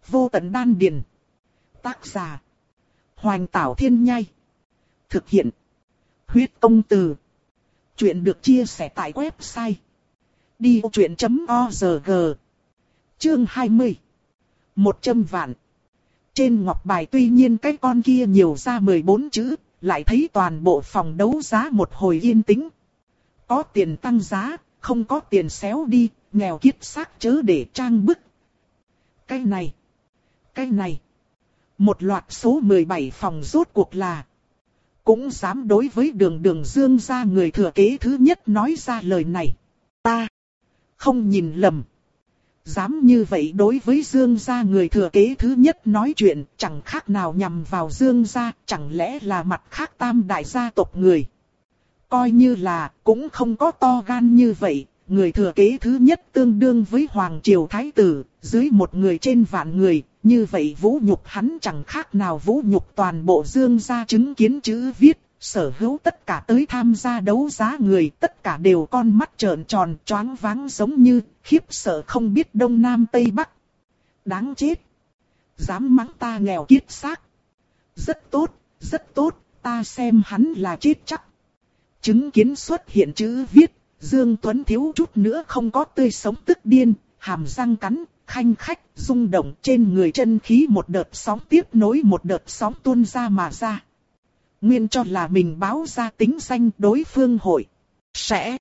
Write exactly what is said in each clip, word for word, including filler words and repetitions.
Vô tận đan điền. Tác giả. Hoành Tảo Thiên Nhai. Thực hiện. Huyết Công Từ. Chuyện được chia sẻ tại website đi vô chuyện chấm org. Chương hai mươi. Một trăm vạn. Trên ngọc bài tuy nhiên cái con kia nhiều ra mười bốn chữ, lại thấy toàn bộ phòng đấu giá một hồi yên tĩnh. Có tiền tăng giá, không có tiền xéo đi, nghèo kiết xác chớ để trang bức. Cái này, cái này. Một loạt số mười bảy phòng rốt cuộc là. Cũng dám đối với đường đường Dương gia người thừa kế thứ nhất nói ra lời này. Ta không nhìn lầm. Dám như vậy đối với Dương gia người thừa kế thứ nhất nói chuyện, chẳng khác nào nhằm vào Dương gia, chẳng lẽ là mặt khác tam đại gia tộc người. Coi như là, cũng không có to gan như vậy, người thừa kế thứ nhất tương đương với Hoàng Triều Thái Tử, dưới một người trên vạn người, như vậy vũ nhục hắn chẳng khác nào vũ nhục toàn bộ Dương gia chứng kiến chữ viết. Sở hữu tất cả tới tham gia đấu giá người, tất cả đều con mắt trợn tròn choáng váng giống như khiếp sợ không biết đông nam tây bắc. Đáng chết. Dám mắng ta nghèo kiết xác. Rất tốt, rất tốt, ta xem hắn là chết chắc. Chứng kiến xuất hiện chữ viết, Dương Tuấn thiếu chút nữa không có tươi sống tức điên, hàm răng cắn, khanh khách, rung động trên người chân khí một đợt sóng tiếp nối một đợt sóng tuôn ra mà ra. Nguyên cho là mình báo ra tính danh đối phương hội. Sẽ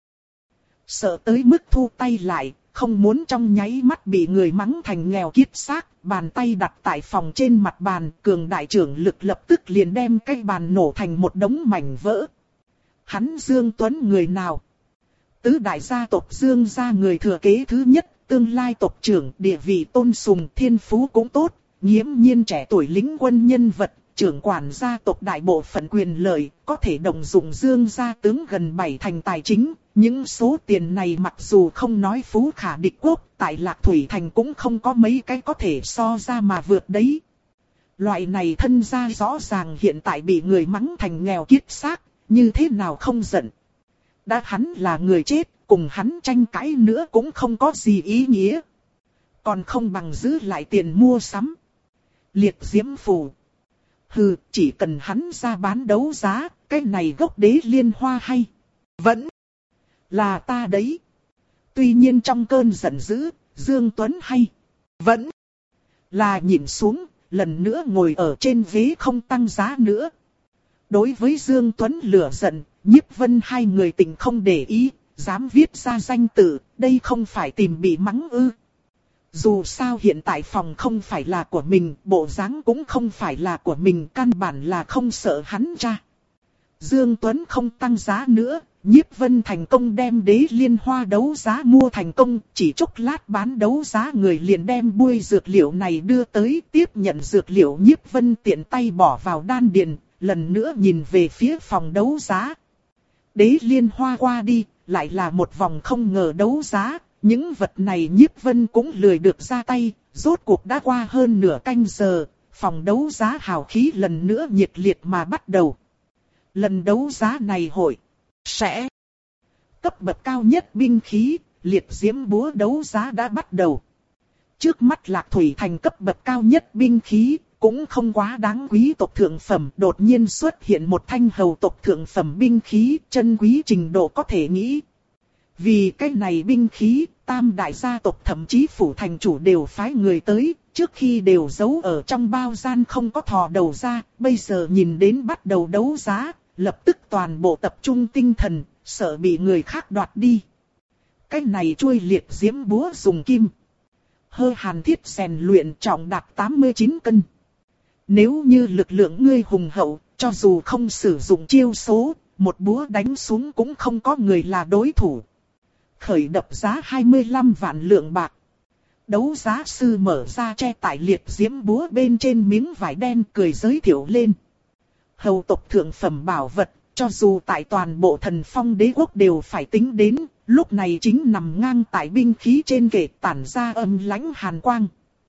sợ tới mức thu tay lại, không muốn trong nháy mắt bị người mắng thành nghèo kiết xác. Bàn tay đặt tại phòng trên mặt bàn, cường đại trưởng lực lập tức liền đem cái bàn nổ thành một đống mảnh vỡ. Hắn Dương Tuấn người nào? Tứ đại gia tộc Dương gia người thừa kế thứ nhất, tương lai tộc trưởng, địa vị tôn sùng, thiên phú cũng tốt, nghiễm nhiên trẻ tuổi lính quân nhân vật. Trưởng quản gia tộc đại bộ phận quyền lợi, có thể động dụng Dương gia tướng gần bảy thành tài chính. Những số tiền này mặc dù không nói phú khả địch quốc, tại Lạc Thủy Thành cũng không có mấy cái có thể so ra mà vượt đấy. Loại này thân gia rõ ràng hiện tại bị người mắng thành nghèo kiết xác, như thế nào không giận. Đã hắn là người chết, cùng hắn tranh cãi nữa cũng không có gì ý nghĩa. Còn không bằng giữ lại tiền mua sắm. Liệt diễm phù. Hừ, chỉ cần hắn ra bán đấu giá, cái này gốc đế liên hoa hay. Vẫn là ta đấy. Tuy nhiên trong cơn giận dữ, Dương Tuấn hay. Vẫn là nhìn xuống, lần nữa ngồi ở trên ghế không tăng giá nữa. Đối với Dương Tuấn lửa giận, Nhiếp Vân hai người tình không để ý, dám viết ra danh tự, đây không phải tìm bị mắng ư. Dù sao hiện tại phòng không phải là của mình, bộ dáng cũng không phải là của mình, căn bản là không sợ hắn ra. Dương Tuấn không tăng giá nữa, Nhiếp Vân thành công đem đế liên hoa đấu giá mua thành công, chỉ chốc lát bán đấu giá người liền đem buôi dược liệu này đưa tới, tiếp nhận dược liệu. Nhiếp Vân tiện tay bỏ vào đan điền, lần nữa nhìn về phía phòng đấu giá. Đế liên hoa qua đi, lại là một vòng không ngờ đấu giá. Những vật này Nhiếp Vân cũng lười được ra tay, rốt cuộc đã qua hơn nửa canh giờ, phòng đấu giá hào khí lần nữa nhiệt liệt mà bắt đầu. Lần đấu giá này hội sẽ cấp bậc cao nhất binh khí, liệt diễm búa đấu giá đã bắt đầu. Trước mắt Lạc Thủy Thành cấp bậc cao nhất binh khí, cũng không quá đáng quý tộc thượng phẩm, đột nhiên xuất hiện một thanh hầu tộc thượng phẩm binh khí, chân quý trình độ có thể nghĩ. Vì cái này binh khí, tam đại gia tộc thậm chí phủ thành chủ đều phái người tới, trước khi đều giấu ở trong bao gian không có thò đầu ra, bây giờ nhìn đến bắt đầu đấu giá, lập tức toàn bộ tập trung tinh thần, sợ bị người khác đoạt đi. Cái này chuôi liệt diễm búa dùng kim hơ hàn thiết rèn luyện trọng đạt tám mươi chín cân. Nếu như lực lượng ngươi hùng hậu, cho dù không sử dụng chiêu số, một búa đánh xuống cũng không có người là đối thủ. Khởi đập giá hai mươi lăm vạn lượng bạc. Đấu giá sư mở ra che tại liệt diễm búa bên trên miếng vải đen, cười giới thiệu lên. Hầu tộc thượng phẩm bảo vật, cho dù tại toàn bộ Thần Phong đế quốc đều phải tính đến, lúc này chính nằm ngang tại binh khí trên kệ, tản ra âm lãnh hàn quang.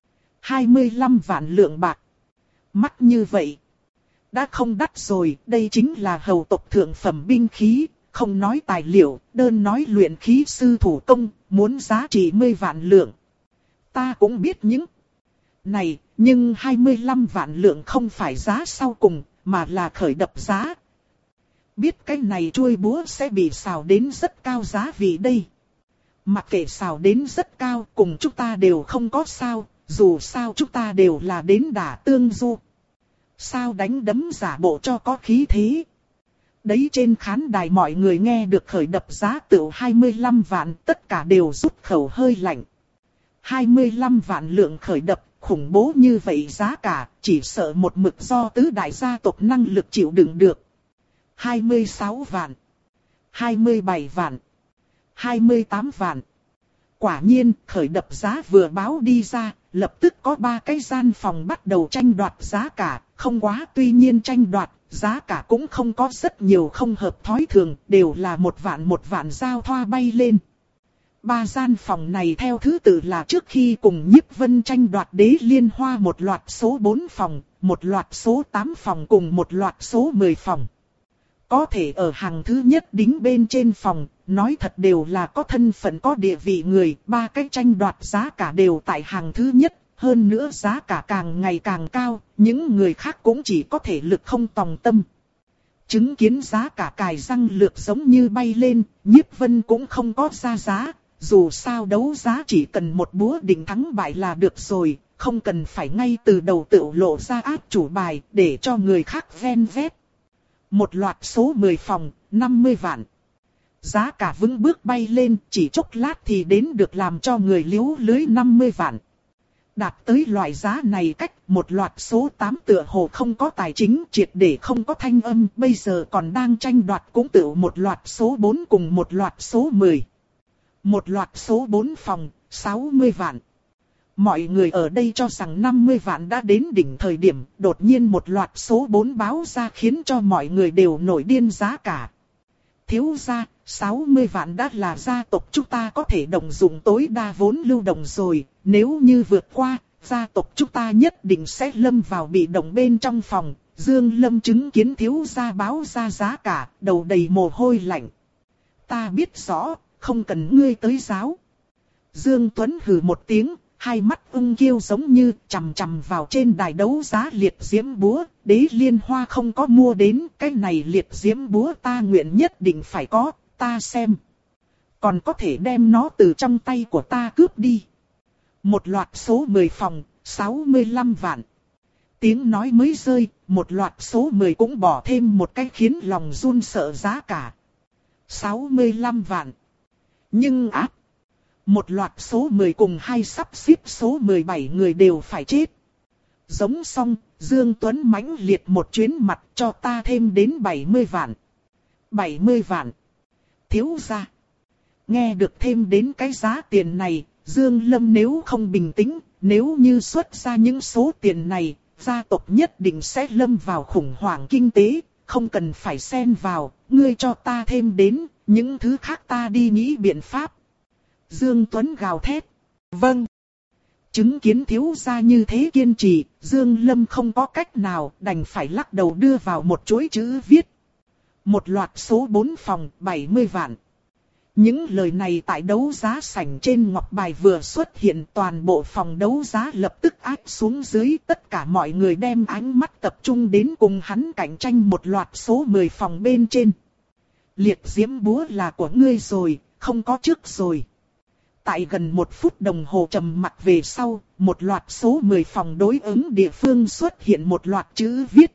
hai mươi lăm vạn lượng bạc. Mắc như vậy. Đã không đắt rồi, đây chính là hầu tộc thượng phẩm binh khí. Không nói tài liệu, đơn nói luyện khí sư thủ công, muốn giá trị mười vạn lượng. Ta cũng biết những Này, nhưng hai mươi lăm vạn lượng không phải giá sau cùng, mà là khởi đập giá. Biết cái này chuôi búa sẽ bị xào đến rất cao giá vị đây. Mặc kệ xào đến rất cao, cùng chúng ta đều không có sao, dù sao chúng ta đều là đến đả tương du. Sao đánh đấm giả bộ cho có khí thế. Đấy, trên khán đài mọi người nghe được khởi đập giá tựu hai mươi lăm vạn, tất cả đều rút khẩu hơi lạnh. hai mươi lăm vạn lượng khởi đập, khủng bố như vậy giá cả, chỉ sợ một mực do tứ đại gia tộc năng lực chịu đựng được. hai mươi sáu vạn, hai mươi bảy vạn, hai mươi tám vạn. Quả nhiên, khởi đập giá vừa báo đi ra, lập tức có ba cái gian phòng bắt đầu tranh đoạt giá cả, không quá tuy nhiên tranh đoạt, giá cả cũng không có rất nhiều không hợp thói thường, đều là một vạn một vạn giao thoa bay lên. Ba gian phòng này theo thứ tự là trước khi cùng Nhiếp Vân tranh đoạt đế liên hoa một loạt số bốn phòng, một loạt số tám phòng cùng một loạt số mười phòng. Có thể ở hàng thứ nhất đính bên trên phòng, nói thật đều là có thân phận có địa vị người, ba cái tranh đoạt giá cả đều tại hàng thứ nhất, hơn nữa giá cả càng ngày càng cao, những người khác cũng chỉ có thể lực không tòng tâm. Chứng kiến giá cả cài răng lược giống như bay lên, Nhiếp Vân cũng không có ra giá, dù sao đấu giá chỉ cần một búa định thắng bại là được rồi, không cần phải ngay từ đầu tự lộ ra áp chủ bài để cho người khác ven vét. Một loạt số mười phòng, năm mươi vạn. Giá cả vững bước bay lên, chỉ chốc lát thì đến được làm cho người liếu lưới năm mươi vạn. Đạt tới loại giá này cách một loạt số tám tựa hồ không có tài chính triệt để không có thanh âm, bây giờ còn đang tranh đoạt cũng tự một loạt số bốn cùng một loạt số mười. Một loạt số bốn phòng, sáu mươi vạn. Mọi người ở đây cho rằng năm mươi vạn đã đến đỉnh thời điểm, đột nhiên một loạt số bốn báo ra khiến cho mọi người đều nổi điên giá cả. Thiếu gia, sáu mươi vạn đã là gia tộc chúng ta có thể động dụng tối đa vốn lưu động rồi, nếu như vượt qua, gia tộc chúng ta nhất định sẽ lâm vào bị động bên trong phòng. Dương Lâm chứng kiến thiếu gia báo ra giá cả, đầu đầy mồ hôi lạnh. Ta biết rõ, không cần ngươi tới giáo. Dương Tuấn hừ một tiếng, hai mắt ưng kiêu giống như chằm chằm vào trên đài đấu giá liệt diễm búa, đế liên hoa không có mua đến, cái này liệt diễm búa ta nguyện nhất định phải có, ta xem. Còn có thể đem nó từ trong tay của ta cướp đi. Một loạt số mười phòng, sáu mươi lăm vạn. Tiếng nói mới rơi, một loạt số mười cũng bỏ thêm một cái khiến lòng run sợ giá cả. sáu mươi lăm vạn. Nhưng áp. Một loạt số mười cùng hai sắp xếp số mười bảy người đều phải chết. Giống xong, Dương Tuấn mãnh liệt một chuyến mặt cho ta thêm đến bảy mươi vạn. bảy mươi vạn. Thiếu gia. Nghe được thêm đến cái giá tiền này, Dương Lâm nếu không bình tĩnh, nếu như xuất ra những số tiền này, gia tộc nhất định sẽ lâm vào khủng hoảng kinh tế, không cần phải xen vào, ngươi cho ta thêm đến, những thứ khác ta đi nghĩ biện pháp. Dương Tuấn gào thét. Vâng. Chứng kiến thiếu gia như thế kiên trì, Dương Lâm không có cách nào, đành phải lắc đầu đưa vào một chuỗi chữ viết. Một loạt số bốn phòng, bảy mươi vạn. Những lời này tại đấu giá sảnh trên ngọc bài vừa xuất hiện, toàn bộ phòng đấu giá lập tức áp xuống dưới, tất cả mọi người đem ánh mắt tập trung đến cùng hắn cạnh tranh một loạt số mười phòng bên trên. Liệt diễm búa là của ngươi rồi, không có trước rồi. Tại gần một phút đồng hồ trầm mặc về sau, một loạt số mười phòng đối ứng địa phương xuất hiện một loạt chữ viết.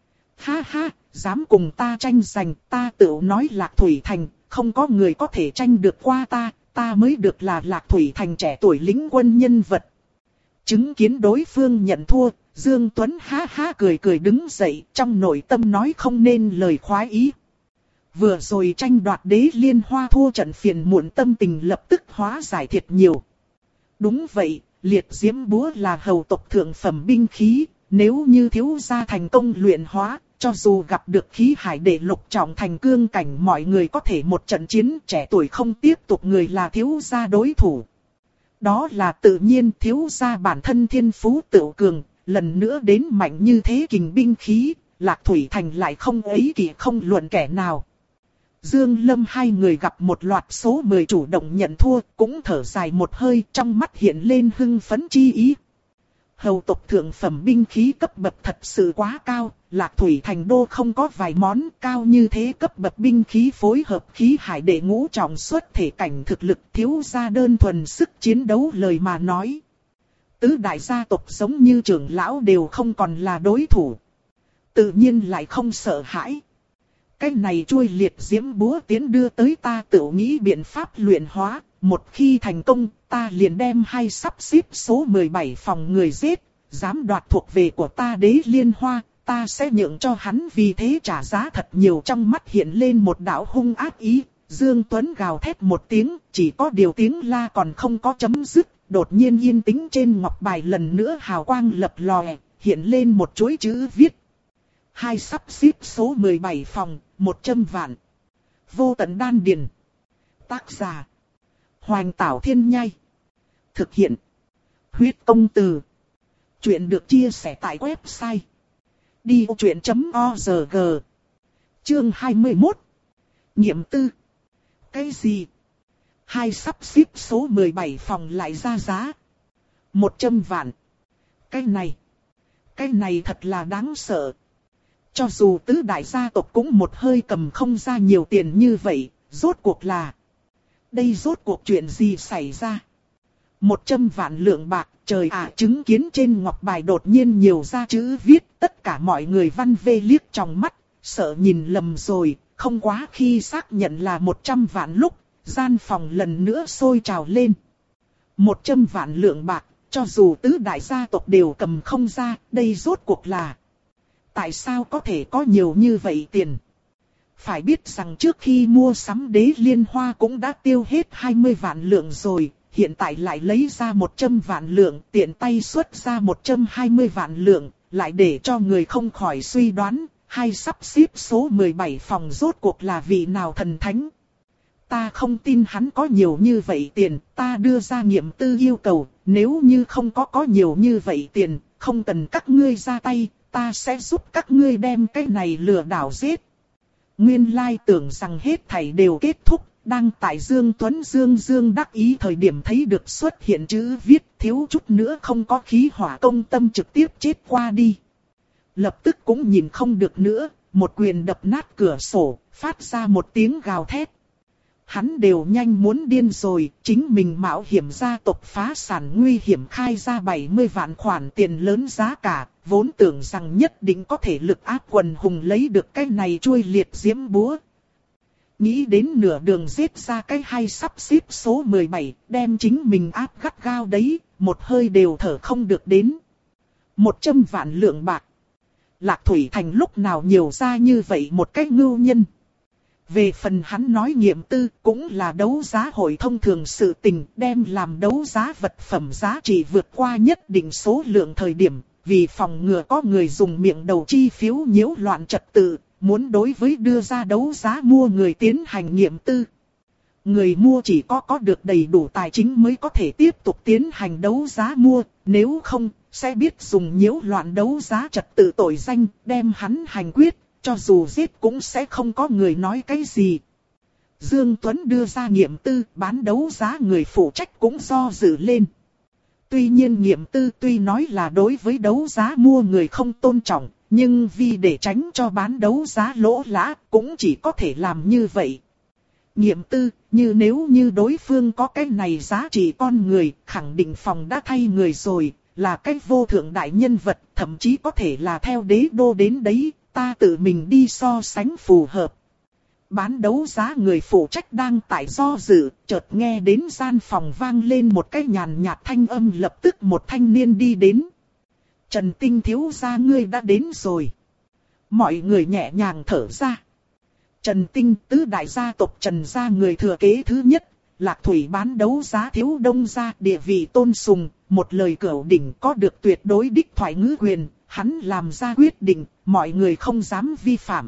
Ha ha, dám cùng ta tranh giành, ta tự nói Lạc Thủy Thành, không có người có thể tranh được qua ta, ta mới được là Lạc Thủy Thành trẻ tuổi lính quân nhân vật. Chứng kiến đối phương nhận thua, Dương Tuấn ha ha cười cười đứng dậy, trong nội tâm nói không nên lời khoái ý. Vừa rồi tranh đoạt đế liên hoa thua trận phiền muộn tâm tình lập tức hóa giải thiệt nhiều. Đúng vậy, liệt diễm búa là hầu tộc thượng phẩm binh khí, nếu như thiếu gia thành công luyện hóa, cho dù gặp được khí hải để lục trọng thành cương cảnh mọi người có thể một trận chiến, trẻ tuổi không tiếp tục người là thiếu gia đối thủ. Đó là tự nhiên, thiếu gia bản thân thiên phú tự cường, lần nữa đến mạnh như thế kình binh khí, Lạc Thủy Thành lại không ấy kỳ không luận kẻ nào. Dương Lâm hai người gặp một loạt số mười chủ động nhận thua, cũng thở dài một hơi, trong mắt hiện lên hưng phấn chi ý. Hầu tộc thượng phẩm binh khí cấp bậc thật sự quá cao, Lạc Thủy Thành đô không có vài món cao như thế cấp bậc binh khí phối hợp khí hải đệ ngũ trọng xuất thể cảnh thực lực thiếu ra đơn thuần sức chiến đấu lời mà nói. Tứ đại gia tộc giống như trưởng lão đều không còn là đối thủ. Tự nhiên lại không sợ hãi. Cái này chuôi liệt diễm búa tiến đưa tới ta tự nghĩ biện pháp luyện hóa. Một khi thành công, ta liền đem hay sắp xếp số mười bảy phòng người giết, dám đoạt thuộc về của ta đế liên hoa, ta sẽ nhượng cho hắn vì thế trả giá thật nhiều. Trong mắt hiện lên một đạo hung ác ý, Dương Tuấn gào thét một tiếng, chỉ có điều tiếng la còn không có chấm dứt, đột nhiên yên tĩnh trên ngọc bài lần nữa hào quang lập lòe, hiện lên một chuỗi chữ viết. Hai sắp xếp số mười bảy phòng, một trăm vạn. Vô tận đan điền. Tác giả Hoành Tảo Thiên Nhai. Thực hiện Huyết Công Từ. Chuyện được chia sẻ tại website đi ô chuyện chấm org. Chương hai mươi mốt. Nghiệm tư. Cái gì? Hai sắp xếp số mười bảy phòng lại ra giá một trăm vạn. Cái này, cái này thật là đáng sợ. Cho dù tứ đại gia tộc cũng một hơi cầm không ra nhiều tiền như vậy, rốt cuộc là... Đây rốt cuộc chuyện gì xảy ra? Một trăm vạn lượng bạc, trời ạ, chứng kiến trên ngọc bài đột nhiên nhiều ra chữ viết, tất cả mọi người văn vê liếc trong mắt, sợ nhìn lầm rồi, không quá khi xác nhận là một trăm vạn lúc, gian phòng lần nữa sôi trào lên. Một trăm vạn lượng bạc, cho dù tứ đại gia tộc đều cầm không ra, đây rốt cuộc là... Tại sao có thể có nhiều như vậy tiền? Phải biết rằng trước khi mua sắm đế liên hoa cũng đã tiêu hết hai mươi vạn lượng rồi, hiện tại lại lấy ra một trăm vạn lượng, tiện tay xuất ra một trăm hai mươi vạn lượng, lại để cho người không khỏi suy đoán, hay sắp xếp số mười bảy phòng rốt cuộc là vị nào thần thánh. Ta không tin hắn có nhiều như vậy tiền, ta đưa ra nghiệm tư yêu cầu, nếu như không có có nhiều như vậy tiền, không cần các ngươi ra tay, ta sẽ giúp các ngươi đem cái này lừa đảo giết. Nguyên lai tưởng rằng hết thảy đều kết thúc, đang tại Dương Tuấn Dương Dương đắc ý thời điểm thấy được xuất hiện chữ viết, thiếu chút nữa không có khí hỏa công tâm trực tiếp chết qua đi. Lập tức cũng nhìn không được nữa, một quyền đập nát cửa sổ, phát ra một tiếng gào thét. Hắn đều nhanh muốn điên rồi, chính mình mạo hiểm gia tộc phá sản nguy hiểm khai ra bảy mươi vạn khoản tiền lớn giá cả, vốn tưởng rằng nhất định có thể lực áp quần hùng lấy được cái này chuôi liệt diễm búa. Nghĩ đến nửa đường giết ra cái hay sắp xếp số mười bảy, đem chính mình áp gắt gao đấy, một hơi đều thở không được đến. Một trăm vạn lượng bạc. Lạc Thủy Thành lúc nào nhiều ra như vậy một cách ngưu nhân. Về phần hắn nói nghiệm tư cũng là đấu giá hội thông thường sự tình, đem làm đấu giá vật phẩm giá trị vượt qua nhất định số lượng thời điểm, vì phòng ngừa có người dùng miệng đầu chi phiếu nhiễu loạn trật tự, muốn đối với đưa ra đấu giá mua người tiến hành nghiệm tư. Người mua chỉ có có được đầy đủ tài chính mới có thể tiếp tục tiến hành đấu giá mua, nếu không, sẽ biết dùng nhiễu loạn đấu giá trật tự tội danh, đem hắn hành quyết. Cho dù giết cũng sẽ không có người nói cái gì. Dương Tuấn đưa ra nghiệm tư, bán đấu giá người phụ trách cũng do dự lên. Tuy nhiên nghiệm tư tuy nói là đối với đấu giá mua người không tôn trọng, nhưng vì để tránh cho bán đấu giá lỗ lã, cũng chỉ có thể làm như vậy. Nghiệm tư, như nếu như đối phương có cái này giá trị con người, khẳng định phòng đã thay người rồi, là cái vô thượng đại nhân vật, thậm chí có thể là theo đế đô đến đấy. Ta tự mình đi so sánh phù hợp. Bán đấu giá người phụ trách đang tại do dự, chợt nghe đến gian phòng vang lên một cái nhàn nhạt thanh âm, lập tức một thanh niên đi đến. Trần Tinh thiếu gia ngươi đã đến rồi. Mọi người nhẹ nhàng thở ra. Trần Tinh tứ đại gia tộc Trần gia người thừa kế thứ nhất, Lạc Thủy bán đấu giá thiếu đông gia địa vị tôn sùng, một lời cửu đỉnh có được tuyệt đối đích thoại ngữ quyền. Hắn làm ra quyết định, mọi người không dám vi phạm.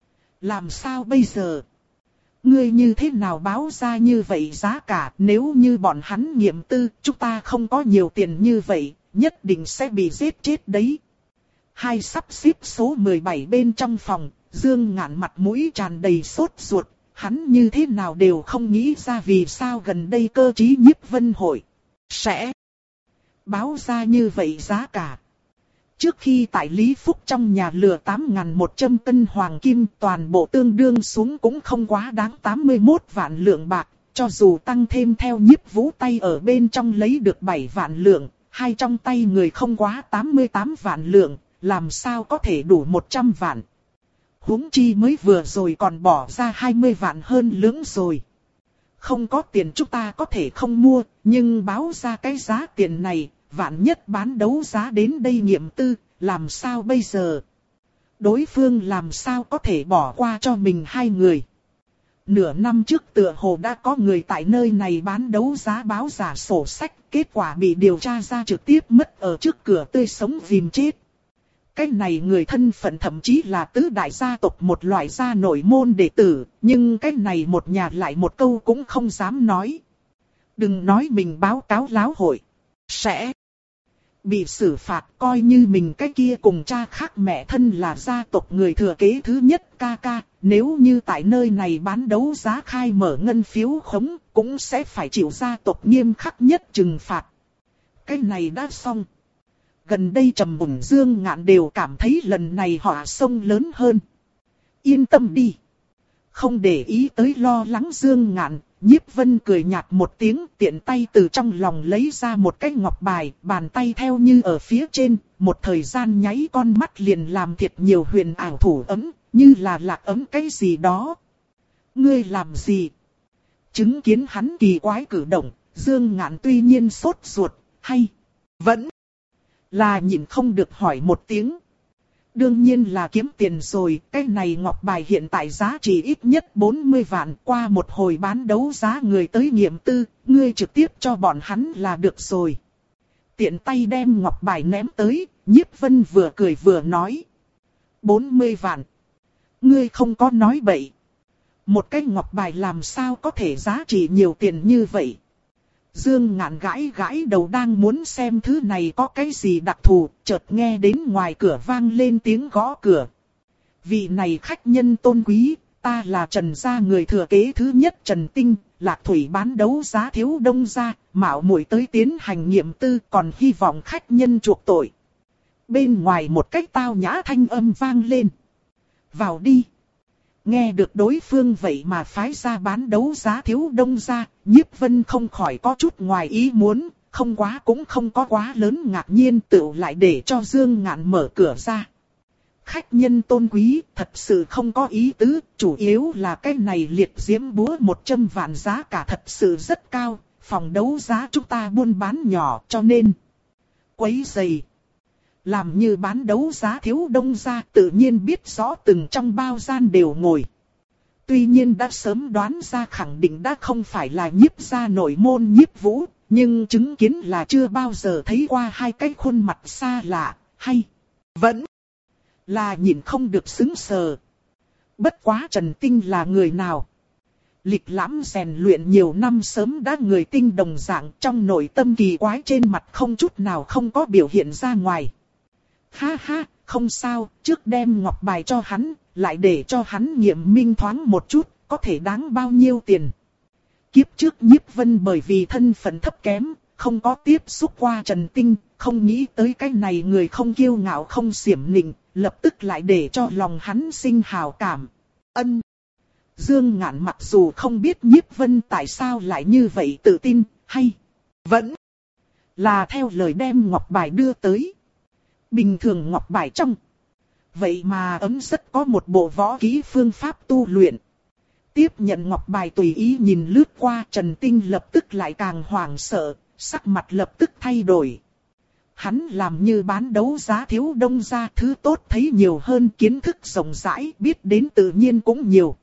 Làm sao bây giờ? Ngươi như thế nào báo ra như vậy giá cả, nếu như bọn hắn nghiệm tư, chúng ta không có nhiều tiền như vậy, nhất định sẽ bị giết chết đấy. Hai sắp xếp số mười bảy bên trong phòng, Dương Ngạn mặt mũi tràn đầy sốt ruột, hắn như thế nào đều không nghĩ ra vì sao gần đây cơ trí nhiếp vân hội sẽ Báo ra như vậy giá cả. Trước khi tại Lý Phúc trong nhà lừa tám nghìn một trăm cân hoàng kim, toàn bộ tương đương xuống cũng không quá đáng tám mươi mốt vạn lượng bạc, cho dù tăng thêm theo Nhiếp Vũ tay ở bên trong lấy được bảy vạn lượng, hai trong tay người không quá tám mươi tám vạn lượng, làm sao có thể đủ một trăm vạn. Huống chi mới vừa rồi còn bỏ ra hai mươi vạn hơn lưỡng rồi. Không có tiền chúng ta có thể không mua, nhưng báo ra cái giá tiền này, vạn nhất bán đấu giá đến đây nghiệm tư, làm sao bây giờ? Đối phương làm sao có thể bỏ qua cho mình hai người? Nửa năm trước tựa hồ đã có người tại nơi này bán đấu giá báo giả sổ sách, kết quả bị điều tra ra trực tiếp mất ở trước cửa tươi sống dìm chết. Cái này người thân phận thậm chí là tứ đại gia tộc một loại gia nội môn đệ tử, nhưng cái này một nhà lại một câu cũng không dám nói. Đừng nói mình báo cáo láo hội, sẽ bị xử phạt, coi như mình cái kia cùng cha khác mẹ thân là gia tộc người thừa kế thứ nhất ca ca, nếu như tại nơi này bán đấu giá khai mở ngân phiếu khống, cũng sẽ phải chịu gia tộc nghiêm khắc nhất trừng phạt. Cái này đã xong. Gần đây Trầm Mùng Dương Ngạn đều cảm thấy lần này họa sông lớn hơn. Yên tâm đi. Không để ý tới lo lắng Dương Ngạn, Nhiếp Vân cười nhạt một tiếng, tiện tay từ trong lòng lấy ra một cái ngọc bài, bàn tay theo như ở phía trên, một thời gian nháy con mắt liền làm thiệt nhiều huyền ảo thủ ấm, như là lạc ấm cái gì đó. Ngươi làm gì? Chứng kiến hắn kỳ quái cử động, Dương Ngạn tuy nhiên sốt ruột, hay vẫn là nhịn không được hỏi một tiếng. Đương nhiên là kiếm tiền rồi, cái này ngọc bài hiện tại giá trị ít nhất bốn mươi vạn, qua một hồi bán đấu giá người tới nghiệm tư, ngươi trực tiếp cho bọn hắn là được rồi. Tiện tay đem ngọc bài ném tới, Nhiếp Vân vừa cười vừa nói. bốn mươi vạn. Ngươi không có nói bậy. Một cái ngọc bài làm sao có thể giá trị nhiều tiền như vậy? Dương Ngạn gãi gãi đầu đang muốn xem thứ này có cái gì đặc thù, chợt nghe đến ngoài cửa vang lên tiếng gõ cửa. Vị này khách nhân tôn quý, ta là Trần gia người thừa kế thứ nhất Trần Tinh, Lạc Thủy bán đấu giá Thiếu Đông gia, mạo muội tới tiến hành nghiệm tư, còn hy vọng khách nhân chuộc tội. Bên ngoài một cách tao nhã thanh âm vang lên. Vào đi. Nghe được đối phương vậy mà phái ra bán đấu giá Thiếu Đông gia, Nhiếp Vân không khỏi có chút ngoài ý muốn, không quá cũng không có quá lớn ngạc nhiên, tự lại để cho Dương Ngạn mở cửa ra. Khách nhân tôn quý, thật sự không có ý tứ, chủ yếu là cái này liệt diễm búa một trăm vạn giá cả thật sự rất cao, phòng đấu giá chúng ta buôn bán nhỏ cho nên quấy rầy. Làm như bán đấu giá Thiếu Đông gia tự nhiên biết rõ từng trong bao gian đều ngồi. Tuy nhiên đã sớm đoán ra khẳng định đã không phải là Nhiếp gia nội môn Nhiếp Vũ, nhưng chứng kiến là chưa bao giờ thấy qua hai cái khuôn mặt xa lạ, hay vẫn là nhìn không được xứng sờ. Bất quá Trần Tinh là người nào? Lịch lãm rèn luyện nhiều năm sớm đã người tinh đồng dạng, trong nội tâm kỳ quái trên mặt không chút nào không có biểu hiện ra ngoài. Ha ha, không sao, trước đem ngọc bài cho hắn, lại để cho hắn nghiệm minh thoáng một chút, có thể đáng bao nhiêu tiền. Kiếp trước Nhiếp Vân bởi vì thân phận thấp kém, không có tiếp xúc qua Trần Tinh, không nghĩ tới cái này người không kiêu ngạo không xiểm nịnh, lập tức lại để cho lòng hắn sinh hào cảm. Ân. Dương Ngạn mặc dù không biết Nhiếp Vân tại sao lại như vậy tự tin, hay vẫn là theo lời đem ngọc bài đưa tới. Bình thường ngọc bài trong, vậy mà ấm rất có một bộ võ kỹ phương pháp tu luyện. Tiếp nhận ngọc bài tùy ý nhìn lướt qua, Trần Tinh lập tức lại càng hoảng sợ, sắc mặt lập tức thay đổi. Hắn làm như bán đấu giá Thiếu Đông gia, thứ tốt thấy nhiều hơn, kiến thức rộng rãi, biết đến tự nhiên cũng nhiều.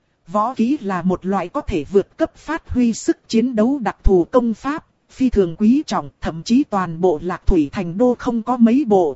Võ kỹ là một loại có thể vượt cấp phát huy sức chiến đấu đặc thù công pháp, phi thường quý trọng, thậm chí toàn bộ Lạc Thủy thành đô không có mấy bộ.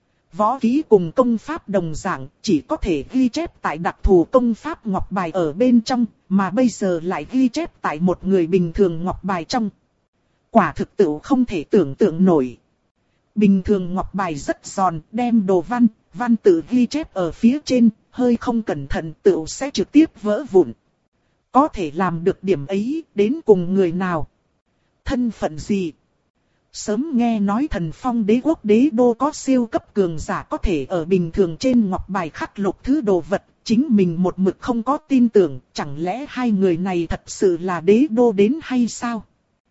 Võ kỹ cùng công pháp đồng dạng, chỉ có thể ghi chép tại đặc thù công pháp ngọc bài ở bên trong, mà bây giờ lại ghi chép tại một người bình thường ngọc bài trong. Quả thực tự không thể tưởng tượng nổi. Bình thường ngọc bài rất giòn, đem đồ văn, văn tự ghi chép ở phía trên, hơi không cẩn thận tự sẽ trực tiếp vỡ vụn. Có thể làm được điểm ấy, đến cùng người nào? Thân phận gì? Sớm nghe nói Thần Phong đế quốc đế đô có siêu cấp cường giả có thể ở bình thường trên ngọc bài khắc lục thứ đồ vật, chính mình một mực không có tin tưởng, chẳng lẽ hai người này thật sự là đế đô đến hay sao?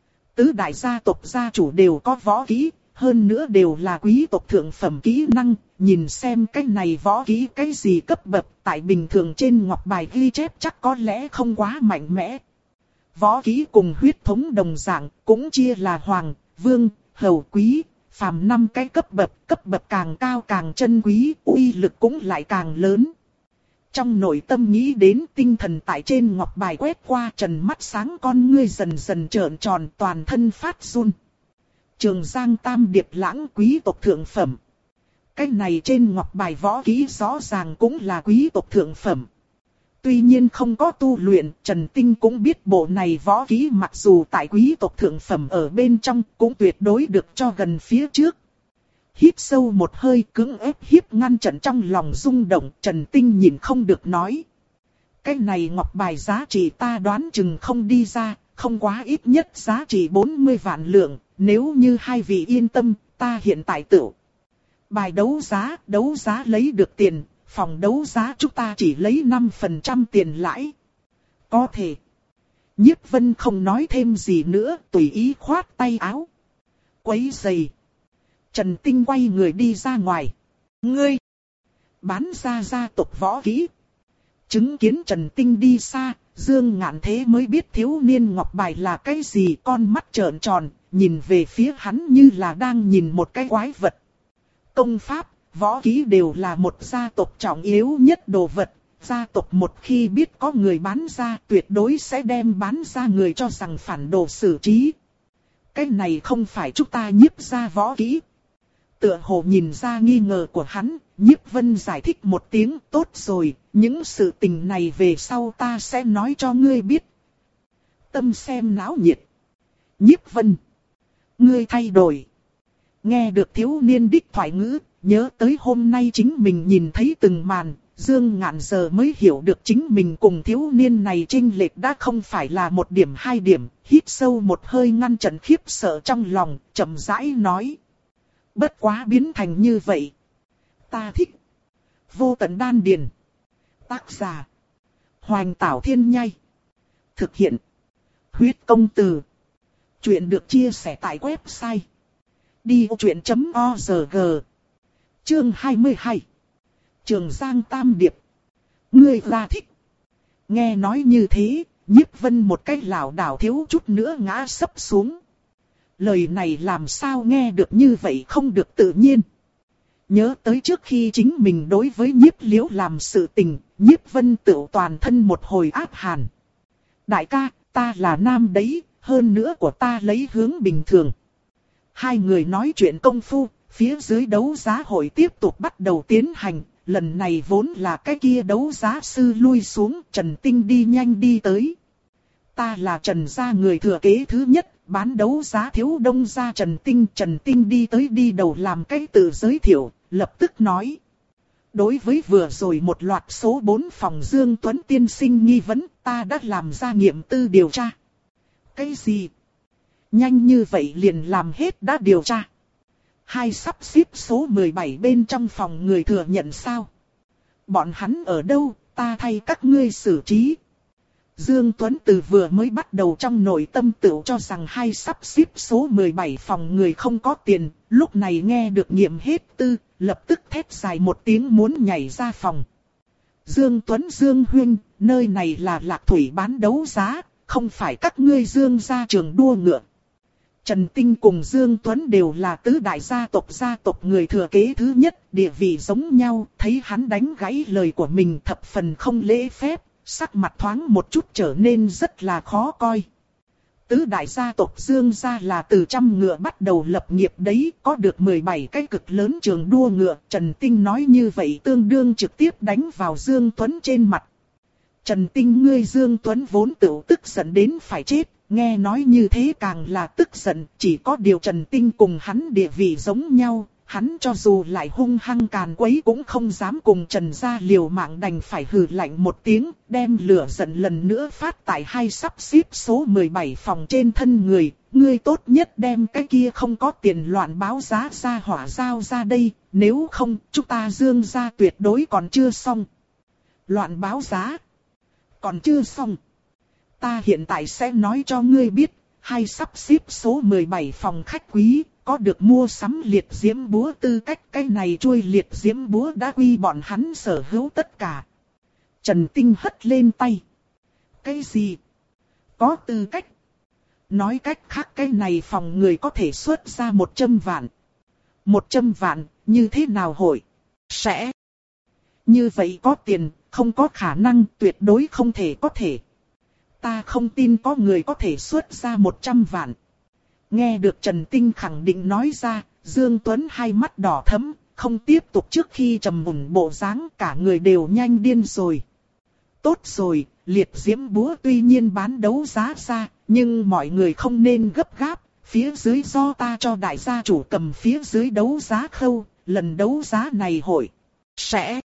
Tứ đại gia tộc gia chủ đều có võ kỹ, hơn nữa đều là quý tộc thượng phẩm kỹ năng, nhìn xem cái này võ kỹ cái gì cấp bậc, tại bình thường trên ngọc bài ghi chép chắc có lẽ không quá mạnh mẽ. Võ kỹ cùng huyết thống đồng dạng, cũng chia là hoàng, vương, hầu, quý, phàm năm cái cấp bậc, cấp bậc càng cao càng chân quý, uy lực cũng lại càng lớn. Trong nội tâm nghĩ đến tinh thần tại trên ngọc bài quét qua, trần mắt sáng con ngươi dần dần trợn tròn, toàn thân phát run. Trường Giang Tam Điệp Lãng quý tộc thượng phẩm. Cái này trên ngọc bài võ kỹ rõ ràng cũng là quý tộc thượng phẩm. Tuy nhiên không có tu luyện, Trần Tinh cũng biết bộ này võ kỹ mặc dù tại quý tộc thượng phẩm ở bên trong cũng tuyệt đối được cho gần phía trước. Hít sâu một hơi, cưỡng ép hiếp ngăn chặn trong lòng rung động, Trần Tinh nhìn không được nói. Cái này ngọc bài giá trị ta đoán chừng không đi ra, không quá ít nhất giá trị bốn mươi vạn lượng, nếu như hai vị yên tâm, ta hiện tại tự. Bài đấu giá, đấu giá lấy được tiền, phòng đấu giá chúng ta chỉ lấy năm phần trăm tiền lãi. Có thể. Nhiếp Vân không nói thêm gì nữa, tùy ý khoát tay áo. Quấy giày. Trần Tinh quay người đi ra ngoài. Ngươi! Bán ra gia tộc võ kỹ. Chứng kiến Trần Tinh đi xa, Dương Ngạn Thế mới biết thiếu niên ngọc bài là cái gì, con mắt trợn tròn, nhìn về phía hắn như là đang nhìn một cái quái vật. Công pháp, võ kỹ đều là một gia tộc trọng yếu nhất đồ vật. Gia tộc một khi biết có người bán ra tuyệt đối sẽ đem bán ra người cho rằng phản đồ xử trí. Cái này không phải chúng ta nhiếp ra võ kỹ. Tựa hồ nhìn ra nghi ngờ của hắn, Nhiếp Vân giải thích một tiếng, tốt rồi, những sự tình này về sau ta sẽ nói cho ngươi biết. Tâm xem náo nhiệt. Nhiếp Vân, ngươi thay đổi. Nghe được thiếu niên đích thoại ngữ, nhớ tới hôm nay chính mình nhìn thấy từng màn, Dương Ngạn giờ mới hiểu được chính mình cùng thiếu niên này chênh lệch đã không phải là một điểm hai điểm, hít sâu một hơi ngăn chặn khiếp sợ trong lòng, chậm rãi nói. Bất quá biến thành như vậy. Ta thích. Vô tận đan điền. Tác giả. Hoành Tảo Thiên Nhai. Thực hiện. Huyết công từ. Chuyện được chia sẻ tại website. đi vô chuyện chấm org. Chương hai mươi hai. Trường Giang Tam Điệp. Ngươi là thích. Nghe nói như thế, Nhiếp Vân một cái lảo đảo thiếu chút nữa ngã sấp xuống. Lời này làm sao nghe được như vậy không được tự nhiên. Nhớ tới trước khi chính mình đối với Nhiếp Liễu làm sự tình, Nhiếp Vân tự toàn thân một hồi áp hàn. Đại ca, ta là nam đấy, hơn nữa của ta lấy hướng bình thường. Hai người nói chuyện công phu, phía dưới đấu giá hội tiếp tục bắt đầu tiến hành. Lần này vốn là cái kia đấu giá sư lui xuống, Trần Tinh đi nhanh đi tới. Ta là Trần gia người thừa kế thứ nhất, bán đấu giá thiếu đông gia Trần Tinh. Trần Tinh đi tới đi đầu làm cái tự giới thiệu, lập tức nói. Đối với vừa rồi một loạt số bốn phòng Dương Tuấn tiên sinh nghi vấn, ta đã làm ra nghiệm tư điều tra. Cái gì? Nhanh như vậy liền làm hết đã điều tra. Hai sắp xếp số mười bảy bên trong phòng người thừa nhận sao? Bọn hắn ở đâu, ta thay các ngươi xử trí. Dương Tuấn từ vừa mới bắt đầu trong nội tâm tự cho rằng hai sắp xếp số mười bảy phòng người không có tiền, lúc này nghe được nghiệm hết tư, lập tức thét dài một tiếng muốn nhảy ra phòng. Dương Tuấn Dương huynh, nơi này là Lạc Thủy bán đấu giá, không phải các ngươi Dương gia trường đua ngựa. Trần Tinh cùng Dương Tuấn đều là tứ đại gia tộc gia tộc người thừa kế thứ nhất, địa vị giống nhau, thấy hắn đánh gãy lời của mình thập phần không lễ phép, sắc mặt thoáng một chút trở nên rất là khó coi. Tứ đại gia tộc Dương gia là từ trăm ngựa bắt đầu lập nghiệp đấy, có được mười bảy cái cực lớn trường đua ngựa, Trần Tinh nói như vậy tương đương trực tiếp đánh vào Dương Tuấn trên mặt. Trần Tinh ngươi Dương Tuấn vốn tự tức giận đến phải chết. Nghe nói như thế càng là tức giận, chỉ có điều Trần Tinh cùng hắn địa vị giống nhau, hắn cho dù lại hung hăng càn quấy cũng không dám cùng Trần gia liều mạng, đành phải hừ lạnh một tiếng, đem lửa giận lần nữa phát tại hai sắp xếp số mười bảy phòng trên thân người. Ngươi tốt nhất đem cái kia không có tiền loạn báo giá ra hỏa giao ra đây, nếu không chúng ta Dương gia tuyệt đối còn chưa xong. Loạn báo giá? Còn chưa xong. Ta hiện tại sẽ nói cho ngươi biết, hai sắp xếp số mười bảy phòng khách quý, có được mua sắm liệt diễm búa tư cách, cái này chuôi liệt diễm búa đã quy bọn hắn sở hữu tất cả. Trần Tinh hất lên tay. Cái gì? Có tư cách? Nói cách khác cái này phòng người có thể xuất ra một trăm vạn. Một trăm vạn, như thế nào hội? Sẽ. Như vậy có tiền, không có khả năng, tuyệt đối không thể có thể. Ta không tin có người có thể xuất ra một trăm vạn. Nghe được Trần Tinh khẳng định nói ra, Dương Tuấn hai mắt đỏ thẫm, không tiếp tục trước khi trầm mùn bộ dáng, cả người đều nhanh điên rồi. Tốt rồi, liệt diễm búa tuy nhiên bán đấu giá ra, nhưng mọi người không nên gấp gáp, phía dưới do ta cho đại gia chủ cầm phía dưới đấu giá khâu, lần đấu giá này hội sẽ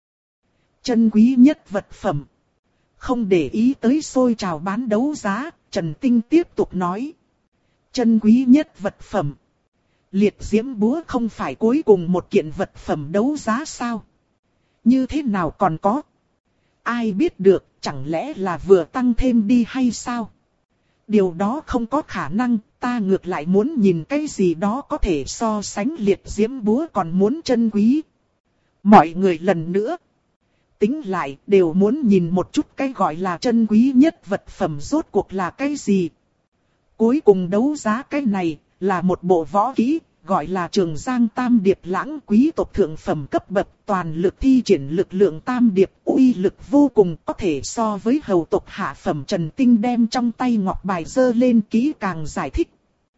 chân quý nhất vật phẩm. Không để ý tới xôi trào bán đấu giá, Trần Tinh tiếp tục nói. Chân quý nhất vật phẩm. Liệt diễm búa không phải cuối cùng một kiện vật phẩm đấu giá sao? Như thế nào còn có? Ai biết được, chẳng lẽ là vừa tăng thêm đi hay sao? Điều đó không có khả năng, ta ngược lại muốn nhìn cái gì đó có thể so sánh liệt diễm búa còn muốn chân quý. Mọi người lần nữa tính lại đều muốn nhìn một chút cái gọi là chân quý nhất vật phẩm rốt cuộc là cái gì. Cuối cùng đấu giá cái này là một bộ võ kỹ, gọi là Trường Giang Tam Điệp Lãng, quý tộc thượng phẩm cấp bậc, toàn lực thi triển lực lượng tam điệp, uy lực vô cùng, có thể so với hầu tộc hạ phẩm. Trần Tinh đem trong tay ngọc bài giơ lên kỹ càng giải thích.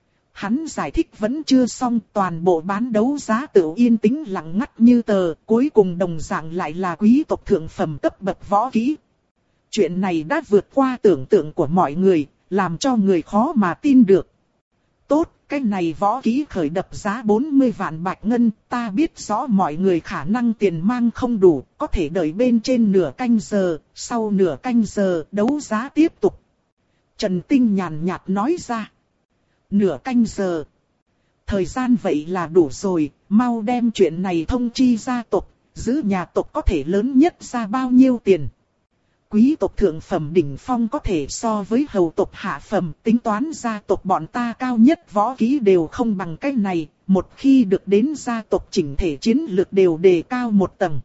Hắn giải thích vẫn chưa xong, toàn bộ bán đấu giá tự yên tĩnh lặng ngắt như tờ, cuối cùng đồng dạng lại là quý tộc thượng phẩm cấp bậc võ kỹ. Chuyện này đã vượt qua tưởng tượng của mọi người, làm cho người khó mà tin được. Tốt, cái này võ kỹ khởi đập giá bốn mươi vạn bạch ngân, ta biết rõ mọi người khả năng tiền mang không đủ, có thể đợi bên trên nửa canh giờ, sau nửa canh giờ đấu giá tiếp tục. Trần Tinh nhàn nhạt nói ra. Nửa canh giờ. Thời gian vậy là đủ rồi, mau đem chuyện này thông chi gia tộc, giữ nhà tộc có thể lớn nhất ra bao nhiêu tiền. Quý tộc thượng phẩm đỉnh phong có thể so với hầu tộc hạ phẩm, tính toán gia tộc bọn ta cao nhất võ kỹ đều không bằng cái này, một khi được đến gia tộc chỉnh thể chiến lược đều đề cao một tầng.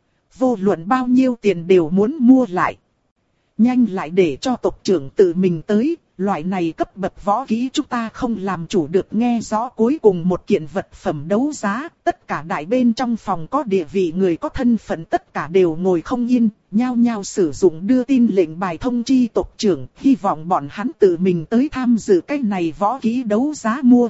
Vô luận bao nhiêu tiền đều muốn mua lại. Nhanh lại để cho tộc trưởng tự mình tới, loại này cấp bậc võ kỹ chúng ta không làm chủ được. Nghe rõ cuối cùng một kiện vật phẩm đấu giá, tất cả đại bên trong phòng có địa vị người có thân phận tất cả đều ngồi không yên, nhao nhao sử dụng đưa tin lệnh bài thông chi tộc trưởng, hy vọng bọn hắn tự mình tới tham dự cái này võ kỹ đấu giá mua.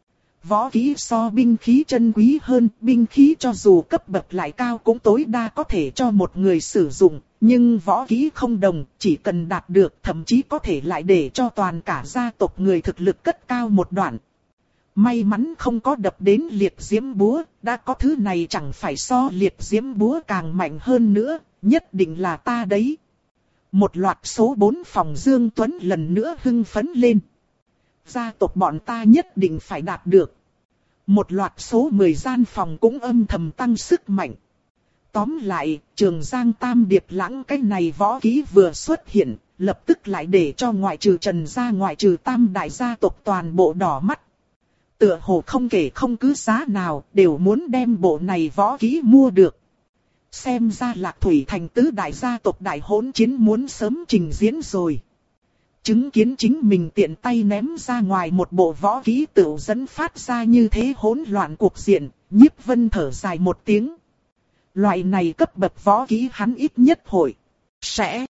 Võ kỹ so binh khí chân quý hơn, binh khí cho dù cấp bậc lại cao cũng tối đa có thể cho một người sử dụng, nhưng võ kỹ không đồng, chỉ cần đạt được thậm chí có thể lại để cho toàn cả gia tộc người thực lực cất cao một đoạn. May mắn không có đập đến liệt diễm búa, đã có thứ này chẳng phải so liệt diễm búa càng mạnh hơn nữa, nhất định là ta đấy. Một loạt số bốn phòng Dương Tuấn lần nữa hưng phấn lên. Gia tộc bọn ta nhất định phải đạt được. Một loạt số mười gian phòng cũng âm thầm tăng sức mạnh. Tóm lại, Trường Giang Tam Điệp Lãng cái này võ kỹ vừa xuất hiện, lập tức lại để cho ngoại trừ Trần gia ngoại trừ Tam đại gia tộc toàn bộ đỏ mắt. Tựa hồ không kể không cứ giá nào, đều muốn đem bộ này võ kỹ mua được. Xem ra Lạc Thủy Thành tứ đại gia tộc đại hỗn chiến muốn sớm trình diễn rồi. Chứng kiến chính mình tiện tay ném ra ngoài một bộ võ kỹ tự dẫn phát ra như thế hỗn loạn cuộc diện, Nhiếp Vân thở dài một tiếng. Loại này cấp bậc võ kỹ hắn ít nhất hội sẽ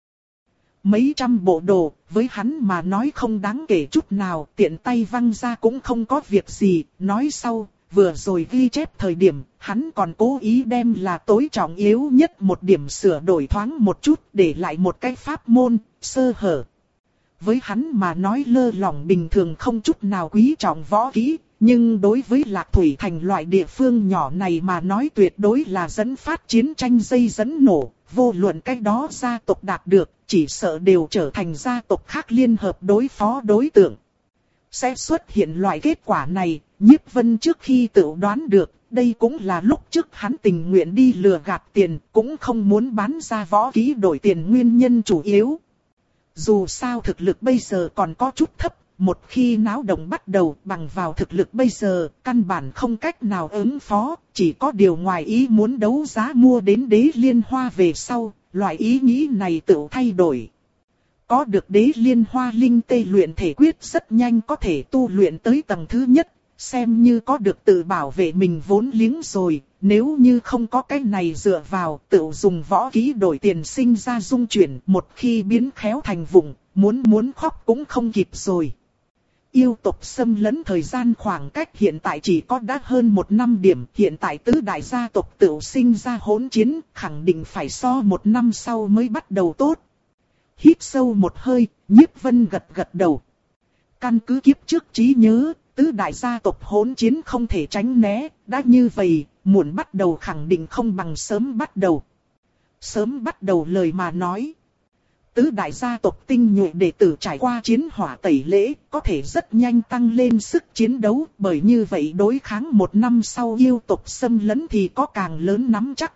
mấy trăm bộ đồ, với hắn mà nói không đáng kể chút nào, tiện tay văng ra cũng không có việc gì. Nói sau, vừa rồi ghi chép thời điểm, hắn còn cố ý đem là tối trọng yếu nhất một điểm sửa đổi thoáng một chút, để lại một cái pháp môn, sơ hở. Với hắn mà nói lơ lỏng bình thường không chút nào quý trọng võ kỹ, Nhưng đối với Lạc Thủy Thành loại địa phương nhỏ này mà nói tuyệt đối là dẫn phát chiến tranh dây dẫn nổ. Vô luận cách đó gia tộc đạt được, chỉ sợ đều trở thành gia tộc khác liên hợp đối phó đối tượng. Sẽ xuất hiện loại kết quả này, Nhiếp Vân trước khi tự đoán được, đây cũng là lúc trước hắn tình nguyện đi lừa gạt tiền, cũng không muốn bán ra võ kỹ đổi tiền nguyên nhân chủ yếu. Dù sao thực lực bây giờ còn có chút thấp, một khi náo động bắt đầu bằng vào thực lực bây giờ, căn bản không cách nào ứng phó, chỉ có điều ngoài ý muốn đấu giá mua đến đế liên hoa về sau, loại ý nghĩ này tự thay đổi. Có được đế liên hoa linh tê luyện thể quyết rất nhanh có thể tu luyện tới tầng thứ nhất, xem như có được tự bảo vệ mình vốn liếng rồi, nếu như không có cái này dựa vào tự dùng võ kỹ đổi tiền sinh ra dung chuyển, một khi biến khéo thành vụng, muốn muốn khóc cũng không kịp rồi. Yêu tộc xâm lấn thời gian khoảng cách hiện tại chỉ có đã hơn một năm điểm, hiện tại tứ đại gia tộc tự sinh ra hỗn chiến, khẳng định phải so một năm sau mới bắt đầu tốt. Hít sâu một hơi, Nhiếp Vân gật gật đầu. Căn cứ kiếp trước trí nhớ, tứ đại gia tộc hỗn chiến không thể tránh né, đã như vậy, muộn bắt đầu khẳng định không bằng sớm bắt đầu. Sớm bắt đầu lời mà nói. Tứ đại gia tộc tinh nhuệ đệ tử trải qua chiến hỏa tẩy lễ, có thể rất nhanh tăng lên sức chiến đấu, bởi như vậy đối kháng một năm sau yêu tộc xâm lấn thì có càng lớn nắm chắc.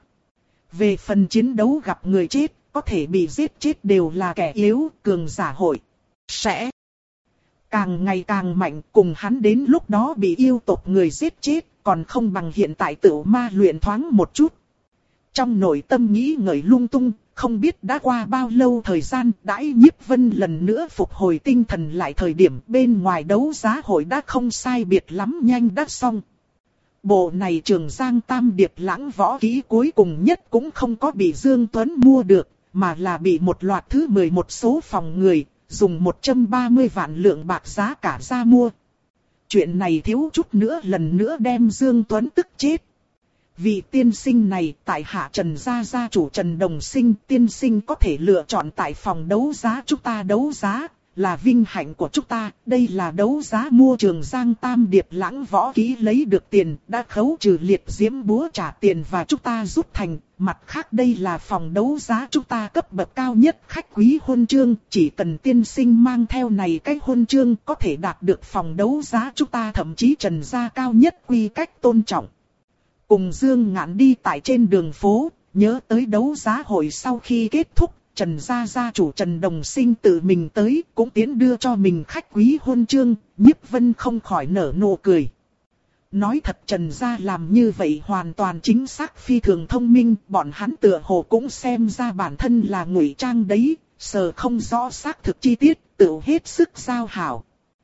Về phần chiến đấu gặp người chết, có thể bị giết chết đều là kẻ yếu, cường giả hội sẽ càng ngày càng mạnh, cùng hắn đến lúc đó bị yêu tộc người giết chết, còn không bằng hiện tại tự ma luyện thoáng một chút. Trong nội tâm nghĩ ngợi lung tung, không biết đã qua bao lâu thời gian, đãi Nhiếp Vân lần nữa phục hồi tinh thần lại thời điểm bên ngoài đấu giá hội đã không sai biệt lắm nhanh đã xong. Bộ này Trường Giang Tam Điệp Lãng võ kỹ cuối cùng nhất cũng không có bị Dương Tuấn mua được, mà là bị một loạt thứ mười một số phòng người, dùng một trăm ba mươi vạn lượng bạc giá cả ra mua. Chuyện này thiếu chút nữa lần nữa đem Dương Tuấn tức chết. Vị tiên sinh này tại hạ Trần gia gia chủ Trần Đồng Sinh, tiên sinh có thể lựa chọn tại phòng đấu giá chúng ta đấu giá, là vinh hạnh của chúng ta. Đây là đấu giá mua Trường Giang Tam Điệp Lãng võ kỹ lấy được tiền, đã khấu trừ liệt diễm búa trả tiền và chúng ta rút thành. Mặt khác đây là phòng đấu giá chúng ta cấp bậc cao nhất khách quý huân chương, chỉ cần tiên sinh mang theo này cái huân chương có thể đạt được phòng đấu giá chúng ta, thậm chí Trần gia cao nhất quy cách tôn trọng. Cùng Dương Ngạn đi tại trên đường phố, nhớ tới đấu giá hội sau khi kết thúc, Trần gia gia chủ Trần Đồng Sinh tự mình tới, cũng tiến đưa cho mình khách quý huân chương, Nhiếp Vân không khỏi nở nụ cười. Nói thật Trần gia làm như vậy hoàn toàn chính xác phi thường thông minh, bọn hắn tựa hồ cũng xem ra bản thân là ngụy trang đấy, sờ không rõ xác thực chi tiết, tự hết sức giao hảo.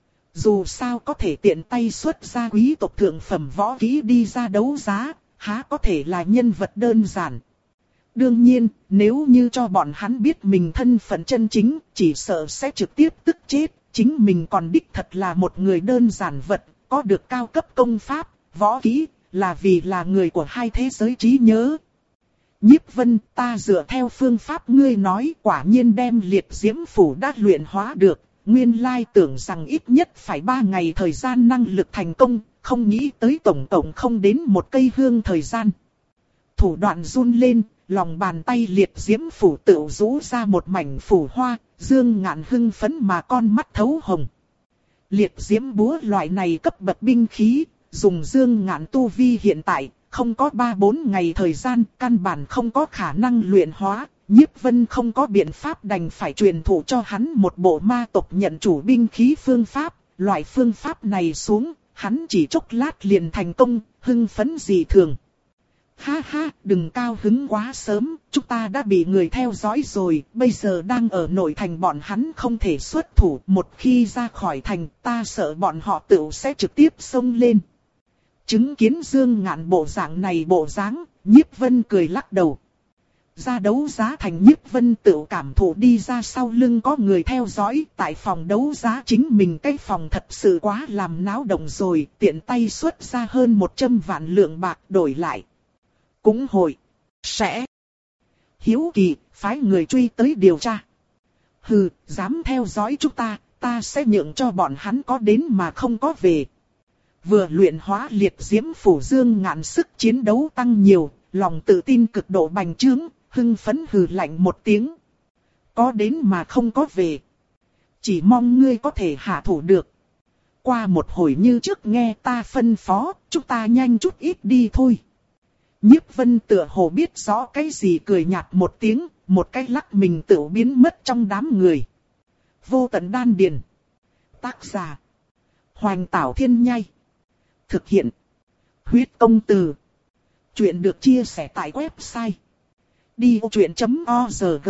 Dù sao có thể tiện tay xuất ra quý tộc thượng phẩm võ kỹ đi ra đấu giá, há có thể là nhân vật đơn giản. Đương nhiên, nếu như cho bọn hắn biết mình thân phận chân chính, chỉ sợ sẽ trực tiếp tức chết, chính mình còn đích thật là một người đơn giản vật, có được cao cấp công pháp, võ kỹ, là vì là người của hai thế giới trí nhớ. Nhiếp Vân, ta dựa theo phương pháp ngươi nói, quả nhiên đem liệt diễm phủ đã luyện hóa được. Nguyên lai tưởng rằng ít nhất phải ba ngày thời gian năng lực thành công, không nghĩ tới tổng tổng không đến một cây hương thời gian. Thủ đoạn run lên, lòng bàn tay liệt diễm phủ tự rũ ra một mảnh phủ hoa, Dương Ngạn hưng phấn mà con mắt thấu hồng. Liệt diễm búa loại này cấp bậc binh khí, dùng Dương Ngạn tu vi hiện tại, không có ba bốn ngày thời gian, căn bản không có khả năng luyện hóa. Nhiếp Vân không có biện pháp đành phải truyền thụ cho hắn một bộ ma tộc nhận chủ binh khí phương pháp. Loại phương pháp này xuống, hắn chỉ chốc lát liền thành công, hưng phấn dị thường. Ha ha, đừng cao hứng quá sớm, chúng ta đã bị người theo dõi rồi, bây giờ đang ở nội thành bọn hắn không thể xuất thủ. Một khi ra khỏi thành, ta sợ bọn họ tự sẽ trực tiếp xông lên. Chứng kiến Dương Ngạn bộ dạng này bộ dáng, Nhiếp Vân cười lắc đầu. Ra đấu giá thành Nhiếp Vân tự cảm thụ đi ra sau lưng có người theo dõi, tại phòng đấu giá chính mình cái phòng thật sự quá làm náo động rồi, tiện tay xuất ra hơn một trăm vạn lượng bạc đổi lại. Cũng hội, sẽ, hiếu kỳ, phái người truy tới điều tra. Hừ, dám theo dõi chúng ta, ta sẽ nhượng cho bọn hắn có đến mà không có về. vừa luyện hóa liệt diễm phủ dương ngạn sức chiến đấu tăng nhiều, lòng tự tin cực độ bành trướng, hưng phấn hừ lạnh một tiếng. Có đến mà không có về. Chỉ mong ngươi có thể hạ thủ được. Qua một hồi như trước nghe ta phân phó, chúng ta nhanh chút ít đi thôi. Nhiếp Vân tựa hồ biết rõ cái gì, cười nhạt một tiếng, một cái lắc mình tự biến mất trong đám người. Vô tận đan điền. Tác giả: Hoành Tảo Thiên Nhai. Thực hiện: Huyết Công Từ. Chuyện được chia sẻ tại website đi ô chuyện chấm org.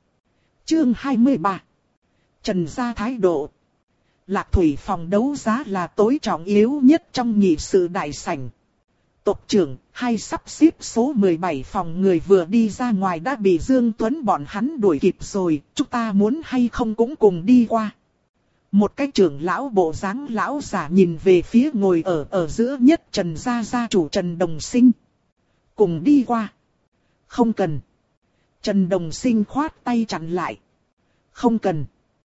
Chương hai mươi ba. Trần gia thái độ. Lạc Thủy phòng đấu giá là tối trọng yếu nhất trong nghị sự đại sảnh. Tộc trưởng, hay sắp xếp số mười bảy phòng người vừa đi ra ngoài đã bị Dương Tuấn bọn hắn đuổi kịp rồi, chúng ta muốn hay không cũng cùng đi qua. Một cái trưởng lão bộ dáng lão giả nhìn về phía ngồi ở ở giữa nhất Trần gia gia chủ Trần Đồng Sinh. Cùng đi qua. Không cần. Trần Đồng Sinh khoát tay chặn lại. Không cần.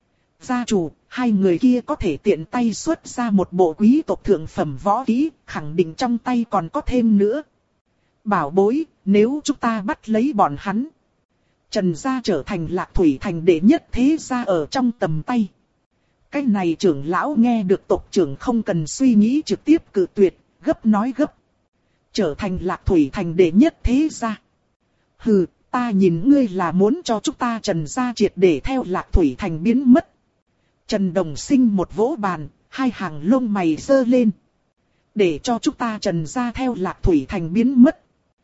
Gia chủ, hai người kia có thể tiện tay xuất ra một bộ quý tộc thượng phẩm võ kỹ, khẳng định trong tay còn có thêm nữa. Bảo bối, nếu chúng ta bắt lấy bọn hắn, Trần gia trở thành Lạc Thủy thành đệ nhất thế gia ở trong tầm tay. Cái này trưởng lão nghe được tộc trưởng không cần suy nghĩ trực tiếp cự tuyệt, gấp nói gấp. Trở thành Lạc Thủy thành đệ nhất thế gia. Hừ, ta nhìn ngươi là muốn cho chúng ta Trần gia triệt để theo Lạc Thủy thành biến mất. Trần Đồng Sinh một vỗ bàn, hai hàng lông mày giơ lên. Để cho chúng ta Trần gia theo Lạc Thủy thành biến mất.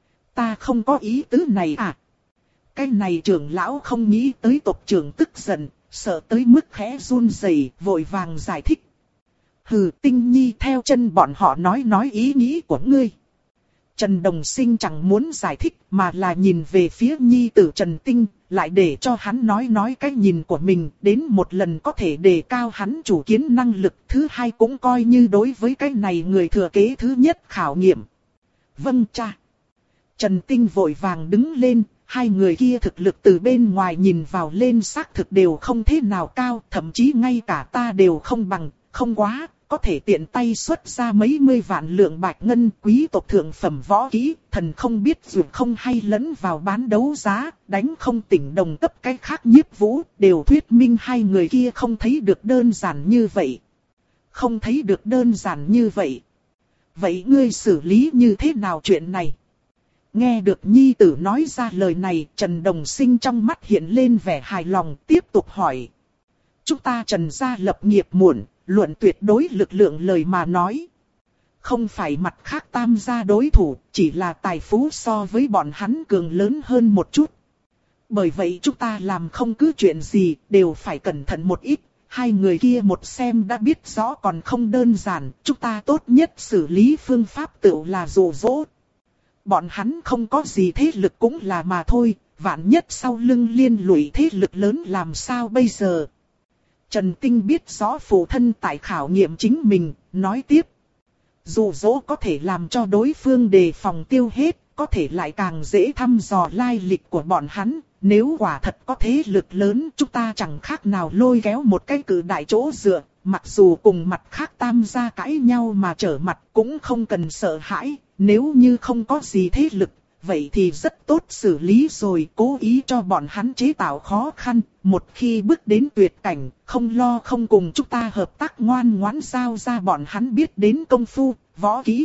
Ta không có ý tứ này à. Cái này trưởng lão không nghĩ tới tộc trưởng tức giận, sợ tới mức khẽ run rẩy, vội vàng giải thích. Hừ, Tinh Nhi theo chân bọn họ nói nói ý nghĩ của ngươi. Trần Đồng Sinh chẳng muốn giải thích mà là nhìn về phía nhi tử Trần Tinh, lại để cho hắn nói nói cái nhìn của mình, đến một lần có thể đề cao hắn chủ kiến năng lực, thứ hai cũng coi như đối với cái này người thừa kế thứ nhất khảo nghiệm. Vâng cha. Trần Tinh vội vàng đứng lên, hai người kia thực lực từ bên ngoài nhìn vào lên xác thực đều không thế nào cao, thậm chí ngay cả ta đều không bằng, không quá. Có thể tiện tay xuất ra mấy mươi vạn lượng bạch ngân, quý tộc thượng phẩm võ kỹ, thần không biết dù không hay lẫn vào bán đấu giá, đánh không tỉnh đồng cấp cái khác nhiếp vũ, đều thuyết minh hai người kia không thấy được đơn giản như vậy. Không thấy được đơn giản như vậy. Vậy ngươi xử lý như thế nào chuyện này? Nghe được nhi tử nói ra lời này, Trần Đồng Sinh trong mắt hiện lên vẻ hài lòng, tiếp tục hỏi. Chúng ta Trần gia lập nghiệp muộn. Luận tuyệt đối lực lượng lời mà nói. Không phải mặt khác tam gia đối thủ, chỉ là tài phú so với bọn hắn cường lớn hơn một chút. Bởi vậy chúng ta làm không cứ chuyện gì, đều phải cẩn thận một ít. Hai người kia một xem đã biết rõ còn không đơn giản, chúng ta tốt nhất xử lý phương pháp tựu là dụ dỗ. Bọn hắn không có gì thế lực cũng là mà thôi, vạn nhất sau lưng liên lụy thế lực lớn làm sao bây giờ. Trần Tinh biết rõ phụ thân tại khảo nghiệm chính mình, nói tiếp. Dụ dỗ có thể làm cho đối phương đề phòng tiêu hết, có thể lại càng dễ thăm dò lai lịch của bọn hắn. Nếu quả thật có thế lực lớn, chúng ta chẳng khác nào lôi kéo một cái cự đại chỗ dựa. Mặc dù cùng mặt khác tam gia cãi nhau mà trở mặt cũng không cần sợ hãi. Nếu như không có gì thế lực, vậy thì rất tốt xử lý rồi, cố ý cho bọn hắn chế tạo khó khăn. Một khi bước đến tuyệt cảnh, không lo không cùng chúng ta hợp tác, ngoan ngoãn giao ra bọn hắn biết đến công phu, võ kỹ.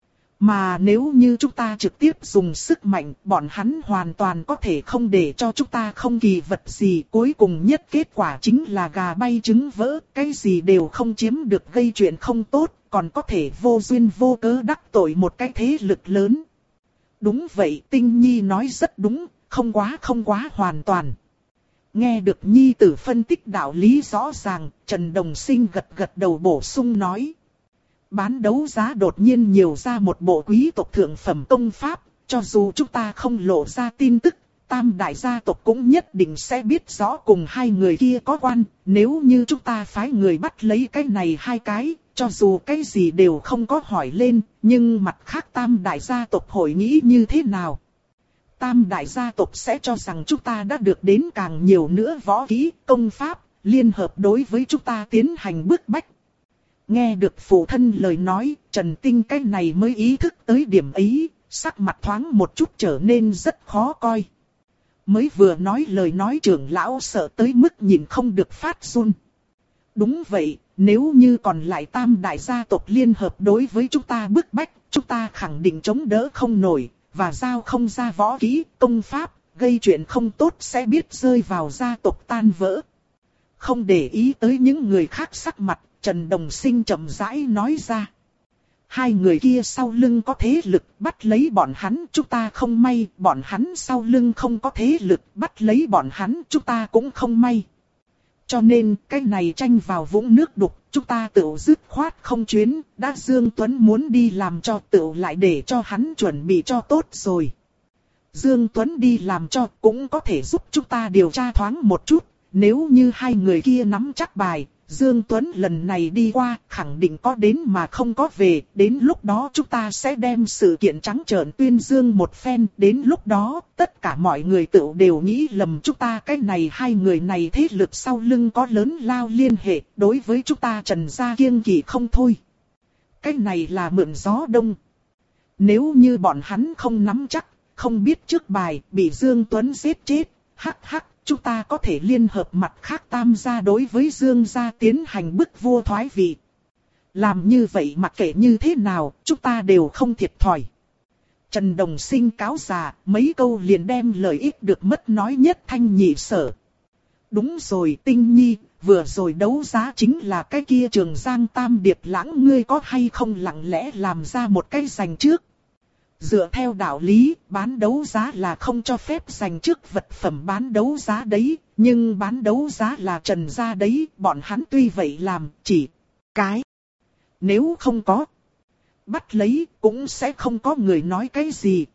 Mà nếu như chúng ta trực tiếp dùng sức mạnh, bọn hắn hoàn toàn có thể không để cho chúng ta không kỳ vật gì. Cuối cùng nhất kết quả chính là gà bay trứng vỡ, cái gì đều không chiếm được, gây chuyện không tốt, còn có thể vô duyên vô cớ đắc tội một cái thế lực lớn. Đúng vậy, Tinh Nhi nói rất đúng, không quá không quá hoàn toàn. Nghe được Nhi tử phân tích đạo lý rõ ràng, Trần Đồng Sinh gật gật đầu bổ sung nói. Bán đấu giá đột nhiên nhiều ra một bộ quý tộc thượng phẩm công pháp, cho dù chúng ta không lộ ra tin tức, tam đại gia tộc cũng nhất định sẽ biết rõ cùng hai người kia có quan. Nếu như chúng ta phái người bắt lấy cái này hai cái, cho dù cái gì đều không có hỏi lên, nhưng mặt khác tam đại gia tộc hội nghĩ như thế nào? Tam đại gia tộc sẽ cho rằng chúng ta đã được đến càng nhiều nữa võ kỹ, công pháp, liên hợp đối với chúng ta tiến hành bức bách. Nghe được phụ thân lời nói, Trần Tinh cái này mới ý thức tới điểm ấy, sắc mặt thoáng một chút trở nên rất khó coi. Mới vừa nói lời nói trưởng lão sợ tới mức nhìn không được phát run. Đúng vậy, nếu như còn lại tam đại gia tộc liên hợp đối với chúng ta bức bách, chúng ta khẳng định chống đỡ không nổi, và giao không ra võ kỹ, công pháp, gây chuyện không tốt sẽ biết rơi vào gia tộc tan vỡ. Không để ý tới những người khác sắc mặt, Trần Đồng Sinh chậm rãi nói ra. Hai người kia sau lưng có thế lực bắt lấy bọn hắn, chúng ta không may, bọn hắn sau lưng không có thế lực bắt lấy bọn hắn, chúng ta cũng không may. Cho nên cái này tranh vào vũng nước đục, chúng ta tự dứt khoát không chuyến, đã Dương Tuấn muốn đi làm cho tự lại để cho hắn chuẩn bị cho tốt rồi. Dương Tuấn đi làm cho cũng có thể giúp chúng ta điều tra thoáng một chút, nếu như hai người kia nắm chắc bài, Dương Tuấn lần này đi qua khẳng định có đến mà không có về, đến lúc đó chúng ta sẽ đem sự kiện trắng trợn tuyên dương một phen, đến lúc đó tất cả mọi người tự đều nghĩ lầm chúng ta cái này hai người này thế lực sau lưng có lớn lao liên hệ, đối với chúng ta Trần gia kiêng kỵ không thôi. Cái này là mượn gió đông. Nếu như bọn hắn không nắm chắc, không biết trước bài, bị Dương Tuấn giết chết, hắc hắc. Chúng ta có thể liên hợp mặt khác tam gia đối với Dương gia tiến hành bức vua thoái vị. Làm như vậy mặc kệ như thế nào, chúng ta đều không thiệt thòi. Trần Đồng Sinh cáo già, mấy câu liền đem lợi ích được mất nói nhất thanh nhị sở. Đúng rồi Tinh Nhi, vừa rồi đấu giá chính là cái kia Trường Giang Tam Điệp Lãng, ngươi có hay không lặng lẽ làm ra một cái giành trước. Dựa theo đạo lý, bán đấu giá là không cho phép giành trước vật phẩm bán đấu giá đấy, nhưng bán đấu giá là Trần gia đấy, bọn hắn tuy vậy làm, chỉ cái. Nếu không có, bắt lấy cũng sẽ không có người nói cái gì.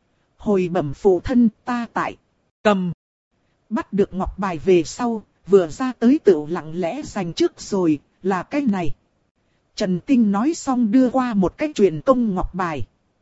Hồi bẩm phụ thân ta tại, cầm. Bắt được ngọc bài về sau, vừa ra tới tự lặng lẽ giành trước rồi, là cái này. Trần Tinh nói xong đưa qua một cái truyền công ngọc bài.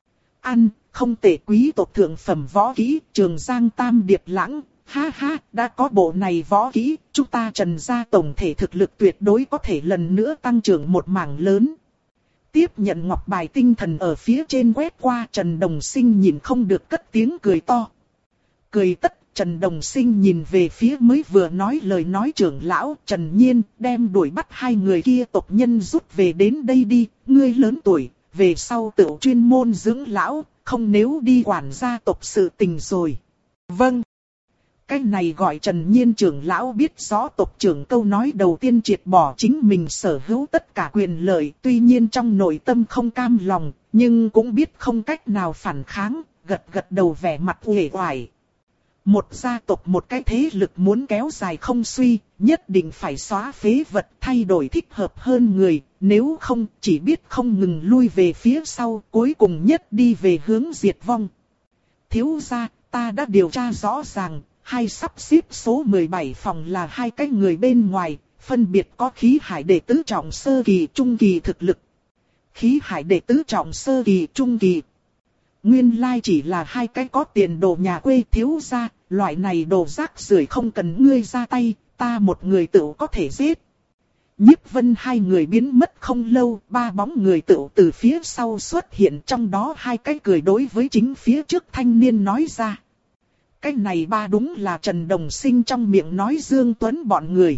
Ăn, không tệ, quý tộc thượng phẩm võ kỹ, Trường Giang Tam Điệp Lãng, ha ha, đã có bộ này võ kỹ, chúng ta Trần gia tổng thể thực lực tuyệt đối có thể lần nữa tăng trưởng một mảng lớn. Tiếp nhận ngọc bài tinh thần ở phía trên quét qua, Trần Đồng Sinh nhìn không được cất tiếng cười to. Cười tất, Trần Đồng Sinh nhìn về phía mới vừa nói lời nói trưởng lão Trần Nhiên, đem đuổi bắt hai người kia tộc nhân rút về đến đây đi, ngươi lớn tuổi. Về sau tự chuyên môn dưỡng lão, không nếu đi quản gia tộc sự tình rồi. Vâng. Cái này gọi Trần Nhiên trưởng lão biết rõ tộc trưởng câu nói đầu tiên triệt bỏ chính mình sở hữu tất cả quyền lợi. Tuy nhiên trong nội tâm không cam lòng, nhưng cũng biết không cách nào phản kháng, gật gật đầu vẻ mặt uể oải. Một gia tộc một cái thế lực muốn kéo dài không suy, nhất định phải xóa phế vật thay đổi thích hợp hơn người, nếu không chỉ biết không ngừng lui về phía sau, cuối cùng nhất đi về hướng diệt vong. Thiếu gia, ta đã điều tra rõ ràng, hai sắp xếp số mười bảy phòng là hai cái người bên ngoài, phân biệt có khí hải đệ tứ trọng sơ kỳ trung kỳ thực lực. Khí hải đệ tứ trọng sơ kỳ trung kỳ. Nguyên lai chỉ là hai cái có tiền đồ nhà quê thiếu gia, loại này đồ rác rưởi không cần ngươi ra tay, ta một người tự có thể giết. Nhiếp Vân hai người biến mất không lâu, ba bóng người tự từ phía sau xuất hiện, trong đó hai cái cười đối với chính phía trước thanh niên nói ra. Cái này ba đúng là Trần Đồng Sinh trong miệng nói Dương Tuấn bọn người.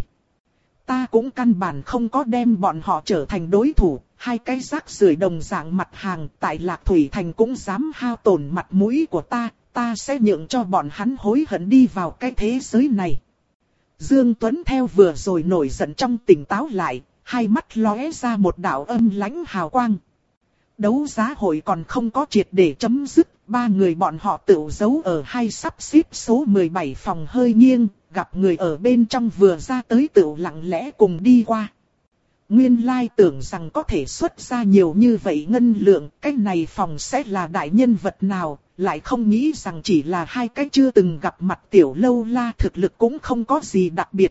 Ta cũng căn bản không có đem bọn họ trở thành đối thủ, hai cái rác rưởi đồng dạng mặt hàng tại Lạc Thủy Thành cũng dám hao tổn mặt mũi của ta, ta sẽ nhượng cho bọn hắn hối hận đi vào cái thế giới này. Dương Tuấn theo vừa rồi nổi giận trong tỉnh táo lại, hai mắt lóe ra một đạo âm lãnh hào quang. Đấu giá hội còn không có triệt để chấm dứt, ba người bọn họ tự giấu ở hai sắp xếp số mười bảy phòng hơi nghiêng, gặp người ở bên trong vừa ra tới tự lặng lẽ cùng đi qua. Nguyên lai tưởng rằng có thể xuất ra nhiều như vậy ngân lượng, cái này phòng sẽ là đại nhân vật nào, lại không nghĩ rằng chỉ là hai cái chưa từng gặp mặt tiểu lâu la, thực lực cũng không có gì đặc biệt.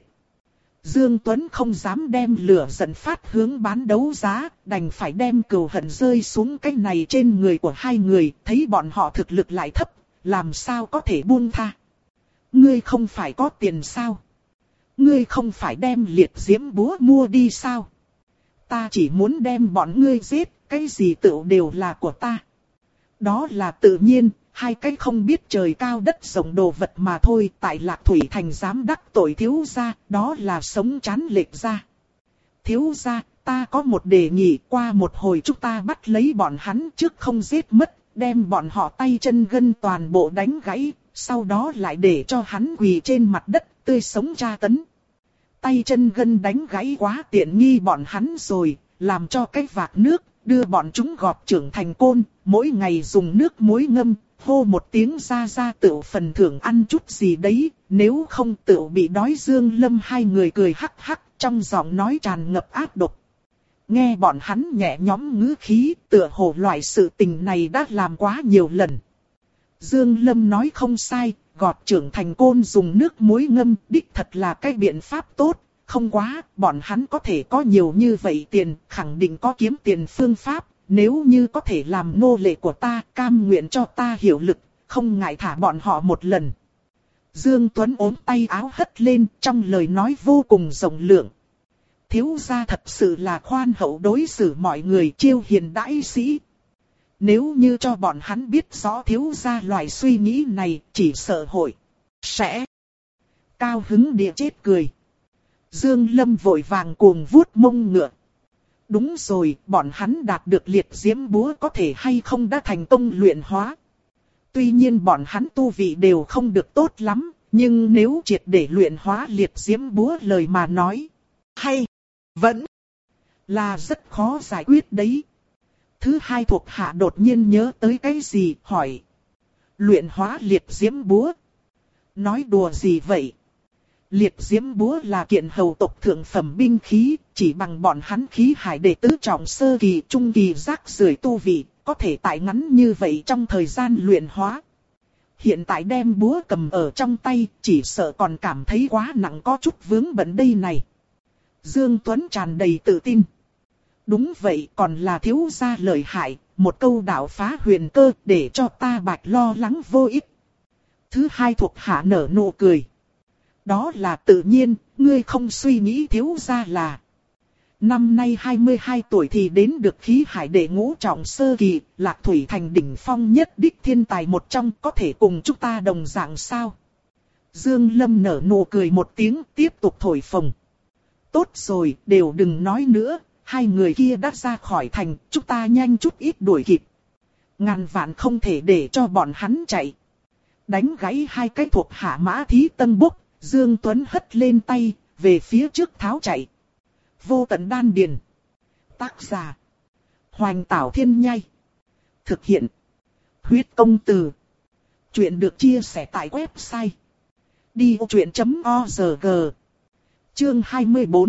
Dương Tuấn không dám đem lửa giận phát hướng bán đấu giá, đành phải đem cừu hận rơi xuống cái này trên người của hai người, thấy bọn họ thực lực lại thấp, làm sao có thể buông tha. Ngươi không phải có tiền sao? Ngươi không phải đem liệt diễm búa mua đi sao? ta chỉ muốn đem bọn ngươi giết, cái gì tựu đều là của ta. Đó là tự nhiên, hai cái không biết trời cao đất rộng đồ vật mà thôi, tại Lạc Thủy Thành dám đắc tội thiếu gia, đó là sống chán lệch ra. Thiếu gia, ta có một đề nghị, qua một hồi chúng ta bắt lấy bọn hắn trước không giết mất, đem bọn họ tay chân gân toàn bộ đánh gãy, sau đó lại để cho hắn quỳ trên mặt đất, tươi sống tra tấn. Tay chân gân đánh gãy quá tiện nghi bọn hắn rồi, làm cho cái vạc nước, đưa bọn chúng gọt trưởng thành côn, mỗi ngày dùng nước muối ngâm, hô một tiếng ra ra tựu phần thưởng ăn chút gì đấy, nếu không tựu bị đói. Dương Lâm hai người cười hắc hắc, trong giọng nói tràn ngập ác độc. Nghe bọn hắn nhẹ nhõm ngữ khí, tựa hồ loại sự tình này đã làm quá nhiều lần. Dương Lâm nói không sai, gọt trưởng thành côn dùng nước muối ngâm, đích thật là cái biện pháp tốt. Không quá, bọn hắn có thể có nhiều như vậy tiền, khẳng định có kiếm tiền phương pháp. Nếu như có thể làm nô lệ của ta, cam nguyện cho ta hiệu lực, không ngại thả bọn họ một lần. Dương Tuấn ốm tay áo hất lên, trong lời nói vô cùng rộng lượng. Thiếu gia thật sự là khoan hậu đối xử mọi người, chiêu hiền đãi sĩ. Nếu như cho bọn hắn biết rõ thiếu gia loại suy nghĩ này, chỉ sợ hội sẽ cao hứng địa chết cười. Dương Lâm vội vàng cuồng vuốt mông ngựa. Đúng rồi, bọn hắn đạt được liệt diễm búa có thể hay không đã thành công luyện hóa. Tuy nhiên bọn hắn tu vị đều không được tốt lắm, nhưng nếu triệt để luyện hóa liệt diễm búa lời mà nói, hay vẫn là rất khó giải quyết đấy. Thứ hai thuộc hạ đột nhiên nhớ tới cái gì, hỏi. Luyện hóa liệt diễm búa? Nói đùa gì vậy? Liệt diễm búa là kiện hầu tộc thượng phẩm binh khí, chỉ bằng bọn hắn khí hải đệ tứ trọng sơ kỳ trung kỳ rác rưởi tu vị, có thể tại ngắn như vậy trong thời gian luyện hóa. Hiện tại đem búa cầm ở trong tay, chỉ sợ còn cảm thấy quá nặng có chút vướng bận đây này. Dương Tuấn tràn đầy tự tin. Đúng vậy, còn là thiếu gia lợi hại, một câu đạo phá huyền cơ để cho ta bạch lo lắng vô ích. Thứ hai thuộc hạ nở nụ cười. Đó là tự nhiên, ngươi không suy nghĩ thiếu gia là. Năm nay hai mươi hai tuổi thì đến được khí hải đệ ngũ trọng sơ kỳ, Lạc Thủy Thành đỉnh phong nhất đích thiên tài một trong, có thể cùng chúng ta đồng dạng sao? Dương Lâm nở nụ cười một tiếng, tiếp tục thổi phồng. Tốt rồi, đều đừng nói nữa, hai người kia đã ra khỏi thành, chúng ta nhanh chút ít đuổi kịp. Ngàn vạn không thể để cho bọn hắn chạy. Đánh gãy hai cái thuộc hạ mã thí tân bốc, Dương Tuấn hất lên tay, về phía trước tháo chạy. Vô tận đan điền. Tác giả. Hoành Tảo Thiên Nhai. Thực hiện. Huyết công từ. Chuyện được chia sẻ tại website. đi ô chuyện chấm o rờ giê. Chương hai mươi bốn.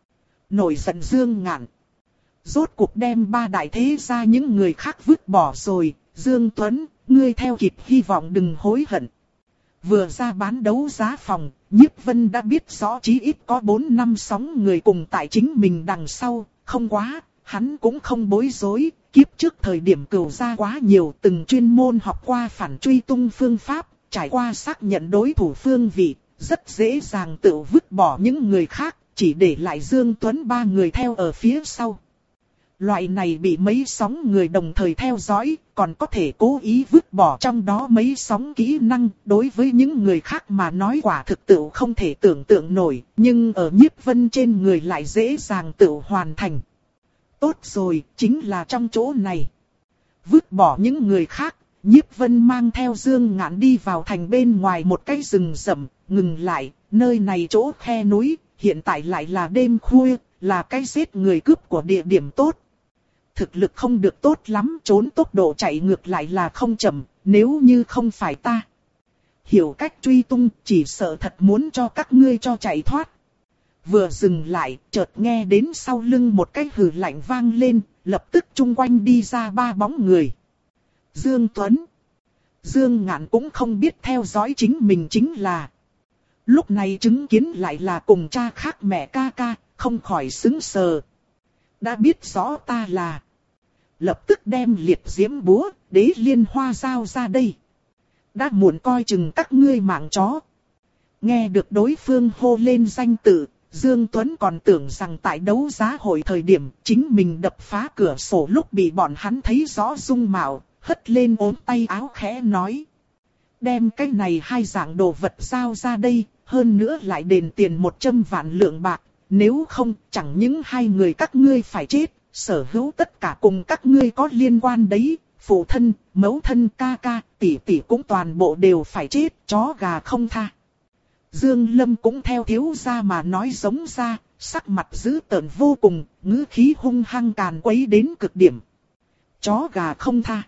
Nổi giận Dương Ngạn. Rốt cuộc đem ba đại thế gia những người khác vứt bỏ rồi. Dương Tuấn, ngươi theo kịp hy vọng đừng hối hận. Vừa ra bán đấu giá phòng, Nhiếp Vân đã biết rõ chí ít có bốn năm sóng người cùng tại chính mình đằng sau, không quá, hắn cũng không bối rối, kiếp trước thời điểm cửu gia quá nhiều, từng chuyên môn học qua phản truy tung phương pháp, trải qua xác nhận đối thủ phương vị, rất dễ dàng tự vứt bỏ những người khác, chỉ để lại Dương Tuấn ba người theo ở phía sau. Loại này bị mấy sóng người đồng thời theo dõi, còn có thể cố ý vứt bỏ trong đó mấy sóng kỹ năng, đối với những người khác mà nói quả thực tự không thể tưởng tượng nổi, nhưng ở Nhiếp Vân trên người lại dễ dàng tự hoàn thành. Tốt rồi, chính là trong chỗ này. Vứt bỏ những người khác, Nhiếp Vân mang theo Dương Ngạn đi vào thành bên ngoài một cái rừng rậm, ngừng lại, nơi này chỗ khe núi, hiện tại lại là đêm khuya, là cái giết người cướp của địa điểm tốt. Thực lực không được tốt lắm, trốn tốc độ chạy ngược lại là không chậm, nếu như không phải ta hiểu cách truy tung, chỉ sợ thật muốn cho các ngươi cho chạy thoát. Vừa dừng lại, chợt nghe đến sau lưng một cái hừ lạnh vang lên, lập tức chung quanh đi ra ba bóng người. Dương Tuấn. Dương Ngạn cũng không biết theo dõi chính mình chính là. Lúc này chứng kiến lại là cùng cha khác mẹ ca ca, không khỏi sững sờ. Đã biết rõ ta là. Lập tức đem liệt diễm búa, đế liên hoa giao ra đây. Đã muộn coi chừng các ngươi mạng chó. Nghe được đối phương hô lên danh tự, Dương Tuấn còn tưởng rằng tại đấu giá hội thời điểm chính mình đập phá cửa sổ lúc bị bọn hắn thấy rõ dung mạo, hất lên ốm tay áo khẽ nói. Đem cái này hai dạng đồ vật giao ra đây, hơn nữa lại đền tiền một trăm vạn lượng bạc, nếu không chẳng những hai người các ngươi phải chết, sở hữu tất cả cùng các ngươi có liên quan đấy, phụ thân, mẫu thân, ca ca, tỷ tỷ cũng toàn bộ đều phải chết, chó gà không tha. Dương Lâm cũng theo thiếu gia mà nói giống ra, sắc mặt dữ tợn vô cùng, ngữ khí hung hăng càn quấy đến cực điểm. Chó gà không tha.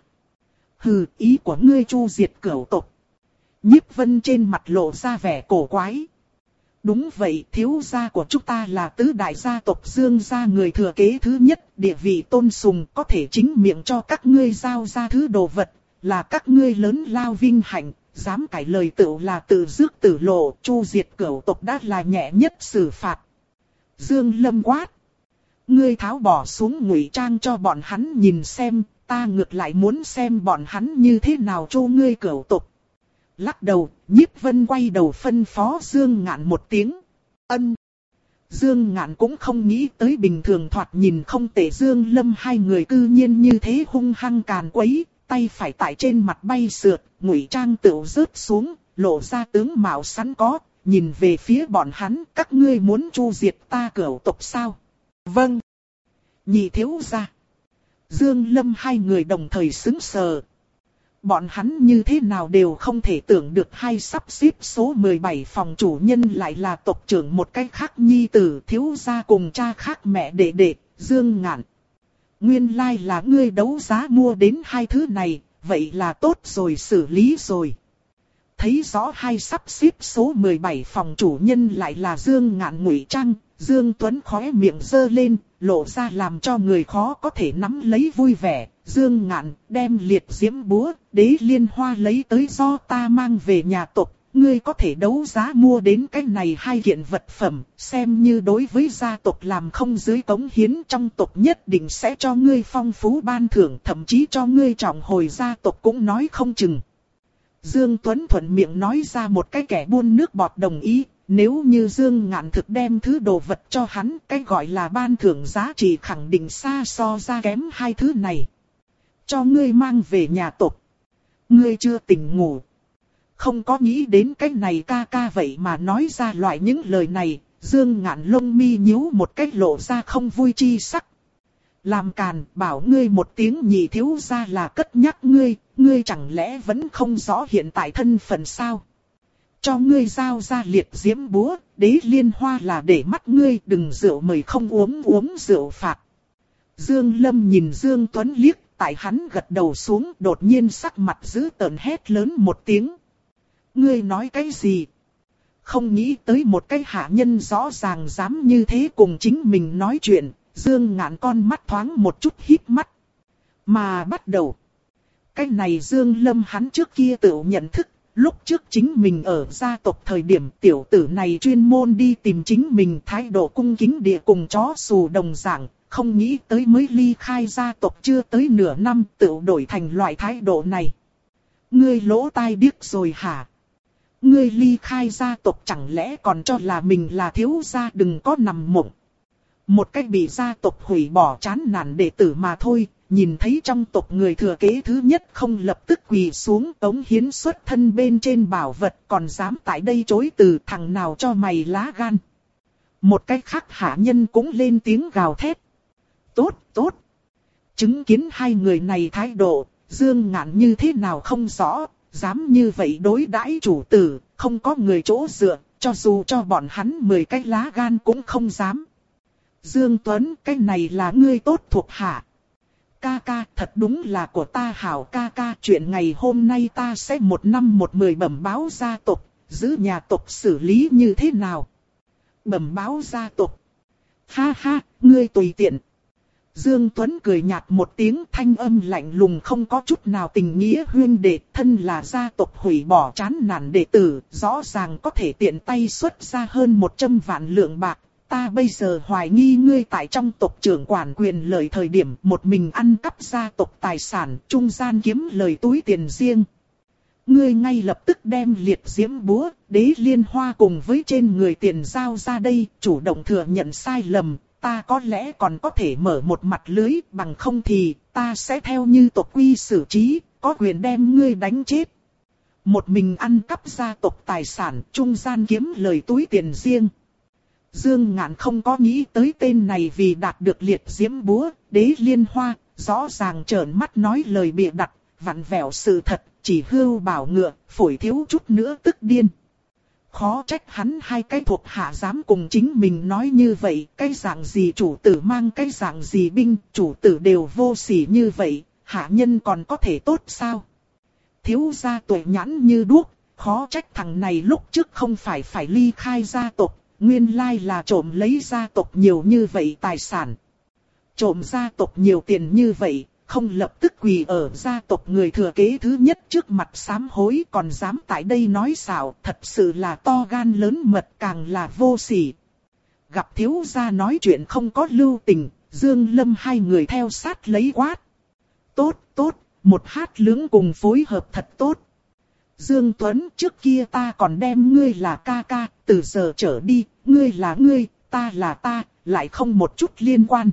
Hừ, ý của ngươi chu diệt cửu tộc. Nhiếp Vân trên mặt lộ ra vẻ cổ quái. Đúng vậy, thiếu gia của chúng ta là tứ đại gia tộc Dương gia người thừa kế thứ nhất, địa vị tôn sùng, có thể chính miệng cho các ngươi giao ra thứ đồ vật, là các ngươi lớn lao vinh hạnh, dám cãi lời tựu là tự rước tử lộ, chu diệt cửu tộc đã là nhẹ nhất xử phạt. Dương Lâm quát. Ngươi tháo bỏ xuống ngụy trang cho bọn hắn nhìn xem, ta ngược lại muốn xem bọn hắn như thế nào chu ngươi cửu tộc. Lắc đầu, Nhiếp Vân quay đầu phân phó Dương Ngạn một tiếng. Ân. Dương Ngạn cũng không nghĩ tới bình thường thoạt nhìn không tệ Dương Lâm hai người cư nhiên như thế hung hăng càn quấy, tay phải tại trên mặt bay sượt, ngụy trang tựu rớt xuống, lộ ra tướng mạo sẵn có, nhìn về phía bọn hắn, các ngươi muốn chu diệt ta cửu tộc sao? Vâng. Nhị thiếu gia. Dương Lâm hai người đồng thời sững sờ. Bọn hắn như thế nào đều không thể tưởng được hai sắp xếp số mười bảy phòng chủ nhân lại là tộc trưởng một cách khác nhi tử thiếu gia cùng cha khác mẹ đệ đệ, Dương Ngạn. Nguyên lai là ngươi đấu giá mua đến hai thứ này, vậy là tốt rồi xử lý rồi. Thấy rõ hai sắp xếp số mười bảy phòng chủ nhân lại là Dương Ngạn ngụy trang, Dương Tuấn khóe miệng giơ lên, lộ ra làm cho người khó có thể nắm lấy vui vẻ. Dương Ngạn đem liệt diễm búa, đế liên hoa lấy tới do ta mang về nhà tộc. Ngươi có thể đấu giá mua đến cái này hai kiện vật phẩm, xem như đối với gia tộc làm không dưới cống hiến trong tộc nhất định sẽ cho ngươi phong phú ban thưởng, thậm chí cho ngươi trọng hồi gia tộc cũng nói không chừng. Dương Tuấn thuận miệng nói ra một cái kẻ buôn nước bọt đồng ý, nếu như Dương Ngạn thực đem thứ đồ vật cho hắn, cái gọi là ban thưởng giá trị khẳng định xa so ra kém hai thứ này. Cho ngươi mang về nhà tộc. Ngươi chưa tỉnh ngủ. Không có nghĩ đến cái này ca ca vậy mà nói ra loại những lời này, Dương Ngạn lông mi nhíu một cách lộ ra không vui chi sắc. Làm càn, bảo ngươi một tiếng nhị thiếu gia là cất nhắc ngươi, ngươi chẳng lẽ vẫn không rõ hiện tại thân phận sao? Cho ngươi giao ra liệt diễm búa, đế liên hoa là để mắt ngươi, đừng rượu mời không uống uống rượu phạt. Dương Lâm nhìn Dương Tuấn liếc, tại hắn gật đầu xuống đột nhiên sắc mặt dữ tợn hét lớn một tiếng. Ngươi nói cái gì? Không nghĩ tới một cái hạ nhân rõ ràng dám như thế cùng chính mình nói chuyện, Dương Ngạn con mắt thoáng một chút híp mắt. Mà bắt đầu. Cái này Dương Lâm hắn trước kia tự nhận thức, lúc trước chính mình ở gia tộc thời điểm tiểu tử này chuyên môn đi tìm chính mình thái độ cung kính địa cùng chó xù đồng dạng, không nghĩ tới mới ly khai gia tộc chưa tới nửa năm tự đổi thành loại thái độ này. Ngươi lỗ tai điếc rồi hả? Ngươi ly khai gia tộc chẳng lẽ còn cho là mình là thiếu gia, đừng có nằm mộng. Một cách bị gia tộc hủy bỏ chán nản đệ tử mà thôi, nhìn thấy trong tộc người thừa kế thứ nhất không lập tức quỳ xuống tống hiến xuất thân bên trên bảo vật, còn dám tại đây chối từ, thằng nào cho mày lá gan. Một cách khác hạ nhân cũng lên tiếng gào thét. Tốt, tốt. Chứng kiến hai người này thái độ, Dương Ngạn như thế nào không rõ, dám như vậy đối đãi chủ tử, không có người chỗ dựa, cho dù cho bọn hắn mười cái lá gan cũng không dám. Dương Tuấn, cái này là ngươi tốt thuộc hạ. Ca ca, thật đúng là của ta hảo ca ca, chuyện ngày hôm nay ta sẽ một năm một mười bẩm báo gia tộc, giữ nhà tộc xử lý như thế nào? Bẩm báo gia tộc. Ha ha, ngươi tùy tiện. Dương Tuấn cười nhạt một tiếng, thanh âm lạnh lùng không có chút nào tình nghĩa huyên đệ, thân là gia tộc hủy bỏ chán nản đệ tử, rõ ràng có thể tiện tay xuất ra hơn một trăm vạn lượng bạc. Ta bây giờ hoài nghi ngươi tại trong tộc trưởng quản quyền lợi thời điểm một mình ăn cắp gia tộc tài sản, trung gian kiếm lời túi tiền riêng. ngươi ngay lập tức đem liệt diễm búa, đế liên hoa cùng với trên người tiền giao ra đây, chủ động thừa nhận sai lầm, ta có lẽ còn có thể mở một mặt lưới, bằng không thì ta sẽ theo như tộc quy xử trí, có quyền đem ngươi đánh chết. Một mình ăn cắp gia tộc tài sản, trung gian kiếm lời túi tiền riêng. Dương Ngạn không có nghĩ tới tên này vì đạt được liệt diễm búa, đế liên hoa, rõ ràng trợn mắt nói lời bịa đặt, vặn vẹo sự thật, chỉ hưu bảo ngựa, phổi thiếu chút nữa tức điên. Khó trách hắn hai cái thuộc hạ dám cùng chính mình nói như vậy, cái dạng gì chủ tử mang cái dạng gì binh, chủ tử đều vô sỉ như vậy, hạ nhân còn có thể tốt sao? Thiếu gia tuổi nhãn như đuốc, khó trách thằng này lúc trước không phải phải ly khai gia tộc, nguyên lai là trộm lấy gia tộc nhiều như vậy tài sản. Trộm gia tộc nhiều tiền như vậy, không lập tức quỳ ở gia tộc người thừa kế thứ nhất trước mặt sám hối, còn dám tại đây nói xạo, thật sự là to gan lớn mật, càng là vô sỉ. Gặp thiếu gia nói chuyện không có lưu tình, Dương Lâm hai người theo sát lấy quát. Tốt, tốt, một hát lưỡng cùng phối hợp thật tốt. Dương Tuấn, trước kia ta còn đem ngươi là ca ca, từ giờ trở đi, ngươi là ngươi, ta là ta, lại không một chút liên quan.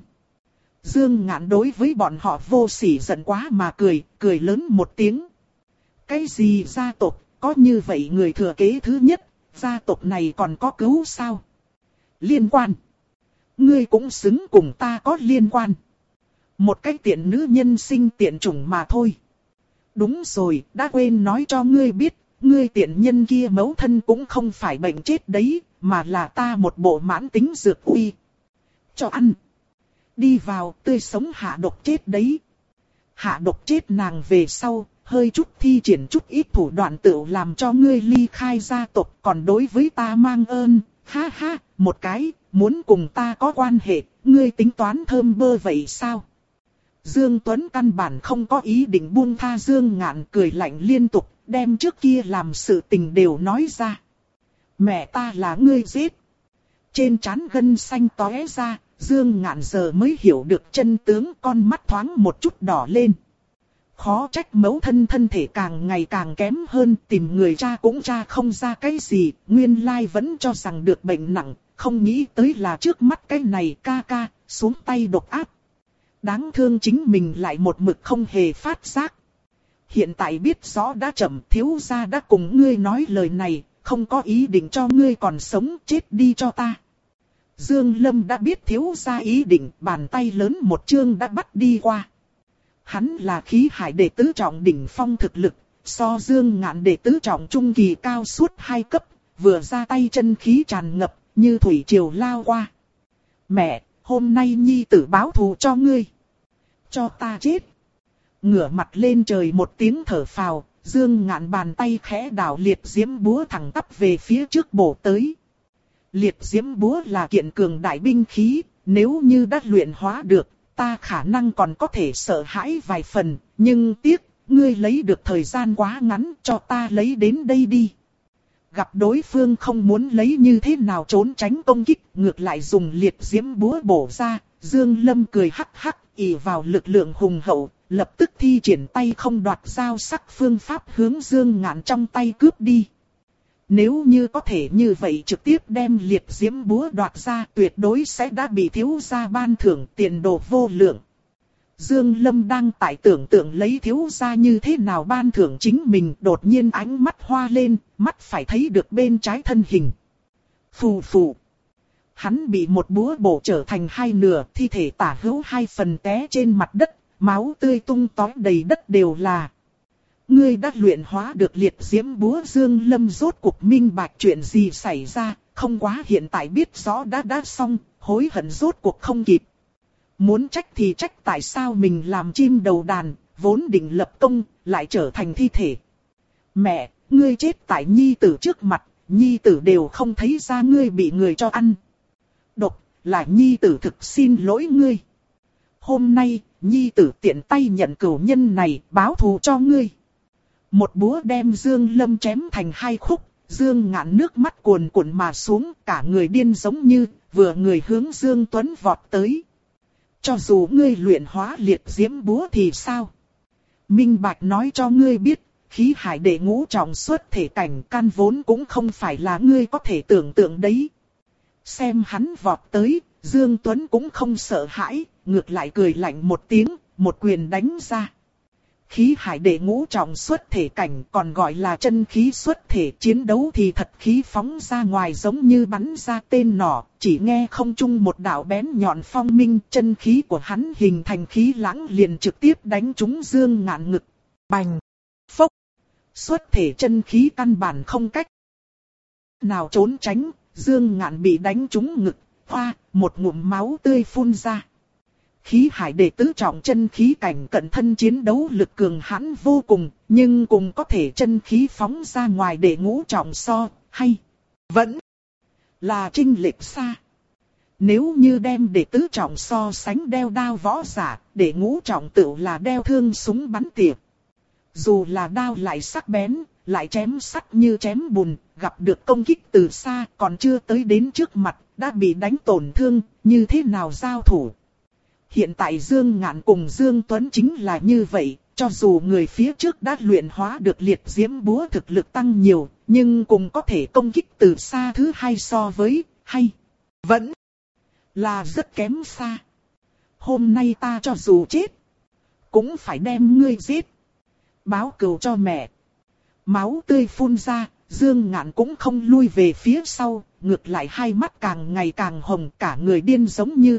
Dương Ngạn đối với bọn họ vô sỉ giận quá mà cười, cười lớn một tiếng. Cái gì gia tộc, có như vậy người thừa kế thứ nhất, gia tộc này còn có cứu sao? Liên quan. Ngươi cũng xứng cùng ta có liên quan. Một cái tiện nữ nhân sinh tiện chủng mà thôi. Đúng rồi, đã quên nói cho ngươi biết, ngươi tiện nhân kia mẫu thân cũng không phải bệnh chết đấy, mà là ta một bộ mãn tính dược uy. Cho ăn. Đi vào, tươi sống hạ độc chết đấy. Hạ độc chết nàng về sau, hơi chút thi triển chút ít thủ đoạn tự làm cho ngươi ly khai gia tộc, còn đối với ta mang ơn, ha ha, một cái, muốn cùng ta có quan hệ, ngươi tính toán thơm bơ vậy sao? Dương Tuấn căn bản không có ý định buông tha Dương Ngạn, cười lạnh liên tục, đem trước kia làm sự tình đều nói ra. Mẹ ta là ngươi giết. Trên trán gân xanh tóe ra, Dương Ngạn giờ mới hiểu được chân tướng, con mắt thoáng một chút đỏ lên. Khó trách mẫu thân thân thể càng ngày càng kém hơn, tìm người cha cũng cha không ra cái gì, nguyên lai vẫn cho rằng được bệnh nặng, không nghĩ tới là trước mắt cái này ca ca, xuống tay độc ác. Đáng thương chính mình lại một mực không hề phát giác. Hiện tại biết rõ đã chậm, thiếu gia đã cùng ngươi nói lời này, không có ý định cho ngươi còn sống, chết đi cho ta. Dương Lâm đã biết thiếu gia ý định, bàn tay lớn một chương đã bắt đi qua. Hắn là khí hải đệ tứ trọng đỉnh phong thực lực, so Dương Ngạn đệ tứ trọng trung kỳ cao suốt hai cấp, vừa ra tay chân khí tràn ngập, như thủy triều lao qua. Mẹ, hôm nay nhi tử báo thù cho ngươi. Cho ta chết. Ngửa mặt lên trời một tiếng thở phào, Dương Ngạn bàn tay khẽ đảo liệt diễm búa thẳng tắp về phía trước bổ tới. Liệt diễm búa là kiện cường đại binh khí, nếu như đã luyện hóa được, ta khả năng còn có thể sợ hãi vài phần, nhưng tiếc, ngươi lấy được thời gian quá ngắn, cho ta lấy đến đây đi. Gặp đối phương không muốn lấy như thế nào trốn tránh công kích, ngược lại dùng liệt diễm búa bổ ra, Dương Lâm cười hắc hắc, ỷ vào lực lượng hùng hậu, lập tức thi triển tay không đoạt dao sắc phương pháp hướng Dương Ngạn trong tay cướp đi. Nếu như có thể như vậy trực tiếp đem liệt diễm búa đoạt ra, tuyệt đối sẽ đã bị thiếu gia ban thưởng tiền đồ vô lượng. Dương Lâm đang tại tưởng tượng lấy thiếu gia như thế nào ban thưởng chính mình, đột nhiên ánh mắt hoa lên, mắt phải thấy được bên trái thân hình. Phù phù. Hắn bị một búa bổ trở thành hai nửa, thi thể tả hữu hai phần té trên mặt đất, máu tươi tung tóe đầy đất đều là. Ngươi đã luyện hóa được liệt diễm búa. Dương Lâm rốt cuộc minh bạch chuyện gì xảy ra, không quá hiện tại biết rõ đã đã xong, hối hận rốt cuộc không kịp. Muốn trách thì trách tại sao mình làm chim đầu đàn, vốn định lập công, lại trở thành thi thể. Mẹ, ngươi chết tại nhi tử trước mặt, nhi tử đều không thấy ra ngươi bị người cho ăn. Độc, là nhi tử thực xin lỗi ngươi. Hôm nay, nhi tử tiện tay nhận cửu nhân này, báo thù cho ngươi. Một búa đem Dương Lâm chém thành hai khúc, Dương Ngạn nước mắt cuồn cuộn mà xuống, cả người điên giống như, vừa người hướng Dương Tuấn vọt tới. Cho dù ngươi luyện hóa liệt diễm búa thì sao? Minh Bạch nói cho ngươi biết, khí hải đệ ngũ trọng xuất thể cảnh căn vốn cũng không phải là ngươi có thể tưởng tượng đấy. Xem hắn vọt tới, Dương Tuấn cũng không sợ hãi, ngược lại cười lạnh một tiếng, một quyền đánh ra. Khí hải đệ ngũ trọng xuất thể cảnh còn gọi là chân khí xuất thể, chiến đấu thì thật khí phóng ra ngoài giống như bắn ra tên nỏ, chỉ nghe không trung một đạo bén nhọn phong minh, chân khí của hắn hình thành khí lãng liền trực tiếp đánh trúng Dương Ngạn ngực. Bành! Phốc! Xuất thể chân khí căn bản không cách nào trốn tránh, Dương Ngạn bị đánh trúng ngực, hoa, một ngụm máu tươi phun ra. Khí hải đệ tứ trọng chân khí cảnh cận thân chiến đấu lực cường hãn vô cùng, nhưng cùng có thể chân khí phóng ra ngoài đệ ngũ trọng so, hay vẫn là chênh lệch xa. Nếu như đem đệ tứ trọng so sánh đeo đao võ giả, đệ ngũ trọng tựu là đeo thương súng bắn tỉa. Dù là đao lại sắc bén, lại chém sắt như chém bùn, gặp được công kích từ xa còn chưa tới đến trước mặt, đã bị đánh tổn thương, như thế nào giao thủ. Hiện tại Dương Ngạn cùng Dương Tuấn chính là như vậy, cho dù người phía trước đã luyện hóa được liệt diễm búa thực lực tăng nhiều, nhưng cùng có thể công kích từ xa thứ hai so với, hay vẫn là rất kém xa. Hôm nay ta cho dù chết, cũng phải đem ngươi giết, báo cừu cho mẹ. Máu tươi phun ra, Dương Ngạn cũng không lui về phía sau, ngược lại hai mắt càng ngày càng hồng, cả người điên giống như.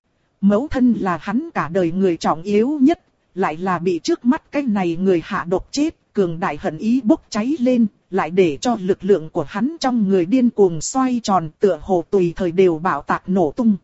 Mẫu thân là hắn cả đời người trọng yếu nhất, lại là bị trước mắt cái này người hạ độc chết, cường đại hận ý bốc cháy lên, lại để cho lực lượng của hắn trong người điên cuồng xoay tròn, tựa hồ tùy thời đều bạo tạc nổ tung.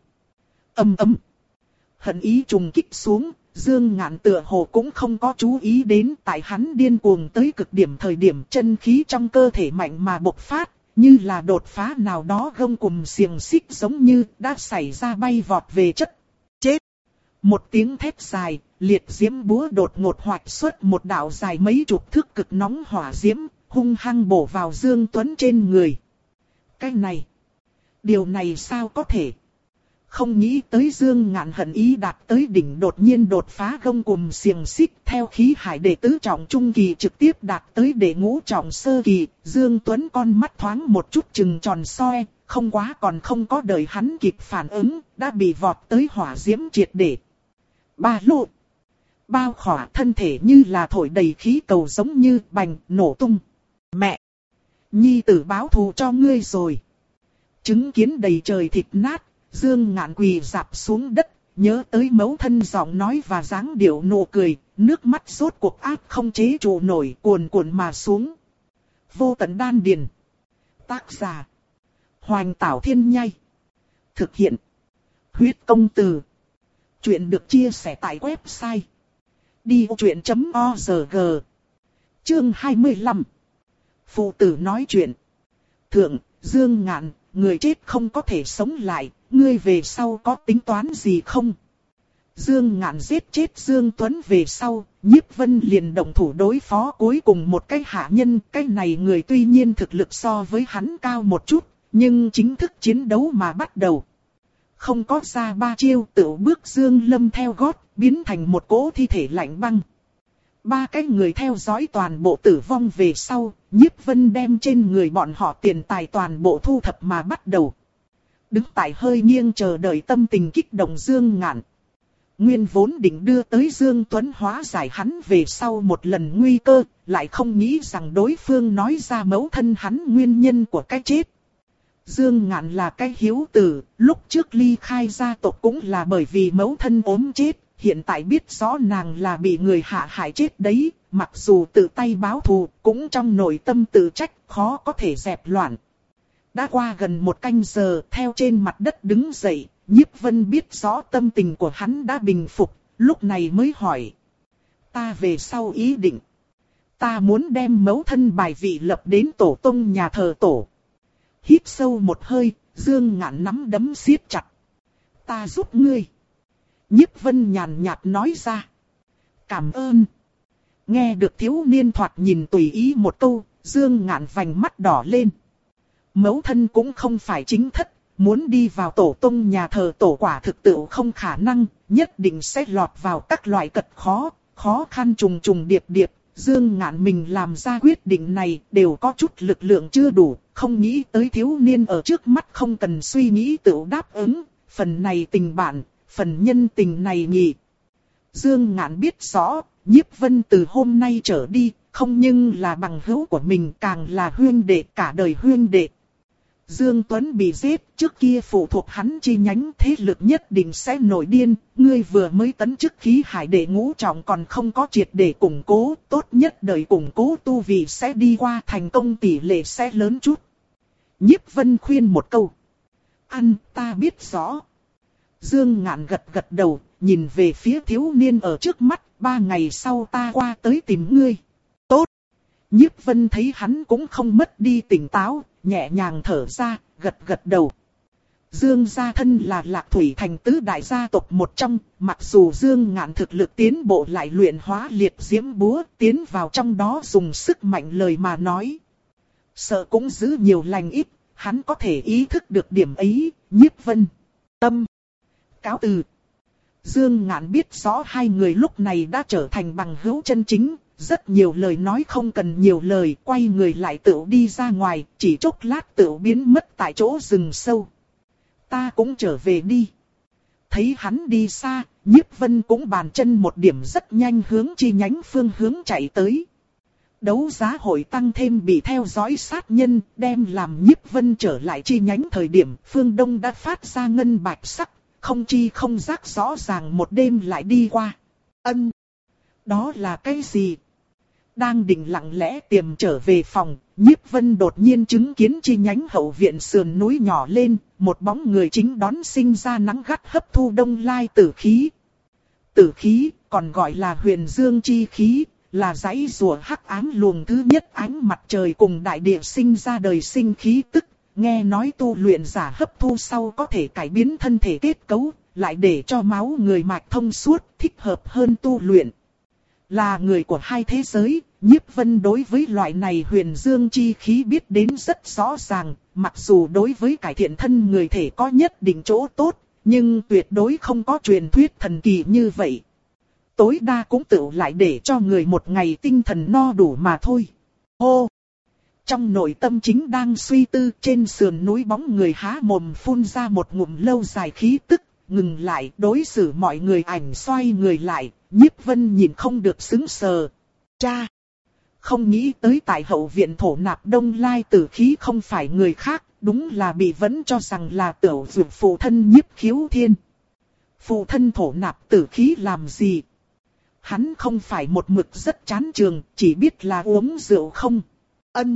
Ầm ầm. Hận ý trùng kích xuống, Dương Ngạn tựa hồ cũng không có chú ý đến, tại hắn điên cuồng tới cực điểm thời điểm chân khí trong cơ thể mạnh mà bộc phát, như là đột phá nào đó gông cùm xiềng xích giống như đã xảy ra bay vọt về chất. Chết! Một tiếng thét dài, liệt diễm búa đột ngột hoạch xuất một đạo dài mấy chục thước cực nóng hỏa diễm, hung hăng bổ vào Dương Tuấn trên người. Cái này! Điều này sao có thể? Không nghĩ tới Dương Ngạn hận ý đạt tới đỉnh đột nhiên đột phá gông cùm xiềng xích, theo khí hải đệ tứ trọng trung kỳ trực tiếp đạt tới đệ ngũ trọng sơ kỳ, Dương Tuấn con mắt thoáng một chút trừng tròn soi, không quá còn không có đợi hắn kịp phản ứng, đã bị vọt tới hỏa diễm triệt để. Ba lô, bao khỏa thân thể như là thổi đầy khí cầu giống như bành nổ tung. Mẹ, nhi tử báo thù cho ngươi rồi. Chứng kiến đầy trời thịt nát, Dương Ngạn quỳ rạp xuống đất, nhớ tới mẫu thân giọng nói và dáng điệu nụ cười, nước mắt rốt cuộc áp không chế trụ nổi cuồn cuộn mà xuống. Vô tận đan điền. Tác giả: Hoành Tảo Thiên Nhai. Thực hiện: Huyết Công Từ. Chuyện được chia sẻ tại website đi vô chuyện chấm org. Chương hai mươi lăm. Phụ tử nói chuyện. Thượng, Dương Ngạn, người chết không có thể sống lại, ngươi về sau có tính toán gì không? Dương Ngạn giết chết Dương Tuấn về sau, Nhiếp Vân liền động thủ đối phó cuối cùng một cái hạ nhân. Cái này người tuy nhiên thực lực so với hắn cao một chút, nhưng chính thức chiến đấu mà bắt đầu. Không có ra ba chiêu tự bước Dương Lâm theo gót, biến thành một cỗ thi thể lạnh băng. Ba cái người theo dõi toàn bộ tử vong về sau, Nhiếp Vân đem trên người bọn họ tiền tài toàn bộ thu thập mà bắt đầu. Đứng tại hơi nghiêng chờ đợi tâm tình kích động Dương Ngạn. Nguyên vốn định đưa tới Dương Tuấn hóa giải hắn về sau một lần nguy cơ, lại không nghĩ rằng đối phương nói ra mẫu thân hắn nguyên nhân của cái chết. Dương Ngạn là cái hiếu tử, lúc trước ly khai gia tộc cũng là bởi vì mẫu thân ốm chết, hiện tại biết rõ nàng là bị người hạ hại chết đấy, mặc dù tự tay báo thù, cũng trong nội tâm tự trách, khó có thể dẹp loạn. Đã qua gần một canh giờ, theo trên mặt đất đứng dậy, Nhiếp Vân biết rõ tâm tình của hắn đã bình phục, lúc này mới hỏi. Ta về sau ý định. Ta muốn đem mẫu thân bài vị lập đến tổ tông nhà thờ tổ. Hít sâu một hơi, Dương Ngạn nắm đấm siết chặt. Ta giúp ngươi. Nhiếp Vân nhàn nhạt nói ra. Cảm ơn. Nghe được thiếu niên thoạt nhìn tùy ý một câu, Dương Ngạn vành mắt đỏ lên. Mẫu thân cũng không phải chính thất, muốn đi vào tổ tông nhà thờ tổ quả thực tự không khả năng, nhất định sẽ lọt vào các loại cật khó, khó khăn trùng trùng điệp điệp, Dương Ngạn mình làm ra quyết định này đều có chút lực lượng chưa đủ, không nghĩ tới thiếu niên ở trước mắt không cần suy nghĩ tự đáp ứng, phần này tình bạn, phần nhân tình này nhỉ. Dương Ngạn biết rõ, Nhiếp Vân từ hôm nay trở đi, không nhưng là bằng hữu của mình càng là huynh đệ cả đời huynh đệ. Dương Tuấn bị giết, trước kia phụ thuộc hắn chi nhánh thế lực nhất định sẽ nổi điên, ngươi vừa mới tấn chức khí hải đệ ngũ trọng còn không có triệt để củng cố, tốt nhất đời củng cố tu vị sẽ đi qua thành công tỷ lệ sẽ lớn chút. Nhiếp Vân khuyên một câu. Ăn, ta biết rõ. Dương Ngạn gật gật đầu, nhìn về phía thiếu niên ở trước mắt, ba ngày sau ta qua tới tìm ngươi. Tốt. Nhiếp Vân thấy hắn cũng không mất đi tỉnh táo, nhẹ nhàng thở ra, gật gật đầu. Dương gia thân là Lạc Thủy thành tứ đại gia tộc một trong, mặc dù Dương Ngạn thực lực tiến bộ lại luyện hóa liệt diễm búa, tiến vào trong đó dùng sức mạnh lời mà nói. Sợ cũng giữ nhiều lành ít, hắn có thể ý thức được điểm ấy, Nhiếp Vân. Tâm. Cáo từ. Dương Ngạn biết rõ hai người lúc này đã trở thành bằng hữu chân chính. Rất nhiều lời nói không cần nhiều lời, quay người lại tự đi ra ngoài, chỉ chốc lát tự biến mất tại chỗ rừng sâu. Ta cũng trở về đi. Thấy hắn đi xa, Nhiếp Vân cũng bàn chân một điểm rất nhanh hướng chi nhánh phương hướng chạy tới. Đấu giá hội tăng thêm bị theo dõi sát nhân, đem làm Nhiếp Vân trở lại chi nhánh thời điểm phương đông đã phát ra ngân bạch sắc, không chi không giác rõ ràng một đêm lại đi qua. Ân. Đó là cái gì? Đang định lặng lẽ tiềm trở về phòng, Nhiếp Vân đột nhiên chứng kiến chi nhánh hậu viện sườn núi nhỏ lên, một bóng người chính đón sinh ra nắng gắt hấp thu đông lai tử khí. Tử khí, còn gọi là huyền dương chi khí, là dãy rùa hắc ám luồng thứ nhất ánh mặt trời cùng đại địa sinh ra đời sinh khí tức. Nghe nói tu luyện giả hấp thu sau có thể cải biến thân thể kết cấu, lại để cho máu người mạch thông suốt, thích hợp hơn tu luyện. Là người của hai thế giới, Nhiếp Vân đối với loại này huyền dương chi khí biết đến rất rõ ràng, mặc dù đối với cải thiện thân người thể có nhất định chỗ tốt, nhưng tuyệt đối không có truyền thuyết thần kỳ như vậy. Tối đa cũng tự lại để cho người một ngày tinh thần no đủ mà thôi. Hô! Trong nội tâm chính đang suy tư, trên sườn núi bóng người há mồm phun ra một ngụm lâu dài khí tức, ngừng lại đối xử mọi người ảnh xoay người lại, Nhiếp Vân nhìn không được sững sờ. Cha! Không nghĩ tới tại hậu viện thổ nạp đông lai tử khí không phải người khác, đúng là bị vẫn cho rằng là tiểu dược phụ thân Nhiếp Khiếu Thiên. Phụ thân thổ nạp tử khí làm gì? Hắn không phải một mực rất chán trường, chỉ biết là uống rượu không? Ân!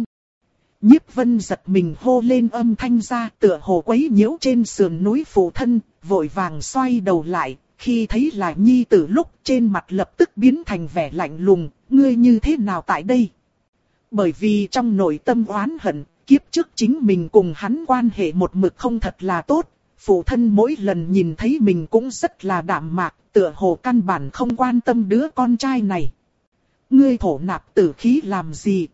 Nhiếp Vân giật mình hô lên âm thanh ra, tựa hồ quấy nhiễu trên sườn núi phụ thân, vội vàng xoay đầu lại, khi thấy là nhi tử lúc trên mặt lập tức biến thành vẻ lạnh lùng, ngươi như thế nào tại đây? Bởi vì trong nội tâm oán hận, kiếp trước chính mình cùng hắn quan hệ một mực không thật là tốt, phụ thân mỗi lần nhìn thấy mình cũng rất là đạm mạc, tựa hồ căn bản không quan tâm đứa con trai này. Ngươi thổ nạp tử khí làm gì?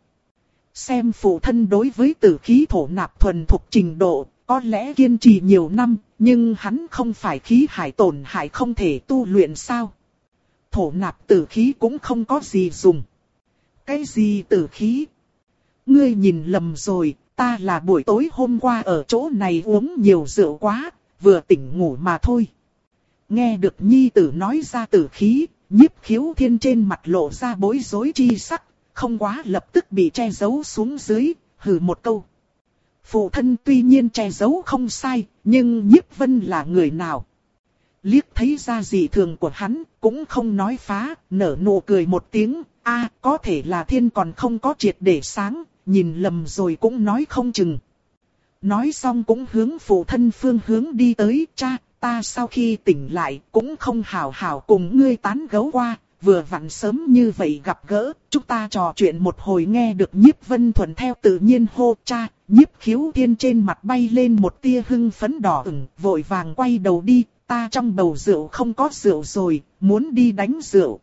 Xem phụ thân đối với tử khí thổ nạp thuần thục trình độ, có lẽ kiên trì nhiều năm, nhưng hắn không phải khí hải tổn hại không thể tu luyện sao? Thổ nạp tử khí cũng không có gì dùng. Cái gì tử khí? Ngươi nhìn lầm rồi, ta là buổi tối hôm qua ở chỗ này uống nhiều rượu quá, vừa tỉnh ngủ mà thôi. Nghe được nhi tử nói ra tử khí, Nhiếp Khiếu Thiên trên mặt lộ ra bối rối chi sắc, không quá lập tức bị che giấu xuống dưới, hừ một câu. Phụ thân tuy nhiên che giấu không sai, nhưng Nhiếp Vân là người nào? Liếc thấy ra dị thường của hắn, cũng không nói phá, nở nụ cười một tiếng, a có thể là thiên còn không có triệt để sáng, nhìn lầm rồi cũng nói không chừng. Nói xong cũng hướng phụ thân phương hướng đi tới, cha, ta sau khi tỉnh lại cũng không hảo hảo cùng ngươi tán gẫu qua, vừa vặn sớm như vậy gặp gỡ, chúng ta trò chuyện một hồi. Nghe được Nhiếp Vân thuận theo tự nhiên hô cha, Nhiếp Khiếu Thiên trên mặt bay lên một tia hưng phấn đỏ ửng, vội vàng quay đầu đi, ta trong bầu rượu không có rượu rồi, muốn đi đánh rượu.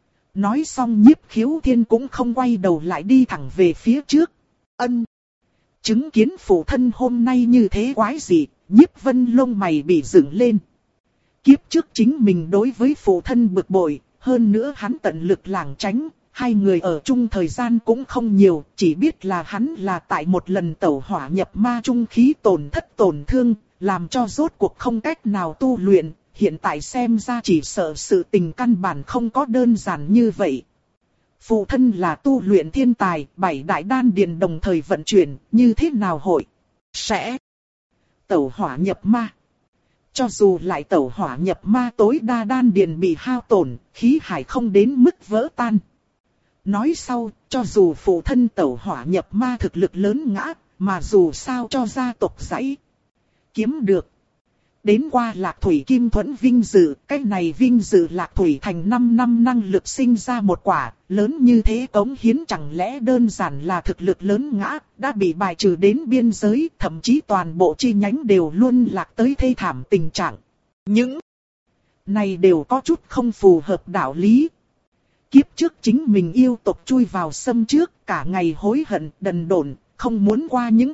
Nói xong Nhiếp Khiếu Thiên cũng không quay đầu lại đi thẳng về phía trước. Ân. Chứng kiến phụ thân hôm nay như thế quái dị, Nhiếp Vân lông mày bị dựng lên. Kiếp trước chính mình đối với phụ thân bực bội, hơn nữa hắn tận lực lảng tránh, Hai người ở chung thời gian cũng không nhiều, chỉ biết là hắn là tại một lần tẩu hỏa nhập ma trung khí tổn thất tổn thương, làm cho rốt cuộc không cách nào tu luyện, hiện tại xem ra chỉ sợ sự tình căn bản không có đơn giản như vậy. Phụ thân là tu luyện thiên tài, bảy đại đan điền đồng thời vận chuyển, như thế nào hội sẽ tẩu hỏa nhập ma. Cho dù lại tẩu hỏa nhập ma tối đa đan điền bị hao tổn, khí hải không đến mức vỡ tan. Nói sau, cho dù phụ thân tẩu hỏa nhập ma thực lực lớn ngã, mà dù sao cho gia tộc dãy kiếm được. Đến qua Lạc Thủy Kim Thuẫn vinh dự, cái này vinh dự Lạc Thủy thành năm năm năng lực sinh ra một quả, lớn như thế cống hiến chẳng lẽ đơn giản là thực lực lớn ngã, đã bị bài trừ đến biên giới, thậm chí toàn bộ chi nhánh đều luôn lạc tới thê thảm tình trạng. Những này đều có chút không phù hợp đạo lý. Kiếp trước chính mình yêu tộc chui vào xâm trước, cả ngày hối hận, đần độn, không muốn qua những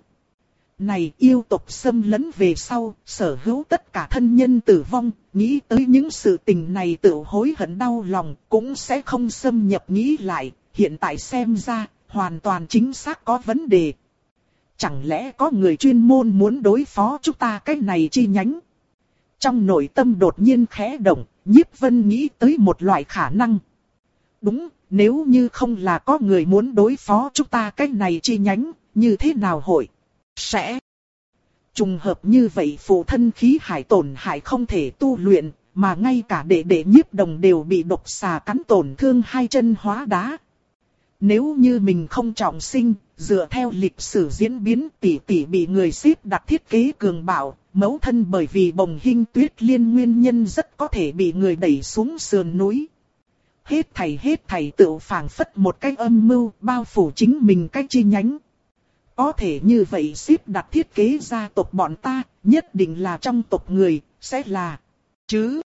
này yêu tộc xâm lấn về sau, sở hữu tất cả thân nhân tử vong, nghĩ tới những sự tình này tự hối hận đau lòng, cũng sẽ không xâm nhập nghĩ lại, hiện tại xem ra, hoàn toàn chính xác có vấn đề. Chẳng lẽ có người chuyên môn muốn đối phó chúng ta cái này chi nhánh? Trong nội tâm đột nhiên khẽ động, Nhiếp Vân nghĩ tới một loại khả năng. Đúng, nếu như không là có người muốn đối phó chúng ta cái này chi nhánh, như thế nào hội sẽ trùng hợp như vậy? Phụ thân khí hải tổn hại không thể tu luyện, mà ngay cả đệ đệ Nhiếp Đồng đều bị độc xà cắn tổn thương hai chân hóa đá. Nếu như mình không trọng sinh, dựa theo lịch sử diễn biến, tỷ tỷ bị người xếp đặt thiết kế cường bạo, mẫu thân bởi vì bồng hinh tuyết liên nguyên nhân rất có thể bị người đẩy xuống sườn núi. Hết thảy hết thảy tự phảng phất một cái âm mưu bao phủ chính mình cái chi nhánh. Có thể như vậy xếp đặt thiết kế gia tộc bọn ta, nhất định là trong tộc người, sẽ là chứ.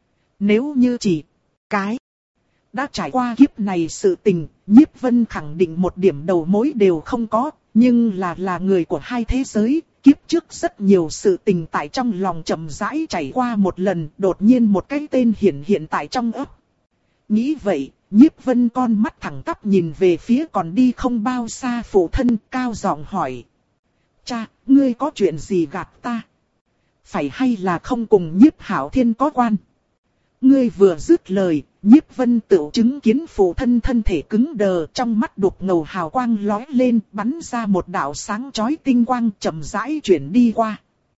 Nếu như chỉ cái đã trải qua kiếp này sự tình, Nhiếp Vân khẳng định một điểm đầu mối đều không có, nhưng là là người của hai thế giới, kiếp trước rất nhiều sự tình tại trong lòng chậm rãi chảy qua một lần, đột nhiên một cái tên hiển hiện tại trong ấp. Nghĩ vậy, Nhiếp Vân con mắt thẳng tắp nhìn về phía còn đi không bao xa phụ thân, cao giọng hỏi. Cha, ngươi có chuyện gì gạt ta? Phải hay là không cùng Nhiếp Hạo Thiên có quan? Ngươi vừa dứt lời, Nhiếp Vân tự chứng kiến phụ thân thân thể cứng đờ, trong mắt đục ngầu hào quang lóe lên, bắn ra một đạo sáng chói tinh quang chậm rãi chuyển đi qua.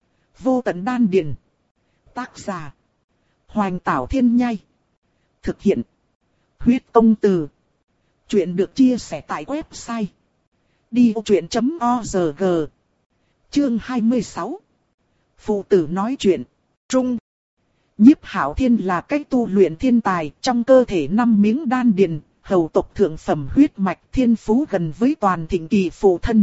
Vô tận đan điền. Tác giả: Hoành Tảo Thiên Nhai. Thực hiện: Huyết Công Từ. Chuyện được chia sẻ tại website đi ô chuyện chấm org. Chương hai mươi sáu. Phụ tử nói chuyện. Trung. Nhiếp Hạo Thiên là cách tu luyện thiên tài, trong cơ thể năm miếng đan điền, hầu tộc thượng phẩm huyết mạch, thiên phú gần với toàn thịnh kỳ phụ thân.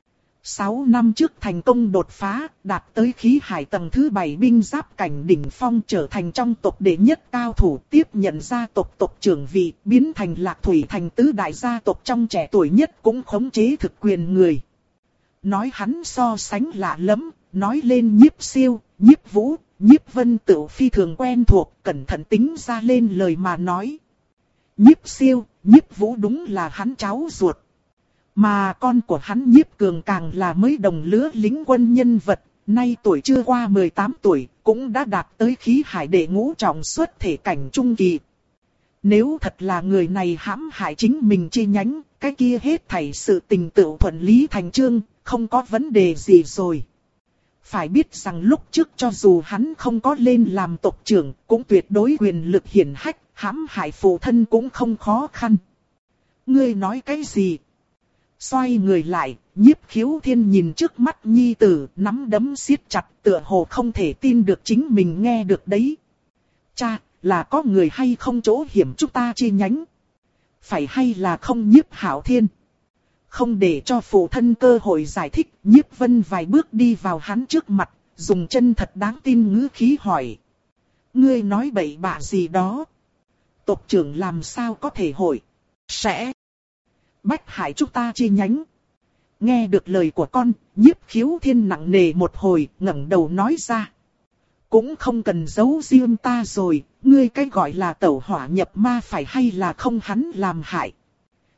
Sáu năm trước thành công đột phá, đạt tới khí hải tầng thứ bảy binh giáp cảnh đỉnh phong, trở thành trong tộc đệ nhất cao thủ, tiếp nhận gia tộc tộc trưởng vị, biến thành Lạc Thủy thành tứ đại gia tộc trong trẻ tuổi nhất, cũng khống chế thực quyền người. Nói hắn so sánh lạ lắm, nói lên Nhiếp Siêu, Nhiếp Vũ, Nhiếp Vân tự phi thường quen thuộc, cẩn thận tính ra lên lời mà nói. Nhiếp Siêu, Nhiếp Vũ đúng là hắn cháu ruột. Mà con của hắn Nhiếp Cường càng là mới đồng lứa lính quân nhân vật, nay tuổi chưa qua mười tám tuổi, cũng đã đạt tới khí hải đệ ngũ trọng xuất thể cảnh trung kỳ. Nếu thật là người này hãm hại chính mình chi nhánh, cái kia hết thảy sự tình tự thuận lý thành chương, không có vấn đề gì rồi. Phải biết rằng lúc trước cho dù hắn không có lên làm tộc trưởng, cũng tuyệt đối quyền lực hiển hách, hãm hại phụ thân cũng không khó khăn. Ngươi nói cái gì? Xoay người lại, Nhiếp Khiếu Thiên nhìn trước mắt nhi tử, nắm đấm siết chặt, tựa hồ không thể tin được chính mình nghe được đấy. Cha, là có người hay không chỗ hiểm chúng ta chi nhánh? Phải hay là không? Nhiếp Hạo Thiên không để cho phụ thân cơ hội giải thích, Nhiếp Vân vài bước đi vào hắn trước mặt, dùng chân thật đáng tin ngữ khí hỏi. Ngươi nói bậy bạ gì đó? Tộc trưởng làm sao có thể hội sẽ bách hại chúng ta chi nhánh? Nghe được lời của con, Nhiếp Khiếu Thiên nặng nề một hồi, ngẩng đầu nói ra. Cũng không cần giấu riêng ta rồi, ngươi cái gọi là tẩu hỏa nhập ma phải hay là không hắn làm hại?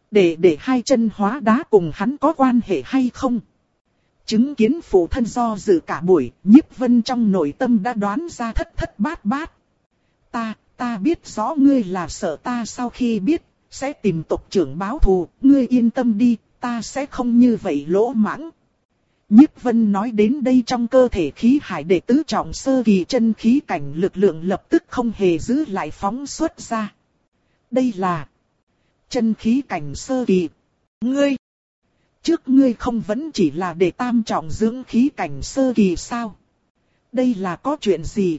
Để để hai chân hóa đá cùng hắn có quan hệ hay không? Chứng kiến phụ thân do dự cả buổi, Nhiếp Vân trong nội tâm đã đoán ra thất thất bát bát. Ta, ta biết rõ ngươi là sợ ta sau khi biết, sẽ tìm tộc trưởng báo thù, ngươi yên tâm đi, ta sẽ không như vậy lỗ mãng. Nhiếp Vân nói đến đây trong cơ thể khí hải đệ tứ trọng sơ kỳ chân khí cảnh lực lượng lập tức không hề giữ lại phóng xuất ra. Đây là chân khí cảnh sơ kỳ. Ngươi, trước ngươi không vẫn chỉ là để tam trọng dưỡng khí cảnh sơ kỳ sao? Đây là có chuyện gì?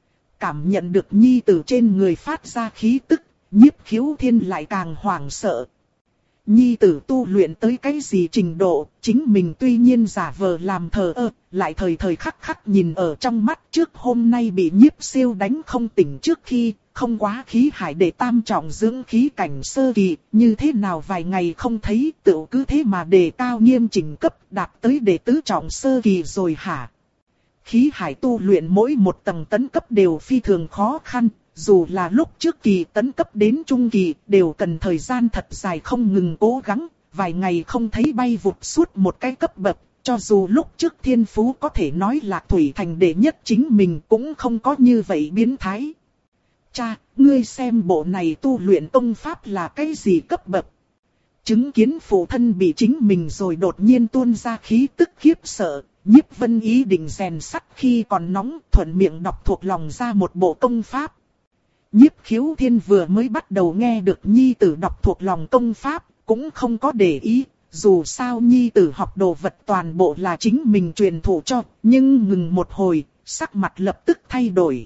Cảm nhận được nhi tử trên người phát ra khí tức, Nhiếp Khiếu Thiên lại càng hoảng sợ. Nhi tử tu luyện tới cái gì trình độ, chính mình tuy nhiên giả vờ làm thờ ơ, lại thời thời khắc khắc nhìn ở trong mắt. Trước hôm nay bị Nhiếp Siêu đánh không tỉnh trước khi, không quá khí hải để tam trọng dưỡng khí cảnh sơ kỳ, như thế nào vài ngày không thấy, tự cứ thế mà đề cao nghiêm chỉnh cấp, đạt tới đệ tứ trọng sơ kỳ rồi hả? Khí hải tu luyện mỗi một tầng tấn cấp đều phi thường khó khăn. Dù là lúc trước kỳ tấn cấp đến trung kỳ, đều cần thời gian thật dài không ngừng cố gắng, vài ngày không thấy bay vụt suốt một cái cấp bậc, cho dù lúc trước thiên phú có thể nói Lạc Thủy Thành đệ nhất chính mình cũng không có như vậy biến thái. Cha, ngươi xem bộ này tu luyện công pháp là cái gì cấp bậc? Chứng kiến phụ thân bị chính mình rồi đột nhiên tuôn ra khí tức khiếp sợ, Nhiếp Vân ý định rèn sắt khi còn nóng, thuận miệng đọc thuộc lòng ra một bộ công pháp. Nhiếp Khiếu Thiên vừa mới bắt đầu nghe được nhi tử đọc thuộc lòng công pháp, cũng không có để ý, dù sao nhi tử học đồ vật toàn bộ là chính mình truyền thụ cho, nhưng ngừng một hồi, sắc mặt lập tức thay đổi.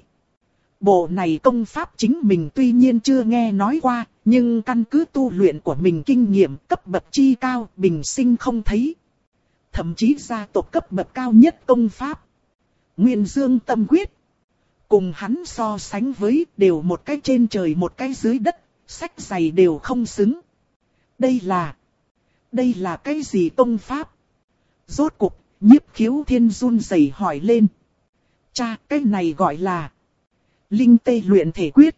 Bộ này công pháp chính mình tuy nhiên chưa nghe nói qua, nhưng căn cứ tu luyện của mình kinh nghiệm cấp bậc chi cao, bình sinh không thấy. Thậm chí gia tộc cấp bậc cao nhất công pháp, Nguyên Dương Tâm Quyết, cùng hắn so sánh với đều một cái trên trời một cái dưới đất, sách giày đều không xứng. Đây là... Đây là cái gì công pháp? Rốt cục, Nhiếp Khiếu Thiên run rẩy hỏi lên. Cha, cái này gọi là... Linh Tê luyện thể quyết.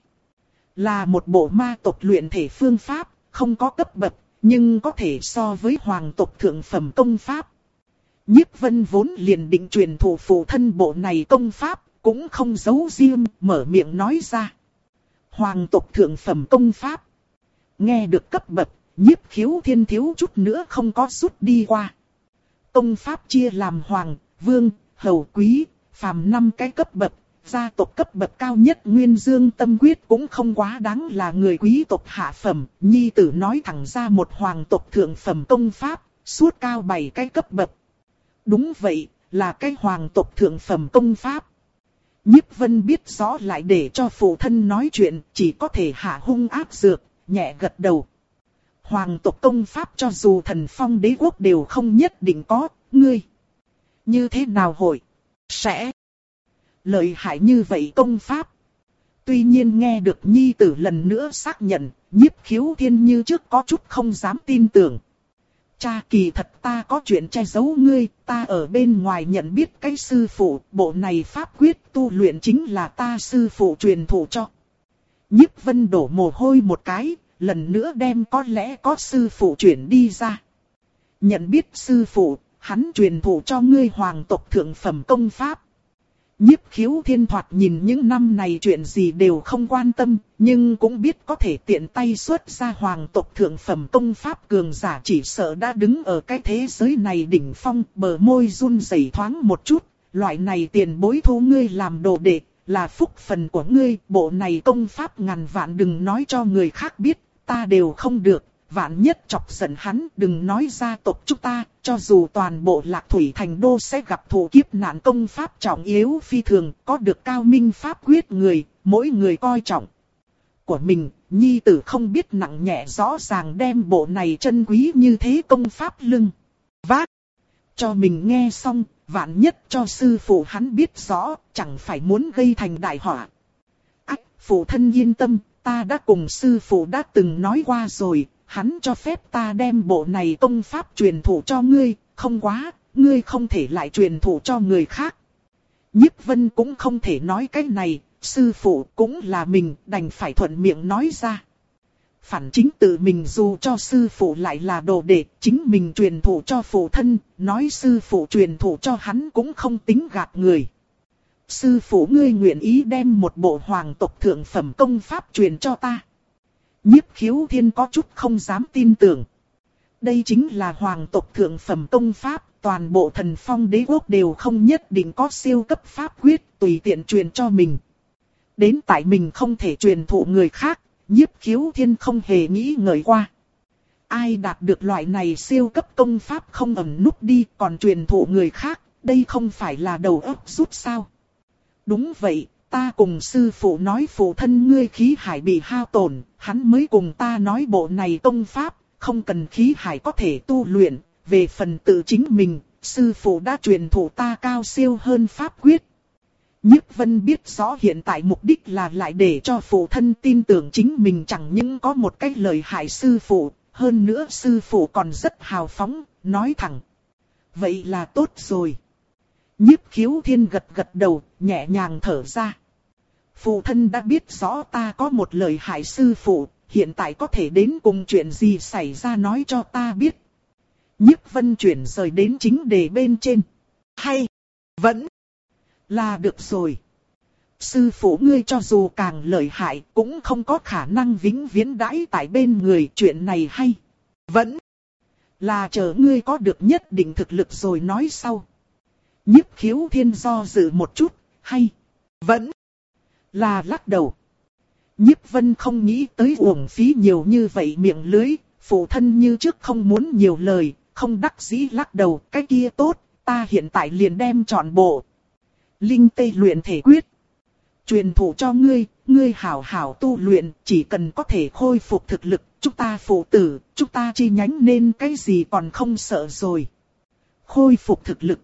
Là một bộ ma tộc luyện thể phương pháp, không có cấp bậc, nhưng có thể so với hoàng tộc thượng phẩm công pháp. Nhiếp Vân vốn liền định truyền thụ phụ thân bộ này công pháp, cũng không giấu riêng, mở miệng nói ra. Hoàng tộc thượng phẩm công pháp. Nghe được cấp bậc, Nhiếp Khiếu Thiên thiếu chút nữa không có rút đi qua. Công pháp chia làm hoàng, vương, hầu, quý, phàm năm cái cấp bậc. Gia tộc cấp bậc cao nhất Nguyên Dương Tâm Quyết cũng không quá đáng là người quý tộc hạ phẩm. Nhi tử nói thẳng ra một hoàng tộc thượng phẩm công pháp, suốt cao bảy cái cấp bậc. Đúng vậy, là cái hoàng tộc thượng phẩm công pháp. Nhiếp Vân biết rõ lại để cho phụ thân nói chuyện, chỉ có thể hạ hung ác dược, nhẹ gật đầu. Hoàng tộc công pháp cho dù thần phong đế quốc đều không nhất định có, ngươi. Như thế nào hội? Sẽ. Lợi hại như vậy công pháp. Tuy nhiên nghe được nhi tử lần nữa xác nhận, Nhiếp Khiếu Thiên như trước có chút không dám tin tưởng. Cha, kỳ thật ta có chuyện che giấu ngươi, ta ở bên ngoài nhận biết cái sư phụ, bộ này pháp quyết tu luyện chính là ta sư phụ truyền thụ cho. Nhiếp Vân đổ mồ hôi một cái, lần nữa đem có lẽ có sư phụ chuyển đi ra. Nhận biết sư phụ, hắn truyền thụ cho ngươi hoàng tộc thượng phẩm công pháp. Nhiếp Khiếu Thiên thoạt nhìn những năm này chuyện gì đều không quan tâm, nhưng cũng biết có thể tiện tay xuất ra hoàng tộc thượng phẩm công pháp cường giả chỉ sợ đã đứng ở cái thế giới này đỉnh phong, bờ môi run rẩy thoáng một chút, loại này tiền bối thu ngươi làm đồ đệ, là phúc phần của ngươi, bộ này công pháp ngàn vạn đừng nói cho người khác biết, ta đều không được. Vạn nhất chọc giận hắn, đừng nói gia tộc chúng ta, cho dù toàn bộ Lạc Thủy Thành đô sẽ gặp thụ kiếp nạn, công pháp trọng yếu phi thường, có được cao minh pháp quyết người, mỗi người coi trọng của mình, nhi tử không biết nặng nhẹ rõ ràng đem bộ này chân quý như thế công pháp lưng vác cho mình nghe xong, vạn nhất cho sư phụ hắn biết rõ, chẳng phải muốn gây thành đại họa. Ách, phụ thân yên tâm, ta đã cùng sư phụ đã từng nói qua rồi. Hắn cho phép ta đem bộ này công pháp truyền thụ cho ngươi, không quá, ngươi không thể lại truyền thụ cho người khác. Nhiếp Vân cũng không thể nói cái này, sư phụ cũng là mình, đành phải thuận miệng nói ra. phản chính tự mình dù cho sư phụ lại là đồ đệ, chính mình truyền thụ cho phụ thân, nói sư phụ truyền thụ cho hắn cũng không tính gạt người. Sư phụ ngươi nguyện ý đem một bộ hoàng tộc thượng phẩm công pháp truyền cho ta. Nhiếp Khiếu Thiên có chút không dám tin tưởng. Đây chính là hoàng tộc thượng phẩm công pháp, toàn bộ Thần Phong đế quốc đều không nhất định có siêu cấp pháp quyết tùy tiện truyền cho mình. Đến tại mình không thể truyền thụ người khác, Nhiếp Khiếu Thiên không hề nghĩ ngợi qua. Ai đạt được loại này siêu cấp công pháp không ẩn núp đi còn truyền thụ người khác, đây không phải là đầu óc rút sao? Đúng vậy, ta cùng sư phụ nói phụ thân ngươi khí hải bị hao tổn, hắn mới cùng ta nói bộ này công pháp, không cần khí hải có thể tu luyện, về phần tự chính mình, sư phụ đã truyền thụ ta cao siêu hơn pháp quyết. Nhiếp Vân biết rõ hiện tại mục đích là lại để cho phụ thân tin tưởng chính mình chẳng những có một cách lời hại sư phụ, hơn nữa sư phụ còn rất hào phóng, nói thẳng. Vậy là tốt rồi. Nhiếp Khiếu Thiên gật gật đầu, nhẹ nhàng thở ra. Phụ thân đã biết rõ ta có một lời hại sư phụ, hiện tại có thể đến cùng chuyện gì xảy ra nói cho ta biết. Nhiếp Vân chuyển rời đến chính đề bên trên. Hay, vẫn là được rồi. Sư phụ ngươi cho dù càng lợi hại cũng không có khả năng vĩnh viễn đãi tại bên người, chuyện này hay. Vẫn là chờ ngươi có được nhất định thực lực rồi nói sau. Nhiếp Khiếu Thiên do dự một chút, hay, vẫn là lắc đầu. Nhiếp Vân không nghĩ tới uổng phí nhiều như vậy miệng lưới, phụ thân như trước không muốn nhiều lời, không đắc dĩ lắc đầu, cái kia tốt, ta hiện tại liền đem trọn bộ Linh Tê luyện thể quyết truyền thụ cho ngươi, ngươi hảo hảo tu luyện, chỉ cần có thể khôi phục thực lực, chúng ta phụ tử, chúng ta chi nhánh nên cái gì còn không sợ rồi. Khôi phục thực lực.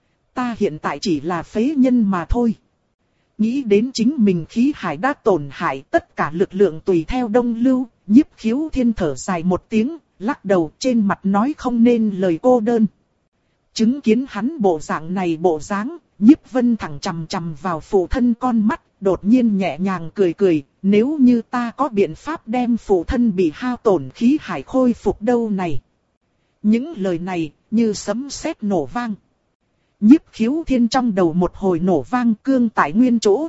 Ta hiện tại chỉ là phế nhân mà thôi. Nghĩ đến chính mình khí hải đã tổn hại, tất cả lực lượng tùy theo đông lưu, Nhiếp Khiếu Thiên thở dài một tiếng, lắc đầu, trên mặt nói không nên lời cô đơn. Chứng kiến hắn bộ dạng này bộ dáng, Nhiếp Vân thẳng chằm chằm vào phụ thân con mắt, đột nhiên nhẹ nhàng cười cười, nếu như ta có biện pháp đem phụ thân bị hao tổn khí hải khôi phục đâu này. Những lời này như sấm sét nổ vang. Nhiếp Khiếu Thiên trong đầu một hồi nổ vang, cương tại nguyên chỗ.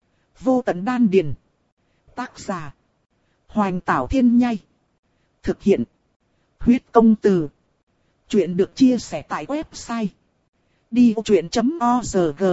Vô tận đan điền. Tác giả Hoành Tảo Thiên Nhai. Thực hiện Huyết Công Từ. Chuyện được chia sẻ tại website đi vô chuyện chấm org.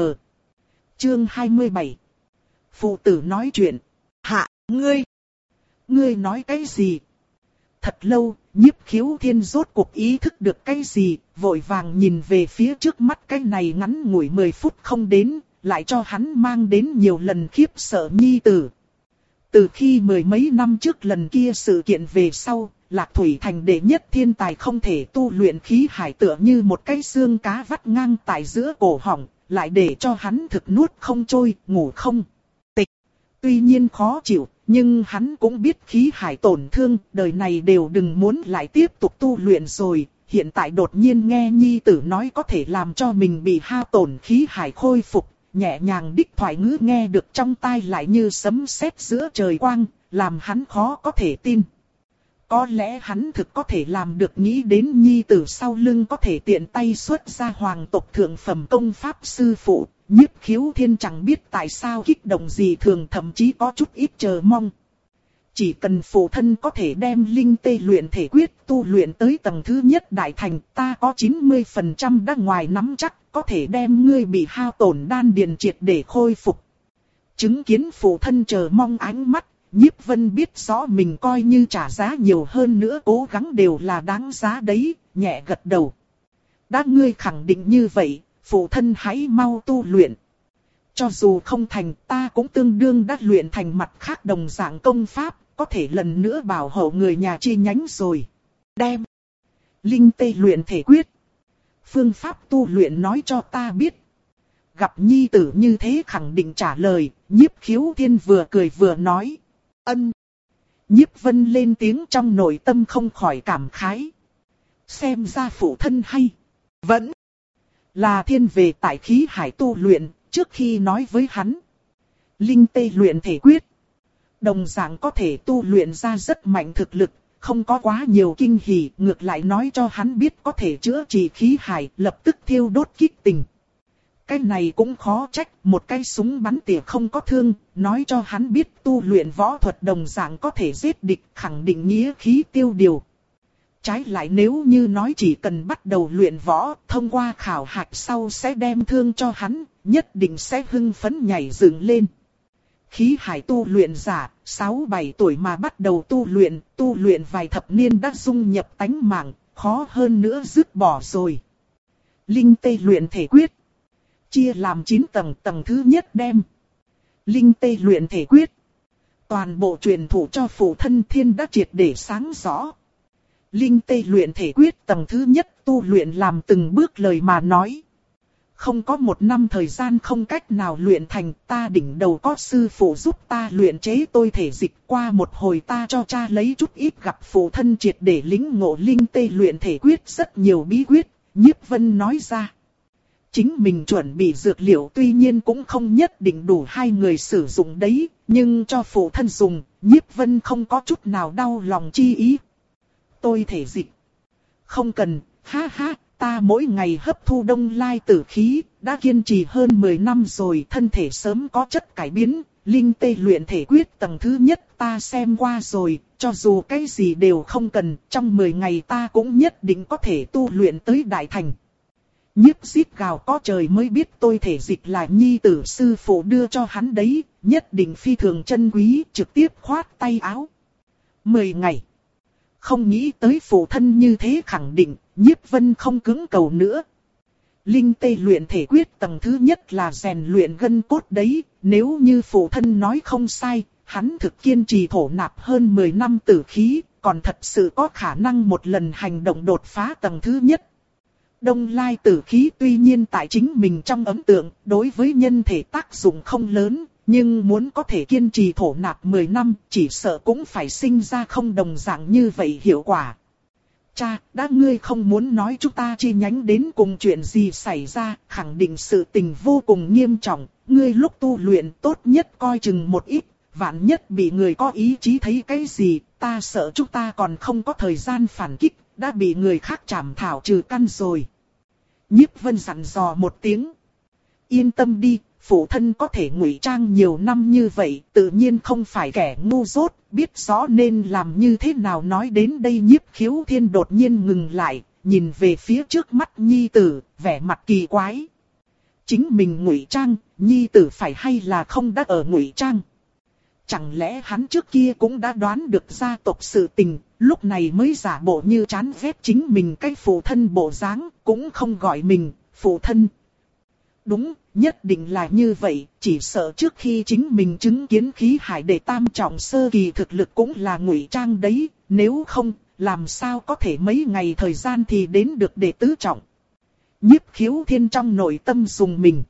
Chương hai mươi bảy. Phụ tử nói chuyện. Hạ, ngươi. Ngươi nói cái gì? Thật lâu, Nhiếp Khiếu Thiên rốt cuộc ý thức được cái gì, vội vàng nhìn về phía trước mắt cái này ngắn ngủi mười phút không đến, lại cho hắn mang đến nhiều lần khiếp sợ nhi tử. Từ khi mười mấy năm trước lần kia sự kiện về sau, Lạc Thủy Thành đệ nhất thiên tài không thể tu luyện khí hải tựa như một cái xương cá vắt ngang tại giữa cổ họng, lại để cho hắn thực nuốt không trôi, ngủ không tịch. Tuy nhiên khó chịu, nhưng hắn cũng biết khí hải tổn thương, đời này đều đừng muốn lại tiếp tục tu luyện rồi. Hiện tại đột nhiên nghe nhi tử nói có thể làm cho mình bị hao tổn khí hải khôi phục, nhẹ nhàng đích thoại ngữ nghe được trong tai lại như sấm sét giữa trời quang, làm hắn khó có thể tin. Có lẽ hắn thực có thể làm được, nghĩ đến nhi tử sau lưng có thể tiện tay xuất ra hoàng tộc thượng phẩm công pháp sư phụ, Nhiếp Khiếu Thiên chẳng biết tại sao kích động gì thường, thậm chí có chút ít chờ mong. Chỉ cần phụ thân có thể đem Linh Tê luyện thể quyết tu luyện tới tầng thứ nhất đại thành, ta có chín mươi phần trăm đã ngoài nắm chắc, có thể đem ngươi bị hao tổn đan điền triệt để khôi phục. Chứng kiến phụ thân chờ mong ánh mắt, Nhiếp Vân biết rõ mình coi như trả giá nhiều hơn nữa cố gắng đều là đáng giá đấy, nhẹ gật đầu. Đã ngươi khẳng định như vậy, phụ thân hãy mau tu luyện. Cho dù không thành, ta cũng tương đương đã luyện thành mặt khác đồng dạng công pháp, có thể lần nữa bảo hộ người nhà chi nhánh rồi. Đem Linh Tê luyện thể quyết, phương pháp tu luyện nói cho ta biết. Gặp nhi tử như thế khẳng định trả lời, Nhiếp Khiếu Thiên vừa cười vừa nói. Ân. Nhiếp Vân lên tiếng trong nội tâm không khỏi cảm khái. Xem ra phụ thân hay. Vẫn là thiên về tại khí hải tu luyện, trước khi nói với hắn Linh Tê luyện thể quyết. Đồng dạng có thể tu luyện ra rất mạnh thực lực, không có quá nhiều kinh hỉ, ngược lại nói cho hắn biết có thể chữa trị khí hải, lập tức thiêu đốt kích tình. Cái này cũng khó trách, một cái súng bắn tỉa không có thương, nói cho hắn biết tu luyện võ thuật đồng dạng có thể giết địch, khẳng định nghĩa khí tiêu điều. Trái lại nếu như nói chỉ cần bắt đầu luyện võ, thông qua khảo hạch sau sẽ đem thương cho hắn, nhất định sẽ hưng phấn nhảy dựng lên. Khí hải tu luyện giả, sáu bảy tuổi mà bắt đầu tu luyện, tu luyện vài thập niên đã dung nhập tánh mạng, khó hơn nữa dứt bỏ rồi. Linh tê luyện thể quyết. Chia làm chín tầng, tầng thứ nhất đem. Linh tê luyện thể quyết. Toàn bộ truyền thụ cho phụ thân Thiên đã triệt để sáng rõ. Linh tê luyện thể quyết tầng thứ nhất tu luyện làm từng bước lời mà nói. Không có một năm thời gian không cách nào luyện thành, ta đỉnh đầu có sư phụ giúp ta luyện chế tôi thể dịch, qua một hồi ta cho cha lấy chút ít gặp phụ thân triệt để lĩnh ngộ linh tê luyện thể quyết rất nhiều bí quyết, Nhiếp Vân nói ra. Chính mình chuẩn bị dược liệu tuy nhiên cũng không nhất định đủ hai người sử dụng đấy, nhưng cho phụ thân dùng, Nhiếp Vân không có chút nào đau lòng chi ý. Tôi thể dịch. Không cần, ha ha. Ta mỗi ngày hấp thu đông lai tử khí, đã kiên trì hơn mười năm rồi, thân thể sớm có chất cải biến, linh tê luyện thể quyết tầng thứ nhất ta xem qua rồi, cho dù cái gì đều không cần, trong mười ngày ta cũng nhất định có thể tu luyện tới đại thành. Nhiếp Xít gào có trời mới biết tôi thể dịch là nhi tử sư phụ đưa cho hắn đấy, nhất định phi thường chân quý, trực tiếp khoát tay áo. Mười ngày. Không nghĩ tới phụ thân như thế khẳng định, Nhiếp Vân không cứng cầu nữa. Linh tê luyện thể quyết tầng thứ nhất là rèn luyện gân cốt đấy, nếu như phụ thân nói không sai, hắn thực kiên trì thổ nạp hơn mười năm tử khí, còn thật sự có khả năng một lần hành động đột phá tầng thứ nhất. Đông lai tử khí tuy nhiên tại chính mình trong ấn tượng, đối với nhân thể tác dụng không lớn, nhưng muốn có thể kiên trì thổ nạp mười năm, chỉ sợ cũng phải sinh ra không đồng dạng như vậy hiệu quả. Cha, đã ngươi không muốn nói chúng ta chi nhánh đến cùng chuyện gì xảy ra, khẳng định sự tình vô cùng nghiêm trọng, ngươi lúc tu luyện tốt nhất coi chừng một ít, vạn nhất bị người có ý chí thấy cái gì, ta sợ chúng ta còn không có thời gian phản kích, đã bị người khác chảm thảo trừ căn rồi. Nhiếp Vân dặn dò một tiếng. Yên tâm đi, phụ thân có thể ngụy trang nhiều năm như vậy, tự nhiên không phải kẻ ngu dốt, biết rõ nên làm như thế nào. Nói đến đây Nhiếp Khiếu Thiên đột nhiên ngừng lại, nhìn về phía trước mắt nhi tử, vẻ mặt kỳ quái. Chính mình ngụy trang, nhi tử phải hay là không đã ở ngụy trang? Chẳng lẽ hắn trước kia cũng đã đoán được gia tộc sự tình, lúc này mới giả bộ như chán ghét chính mình cái phụ thân bộ dáng, cũng không gọi mình phụ thân. Đúng, nhất định là như vậy, chỉ sợ trước khi chính mình chứng kiến khí hải đệ tam trọng sơ kỳ thực lực cũng là ngụy trang đấy, nếu không, làm sao có thể mấy ngày thời gian thì đến được đệ tứ trọng. Nhiếp Khiếu Thiên trong nội tâm dùng mình.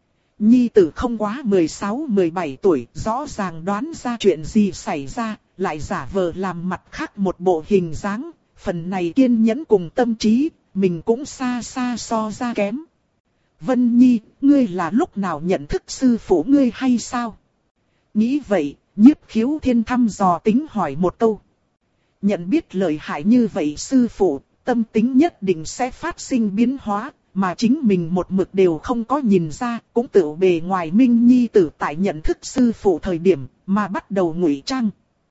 Nhi tử không quá mười sáu mười bảy tuổi, rõ ràng đoán ra chuyện gì xảy ra, lại giả vờ làm mặt khác một bộ hình dáng, phần này kiên nhẫn cùng tâm trí, mình cũng xa xa so ra kém. Vân Nhi, ngươi là lúc nào nhận thức sư phụ ngươi hay sao? Nghĩ vậy, Nhiếp Khiếu Thiên thăm dò tính hỏi một câu. Nhận biết lợi hại như vậy sư phụ, tâm tính nhất định sẽ phát sinh biến hóa, mà chính mình một mực đều không có nhìn ra, cũng tự bề ngoài minh nhi tử tại nhận thức sư phụ thời điểm, mà bắt đầu ngụy trang.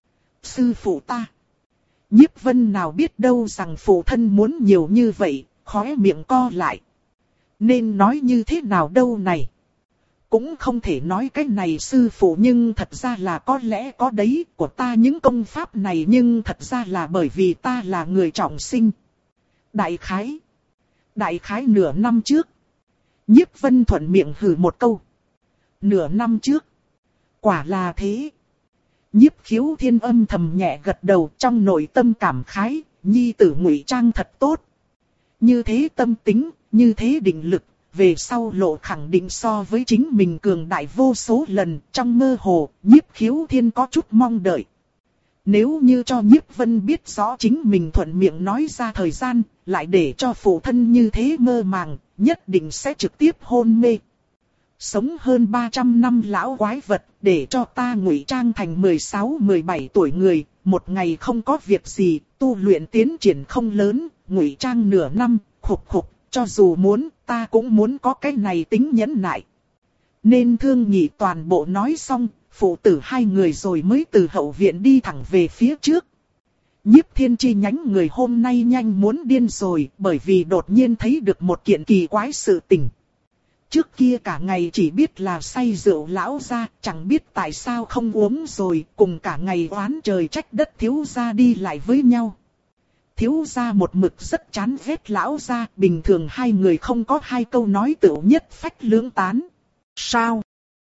Sư phụ ta. Nhiếp Vân nào biết đâu rằng phụ thân muốn nhiều như vậy, khóe miệng co lại. Nên nói như thế nào đâu này? Cũng không thể nói cái này sư phụ nhưng thật ra là có lẽ có đấy của ta những công pháp này nhưng thật ra là bởi vì ta là người trọng sinh. Đại khái. Đại khái nửa năm trước. Nhiếp Vân thuận miệng hừ một câu. Nửa năm trước. Quả là thế. Nhiếp Khiếu Thiên âm thầm nhẹ gật đầu trong nội tâm cảm khái. Nhi tử ngụy trang thật tốt. Như thế tâm tính, như thế định lực. Về sau lộ khẳng định so với chính mình cường đại vô số lần. Trong mơ hồ, Nhiếp Khiếu Thiên có chút mong đợi. Nếu như cho Nhiếp Vân biết rõ chính mình thuận miệng nói ra thời gian, lại để cho phụ thân như thế mơ màng, nhất định sẽ trực tiếp hôn mê. sống hơn ba trăm năm lão quái vật, để cho ta ngụy trang thành mười sáu mười bảy tuổi người, một ngày không có việc gì, tu luyện tiến triển không lớn, ngụy trang nửa năm, khục khục, cho dù muốn, ta cũng muốn có cái này tính nhẫn nại. Nên Thương Nhị toàn bộ nói xong, phụ tử hai người rồi mới từ hậu viện đi thẳng về phía trước. Nhiếp Thiên chi nhánh người hôm nay nhanh muốn điên rồi, bởi vì đột nhiên thấy được một kiện kỳ quái sự tình. Trước kia cả ngày chỉ biết là say rượu lão gia, chẳng biết tại sao không uống rồi, cùng cả ngày oán trời trách đất thiếu gia đi lại với nhau. Thiếu gia một mực rất chán ghét lão gia, bình thường hai người không có hai câu nói tựu nhất phách lưỡng tán. Sao?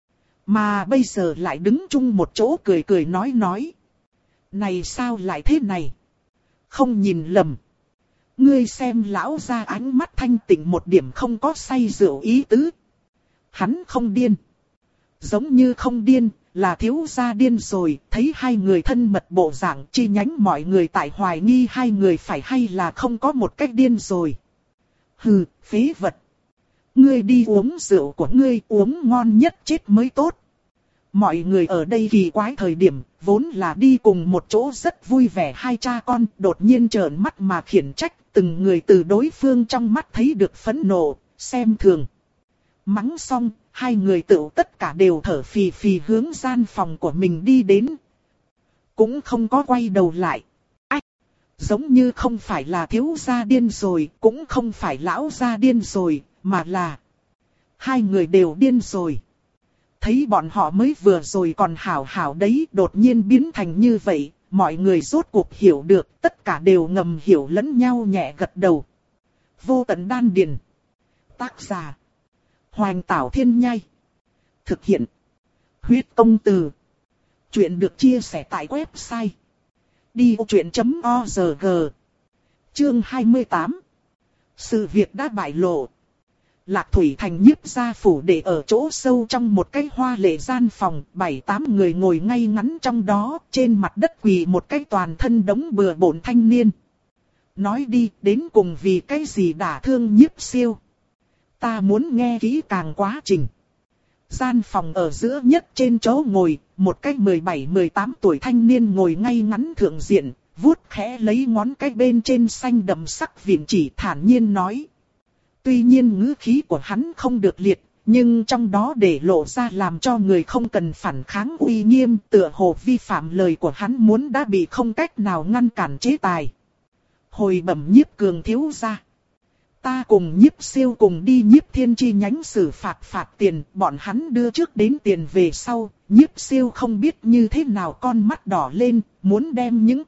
Mà bây giờ lại đứng chung một chỗ cười cười nói nói. Này sao lại thế này? Không nhìn lầm. Ngươi xem lão gia ánh mắt thanh tịnh một điểm không có say rượu ý tứ. Hắn không điên. Giống như không điên, là thiếu gia điên rồi. Thấy hai người thân mật bộ dạng, chi nhánh mọi người tại hoài nghi hai người phải hay là không có một cách điên rồi. Hừ, phế vật. Ngươi đi uống rượu của ngươi, uống ngon nhất chết mới tốt. Mọi người ở đây kỳ quái thời điểm, vốn là đi cùng một chỗ rất vui vẻ hai cha con, đột nhiên trợn mắt mà khiển trách, từng người từ đối phương trong mắt thấy được phẫn nộ, xem thường. Mắng xong, hai người tự tất cả đều thở phì phì hướng gian phòng của mình đi đến. Cũng không có quay đầu lại. Ách! Giống như không phải là thiếu gia điên rồi, cũng không phải lão gia điên rồi, mà là hai người đều điên rồi. Thấy bọn họ mới vừa rồi còn hảo hảo đấy, đột nhiên biến thành như vậy, mọi người rốt cuộc hiểu được, tất cả đều ngầm hiểu lẫn nhau nhẹ gật đầu. Vô Tận Đan Điền. Tác giả: Hoành Tảo Thiên Nhai. Thực hiện: Huyết Công Từ. Chuyện được chia sẻ tại website đi ô chuyện chấm org. Chương hai mươi tám. Sự việc đã bại lộ. Lạc Thủy Thành nhiếp gia phủ để ở chỗ sâu trong một cái hoa lệ gian phòng, bảy tám người ngồi ngay ngắn trong đó, trên mặt đất quỳ một cái toàn thân đống bừa bộn thanh niên. Nói đi, đến cùng vì cái gì đả thương nhiếp siêu? Ta muốn nghe kỹ càng quá trình. Gian phòng ở giữa nhất trên chỗ ngồi, một cái mười bảy mười tám tuổi thanh niên ngồi ngay ngắn thượng diện, vuốt khẽ lấy ngón cái bên trên xanh đậm sắc viền chỉ thản nhiên nói. Tuy nhiên ngữ khí của hắn không được liệt, nhưng trong đó để lộ ra làm cho người không cần phản kháng uy nghiêm, tựa hồ vi phạm lời của hắn muốn đã bị không cách nào ngăn cản chế tài. Hồi bẩm Nhiếp Cường thiếu gia. Ta cùng Nhiếp siêu cùng đi Nhiếp Thiên chi nhánh xử phạt phạt tiền, bọn hắn đưa trước đến tiền về sau, Nhiếp siêu không biết như thế nào con mắt đỏ lên, muốn đem những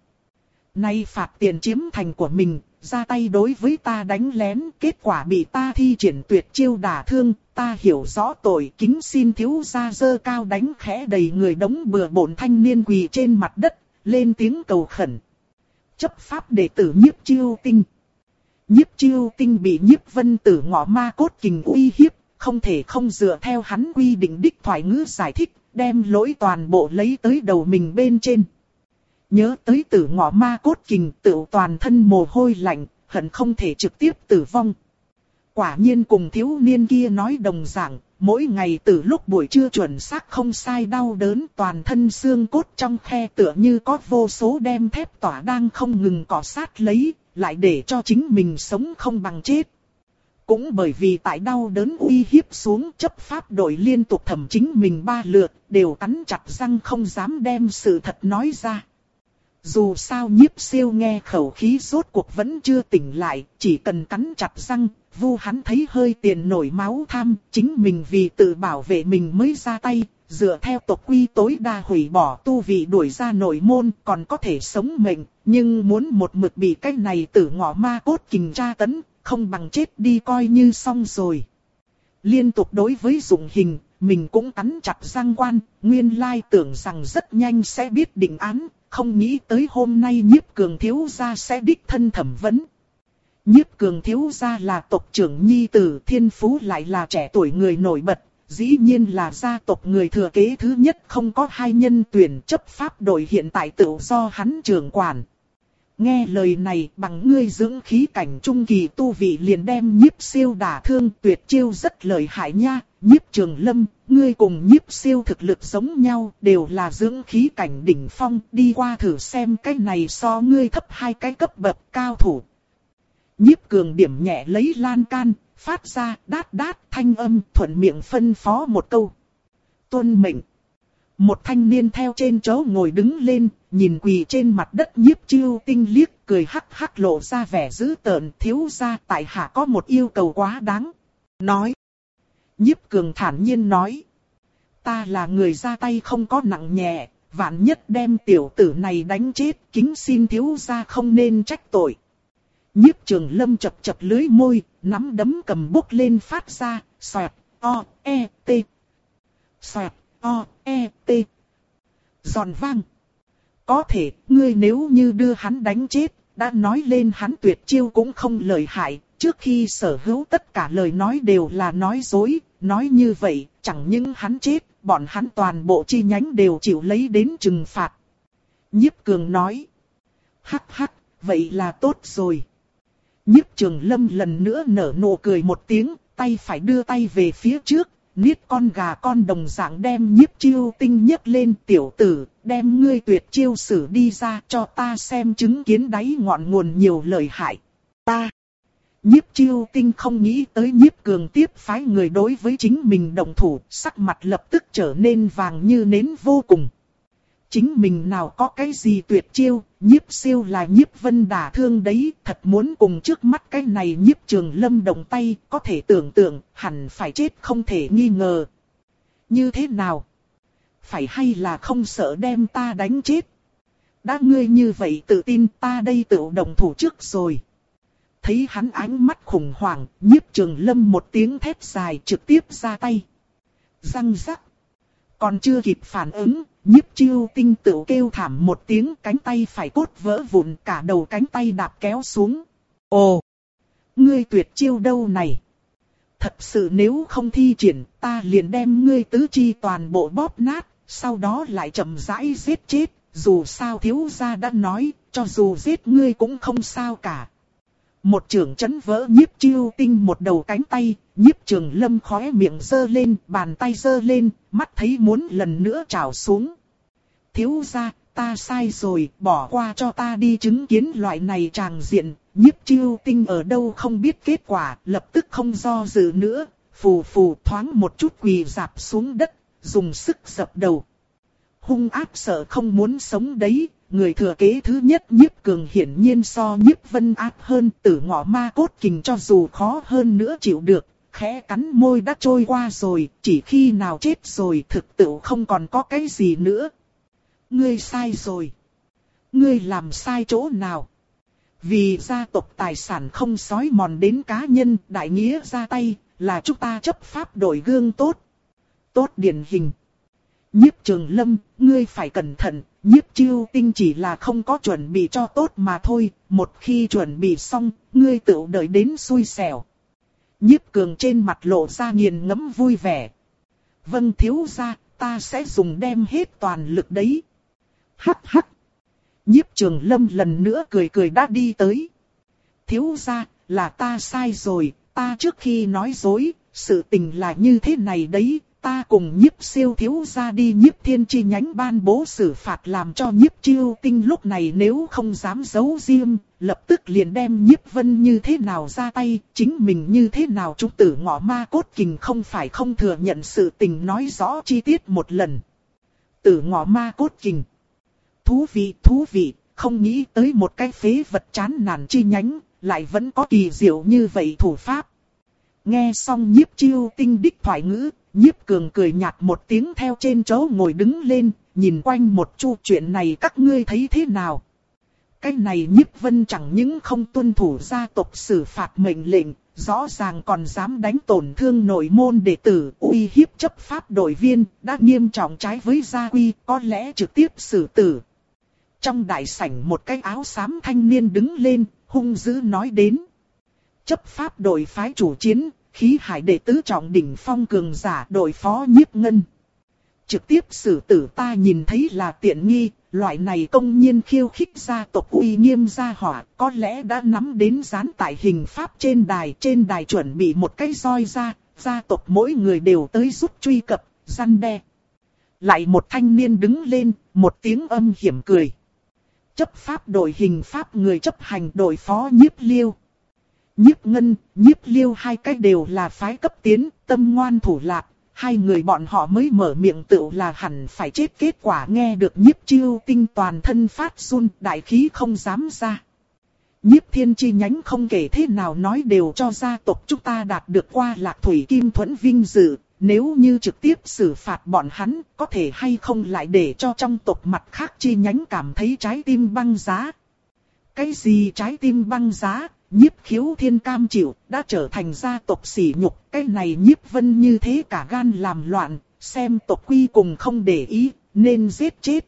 nay phạt tiền chiếm thành của mình, ra tay đối với ta đánh lén, kết quả bị ta thi triển tuyệt chiêu đả thương, ta hiểu rõ tội, kính xin thiếu gia giơ cao đánh khẽ đầy người đống bừa bộn thanh niên quỳ trên mặt đất, lên tiếng cầu khẩn. Chấp pháp đệ tử Nhiếp Chiêu Tinh. Nhiếp Chiêu Tinh bị Nhiếp Vân Tử ngọ ma cốt kình uy hiếp, không thể không dựa theo hắn quy định đích thoại ngữ giải thích, đem lỗi toàn bộ lấy tới đầu mình bên trên. Nhớ tới Tử ngọ ma cốt kình, tự toàn thân mồ hôi lạnh, hận không thể trực tiếp tử vong. Quả nhiên cùng thiếu niên kia nói đồng dạng, mỗi ngày từ lúc buổi trưa chuẩn xác không sai đau đớn, toàn thân xương cốt trong khe tựa như có vô số đem thép tỏa đang không ngừng cọ sát lấy, lại để cho chính mình sống không bằng chết. Cũng bởi vì tại đau đớn uy hiếp xuống, chấp pháp đội liên tục thẩm chính mình ba lượt, đều cắn chặt răng không dám đem sự thật nói ra. Dù sao Nhiếp siêu nghe khẩu khí rốt cuộc vẫn chưa tỉnh lại, chỉ cần cắn chặt răng, vu hắn thấy hơi tiền nổi máu tham, chính mình vì tự bảo vệ mình mới ra tay, dựa theo tộc quy tối đa hủy bỏ tu vị đuổi ra nội môn còn có thể sống mệnh, nhưng muốn một mực bị cái này tử ngọ ma cốt kình tra tấn, không bằng chết đi coi như xong rồi. Liên tục đối với dụng hình, mình cũng cắn chặt răng quan, nguyên lai tưởng rằng rất nhanh sẽ biết định án, không nghĩ tới hôm nay Nhiếp Cường thiếu gia sẽ đích thân thẩm vấn. Nhiếp Cường thiếu gia là tộc trưởng nhi tử, thiên phú lại là trẻ tuổi người nổi bật, dĩ nhiên là gia tộc người thừa kế thứ nhất, không có hai nhân tuyển, chấp pháp đội hiện tại tự do hắn trưởng quản. Nghe lời này, bằng ngươi dưỡng khí cảnh trung kỳ tu vị liền đem Nhiếp siêu đả thương, tuyệt chiêu rất lợi hại nha, Nhiếp Trường Lâm, ngươi cùng Nhiếp Siêu thực lực giống nhau, đều là dưỡng khí cảnh đỉnh phong, đi qua thử xem cái này so ngươi thấp hai cái cấp bậc cao thủ. Nhiếp Cường điểm nhẹ lấy lan can, phát ra đát đát thanh âm, thuận miệng phân phó một câu. Tuân mệnh. Một thanh niên theo trên chỗ ngồi đứng lên, nhìn quỳ trên mặt đất Nhiếp Chiêu Tinh liếc, cười hắc hắc lộ ra vẻ dữ tợn, thiếu gia tại hạ có một yêu cầu quá đáng. Nói. Nhiếp Cường thản nhiên nói. Ta là người ra tay không có nặng nhẹ, vạn nhất đem tiểu tử này đánh chết, kính xin thiếu gia không nên trách tội. Nhiếp Trường Lâm chập chập lưỡi môi, nắm đấm cầm bút lên phát ra, xoẹt, o, e, t. Xoẹt, o, e, t. Giòn vang. Có thể, ngươi nếu như đưa hắn đánh chết, đã nói lên hắn tuyệt chiêu cũng không lợi hại, trước khi sở hữu tất cả lời nói đều là nói dối, nói như vậy, chẳng những hắn chết, bọn hắn toàn bộ chi nhánh đều chịu lấy đến trừng phạt. Nhiếp Cường nói. Hắc hắc, vậy là tốt rồi. Nhiếp Trường Lâm lần nữa nở nụ cười một tiếng, tay phải đưa tay về phía trước, niết con gà con đồng dạng đem Nhiếp Chiêu Tinh nhấc lên. Tiểu tử, đem ngươi tuyệt chiêu sử đi ra cho ta xem chứng kiến đáy ngọn nguồn nhiều lợi hại. Ta. Nhiếp Chiêu Tinh không nghĩ tới Nhiếp Cường tiếp phái người đối với chính mình động thủ, sắc mặt lập tức trở nên vàng như nến vô cùng. Chính mình nào có cái gì tuyệt chiêu, Nhiếp Siêu là Nhiếp Vân đả thương đấy, thật muốn cùng trước mắt cái này Nhiếp Trường Lâm động tay, có thể tưởng tượng, hẳn phải chết không thể nghi ngờ. Như thế nào? Phải hay là không sợ đem ta đánh chết? Đã ngươi như vậy tự tin, ta đây tự động thủ trước rồi. Thấy hắn ánh mắt khủng hoảng, Nhiếp Trường Lâm một tiếng thét dài trực tiếp ra tay. Răng rắc. Còn chưa kịp phản ứng, Nhiếp Chiêu Tinh tự kêu thảm một tiếng, cánh tay phải cốt vỡ vụn, cả đầu cánh tay đạp kéo xuống. Ồ! Ngươi tuyệt chiêu đâu này? Thật sự nếu không thi triển, ta liền đem ngươi tứ chi toàn bộ bóp nát, sau đó lại chậm rãi giết chết. Dù sao thiếu gia đã nói, cho dù giết ngươi cũng không sao cả. Một chưởng chấn vỡ Nhiếp Chiêu Tinh một đầu cánh tay, Nhiếp Trường Lâm khóe miệng giơ lên, bàn tay giơ lên, mắt thấy muốn lần nữa trào xuống. Thiếu gia, ta sai rồi, bỏ qua cho ta đi, chứng kiến loại này tràng diện. Nhiếp Chiêu Tinh ở đâu không biết kết quả, lập tức không do dự nữa, phù phù thoáng một chút quỳ rạp xuống đất, dùng sức dập đầu. Hung ác sợ không muốn sống đấy. Người thừa kế thứ nhất Nhiếp Cường hiển nhiên so Nhiếp Vân ác hơn, Tử Ngọ Ma Cốt Kình cho dù khó hơn nữa chịu được, khẽ cắn môi đã trôi qua rồi, chỉ khi nào chết rồi thực tự không còn có cái gì nữa. Ngươi sai rồi. Ngươi làm sai chỗ nào? Vì gia tộc tài sản không xói mòn đến cá nhân, đại nghĩa ra tay, là chúng ta chấp pháp đổi gương tốt. Tốt điển hình. Nhiếp Trường Lâm, ngươi phải cẩn thận, Nhiếp Chiêu Tinh chỉ là không có chuẩn bị cho tốt mà thôi, một khi chuẩn bị xong, ngươi tự đợi đến xui xẻo. Nhiếp Cường trên mặt lộ ra nghiền ngẫm vui vẻ. Vâng thiếu gia, ta sẽ dùng đem hết toàn lực đấy. Hắc hắc. Nhiếp Trường Lâm lần nữa cười cười đã đi tới. Thiếu gia, là ta sai rồi, ta trước khi nói dối, sự tình là như thế này đấy. Ta cùng Nhiếp Siêu thiếu gia đi Nhiếp Thiên chi nhánh ban bố xử phạt, làm cho Nhiếp Chiêu Tinh lúc này nếu không dám giấu riêng, lập tức liền đem Nhiếp Vân như thế nào ra tay, chính mình như thế nào. Chúng Tử Ngọ Ma Cốt Kình không phải không thừa nhận sự tình, nói rõ chi tiết một lần. Tử Ngọ Ma Cốt Kình. Thú vị, thú vị, không nghĩ tới một cái phế vật chán nản chi nhánh, lại vẫn có kỳ diệu như vậy thủ pháp. Nghe xong Nhiếp Chiêu Tinh đích thoại ngữ, Nhiếp Cường cười nhạt một tiếng theo trên chỗ ngồi đứng lên, nhìn quanh một chu, chuyện này các ngươi thấy thế nào? Cái này Nhiếp Vân chẳng những không tuân thủ gia tộc xử phạt mệnh lệnh, rõ ràng còn dám đánh tổn thương nội môn đệ tử, uy hiếp chấp pháp đội viên, đã nghiêm trọng trái với gia quy, có lẽ trực tiếp xử tử. Trong đại sảnh một cái áo xám thanh niên đứng lên, hung dữ nói đến. Chấp pháp đội phái chủ chiến, khí hải đệ tứ trọng đỉnh phong cường giả đội phó Nhiếp Ngân. Trực tiếp xử tử ta nhìn thấy là tiện nghi, loại này công nhiên khiêu khích gia tộc uy nghiêm gia hỏa, có lẽ đã nắm đến dán tại hình pháp trên đài. Trên đài chuẩn bị một cái roi ra, gia tộc mỗi người đều tới giúp truy cập, răn đe. Lại một thanh niên đứng lên, một tiếng âm hiểm cười. Chấp pháp đội hình pháp người chấp hành đội phó Nhiếp Liêu. Nhiếp Ngân, Nhiếp Liêu hai cách đều là phái cấp tiến, tâm ngoan thủ lạc. Hai người bọn họ mới mở miệng tự là hẳn phải chết, kết quả nghe được Nhiếp Chiêu Tinh toàn thân phát run, đại khí không dám ra. Nhiếp Thiên chi nhánh không kể thế nào nói đều cho gia tộc chúng ta đạt được qua Lạc Thủy Kim Thuẫn vinh dự, nếu như trực tiếp xử phạt bọn hắn, có thể hay không lại để cho trong tộc mặt khác chi nhánh cảm thấy trái tim băng giá. Cái gì trái tim băng giá? Nhiếp Khiếu Thiên cam chịu, đã trở thành gia tộc sỉ nhục, cái này Nhiếp Vân như thế cả gan làm loạn, xem tộc quy cùng không để ý, nên giết chết.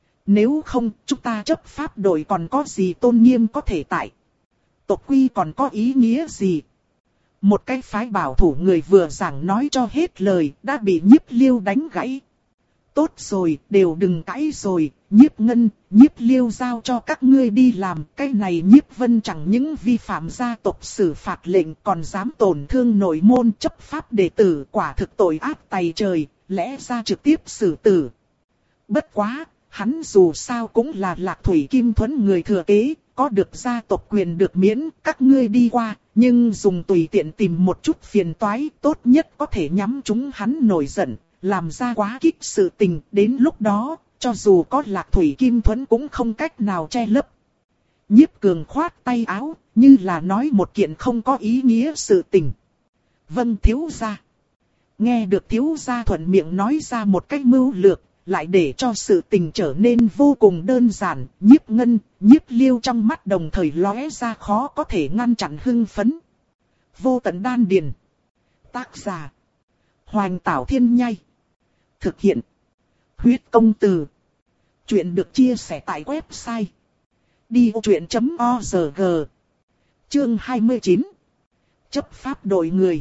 Nếu không, chúng ta chấp pháp đội còn có gì tôn nghiêm có thể tại. Tộc quy còn có ý nghĩa gì? Một cái phái bảo thủ người vừa giảng nói cho hết lời, đã bị Nhiếp Liêu đánh gãy. Tốt rồi, đều đừng cãi rồi, Nhiếp Ngân, Nhiếp Liêu giao cho các ngươi đi làm. Cái này Nhiếp Vân chẳng những vi phạm gia tộc xử phạt lệnh, còn dám tổn thương nội môn chấp pháp đệ tử, quả thực tội ác tày trời, lẽ ra trực tiếp xử tử. Bất quá, hắn dù sao cũng là Lạc Thủy Kim Thuẫn người thừa kế, có được gia tộc quyền được miễn, các ngươi đi qua, nhưng dùng tùy tiện tìm một chút phiền toái, tốt nhất có thể nhắm chúng hắn nổi giận, làm ra quá kích sự tình, đến lúc đó, cho dù có Lạc Thủy Kim Thuẫn cũng không cách nào che lấp. Nhiếp Cường khoát tay áo, như là nói một kiện không có ý nghĩa sự tình. Vâng thiếu gia. Nghe được thiếu gia thuận miệng nói ra một cách mưu lược, lại để cho sự tình trở nên vô cùng đơn giản, Nhiếp Ngân, Nhiếp Liêu trong mắt đồng thời lóe ra khó có thể ngăn chặn hưng phấn. Vô Tận Đan Điền. Tác giả: Hoành Tảo Thiên Nhai. Thực hiện: Huyết Công Từ. Chuyện được chia sẻ tại website đi ô truyện chấm org. Chương hai mươi chín. Chấp pháp đội người.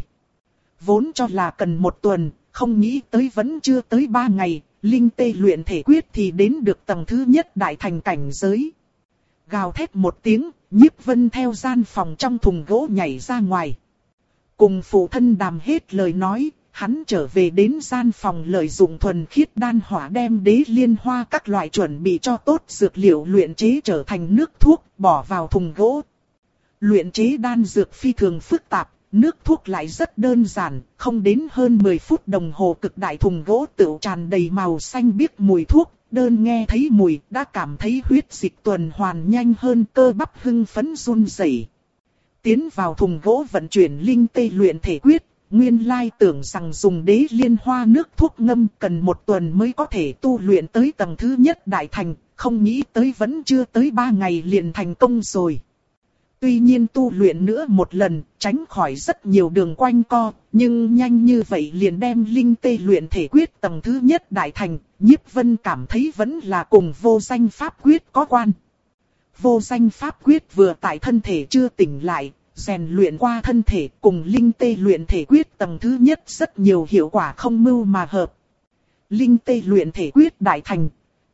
Vốn cho là cần một tuần, không nghĩ tới vẫn chưa tới ba ngày. Linh tê luyện thể quyết thì đến được tầng thứ nhất đại thành cảnh giới. Gào thét một tiếng, Nhiếp Vân theo gian phòng trong thùng gỗ nhảy ra ngoài. Cùng phụ thân đàm hết lời nói, hắn trở về đến gian phòng lợi dụng thuần khiết đan hỏa đem đế liên hoa các loại chuẩn bị cho tốt dược liệu luyện chế trở thành nước thuốc, bỏ vào thùng gỗ. Luyện chế đan dược phi thường phức tạp. Nước thuốc lại rất đơn giản, không đến hơn mười phút đồng hồ cực đại thùng gỗ tựu tràn đầy màu xanh biếc mùi thuốc, đơn nghe thấy mùi đã cảm thấy huyết dịch tuần hoàn nhanh hơn, cơ bắp hưng phấn run rẩy. Tiến vào thùng gỗ vận chuyển linh tê luyện thể quyết, nguyên lai tưởng rằng dùng đế liên hoa nước thuốc ngâm cần một tuần mới có thể tu luyện tới tầng thứ nhất đại thành, không nghĩ tới vẫn chưa tới ba ngày liền thành công rồi. Tuy nhiên tu luyện nữa một lần, tránh khỏi rất nhiều đường quanh co, nhưng nhanh như vậy liền đem linh tê luyện thể quyết tầng thứ nhất đại thành, Nhiếp Vân cảm thấy vẫn là cùng vô danh pháp quyết có quan. Vô danh pháp quyết vừa tại thân thể chưa tỉnh lại, rèn luyện qua thân thể cùng linh tê luyện thể quyết tầng thứ nhất rất nhiều hiệu quả không mưu mà hợp. Linh tê luyện thể quyết đại thành.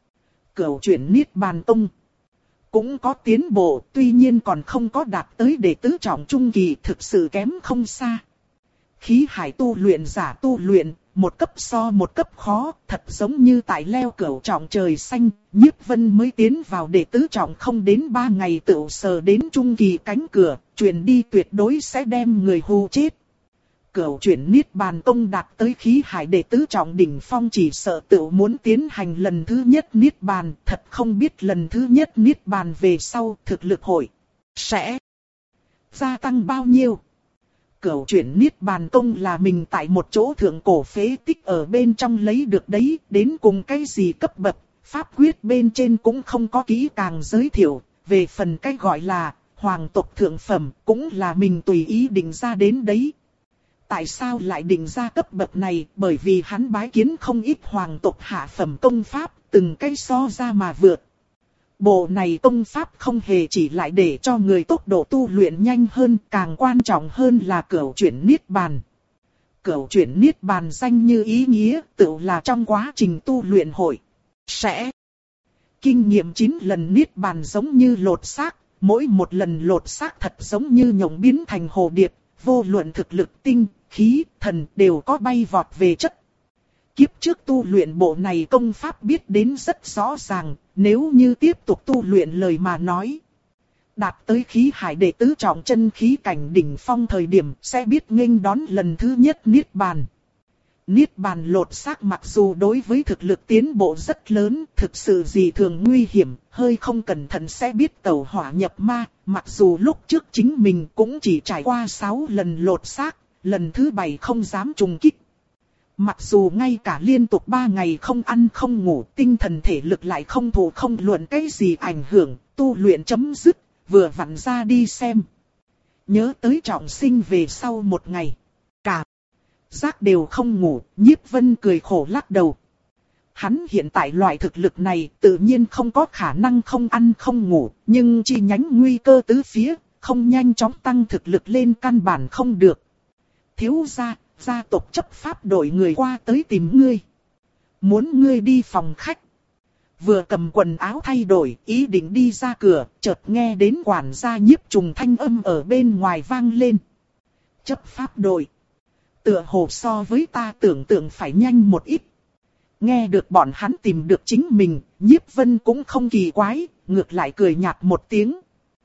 Cửu chuyển Niết Bàn Tông. Cũng có tiến bộ, tuy nhiên còn không có đạt tới đệ tứ trọng trung kỳ, thực sự kém không xa. Khí hải tu luyện giả tu luyện, một cấp so một cấp khó, thật giống như tại leo cửu trọng trời xanh, Nhiếp Vân mới tiến vào đệ tứ trọng không đến ba ngày tựu sờ đến trung kỳ cánh cửa, truyền đi tuyệt đối sẽ đem người hù chết. Cửu chuyển Niết Bàn Tông đạt tới khí hải đệ tứ trọng đỉnh phong chỉ sợ tựu muốn tiến hành lần thứ nhất Niết Bàn, thật không biết lần thứ nhất Niết Bàn về sau thực lực hội sẽ gia tăng bao nhiêu. Cửu chuyển Niết Bàn Tông là mình tại một chỗ thượng cổ phế tích ở bên trong lấy được đấy, đến cùng cái gì cấp bậc, pháp quyết bên trên cũng không có kỹ càng giới thiệu, về phần cái gọi là hoàng tộc thượng phẩm cũng là mình tùy ý định ra đến đấy. Tại sao lại định ra cấp bậc này? Bởi vì hắn bái kiến không ít hoàng tộc hạ phẩm công pháp, từng cái so ra mà vượt. Bộ này công pháp không hề chỉ lại để cho người tốc độ tu luyện nhanh hơn, càng quan trọng hơn là cửu chuyển Niết Bàn. Cửu chuyển Niết Bàn danh như ý nghĩa, tự là trong quá trình tu luyện hội sẽ kinh nghiệm chín lần Niết Bàn giống như lột xác, mỗi một lần lột xác thật giống như nhộng biến thành hồ điệp, vô luận thực lực tinh, khí, thần đều có bay vọt về chất. Kiếp trước tu luyện bộ này công pháp biết đến rất rõ ràng, nếu như tiếp tục tu luyện lời mà nói. Đạt tới khí hải đệ tứ trọng chân khí cảnh đỉnh phong thời điểm sẽ biết nghênh đón lần thứ nhất Niết Bàn. Niết Bàn lột xác mặc dù đối với thực lực tiến bộ rất lớn, thực sự gì thường nguy hiểm, hơi không cẩn thận sẽ biết tẩu hỏa nhập ma, mặc dù lúc trước chính mình cũng chỉ trải qua sáu lần lột xác, lần thứ bảy không dám trùng kích. Mặc dù ngay cả liên tục ba ngày không ăn không ngủ, tinh thần thể lực lại không thụ không luận cái gì ảnh hưởng, tu luyện chấm dứt, vừa vặn ra đi xem. Nhớ tới trọng sinh về sau một ngày, cả giác đều không ngủ, Nhiếp Vân cười khổ lắc đầu. Hắn hiện tại loại thực lực này tự nhiên không có khả năng không ăn không ngủ, nhưng chi nhánh nguy cơ tứ phía, không nhanh chóng tăng thực lực lên căn bản không được. Thiếu gia, gia tộc chấp pháp đội người qua tới tìm ngươi. Muốn ngươi đi phòng khách. Vừa cầm quần áo thay đổi, ý định đi ra cửa, chợt nghe đến quản gia Nhiếp Trùng thanh âm ở bên ngoài vang lên. Chấp pháp đội. Tựa hồ so với ta tưởng tượng phải nhanh một ít. Nghe được bọn hắn tìm được chính mình, Nhiếp Vân cũng không kỳ quái, ngược lại cười nhạt một tiếng.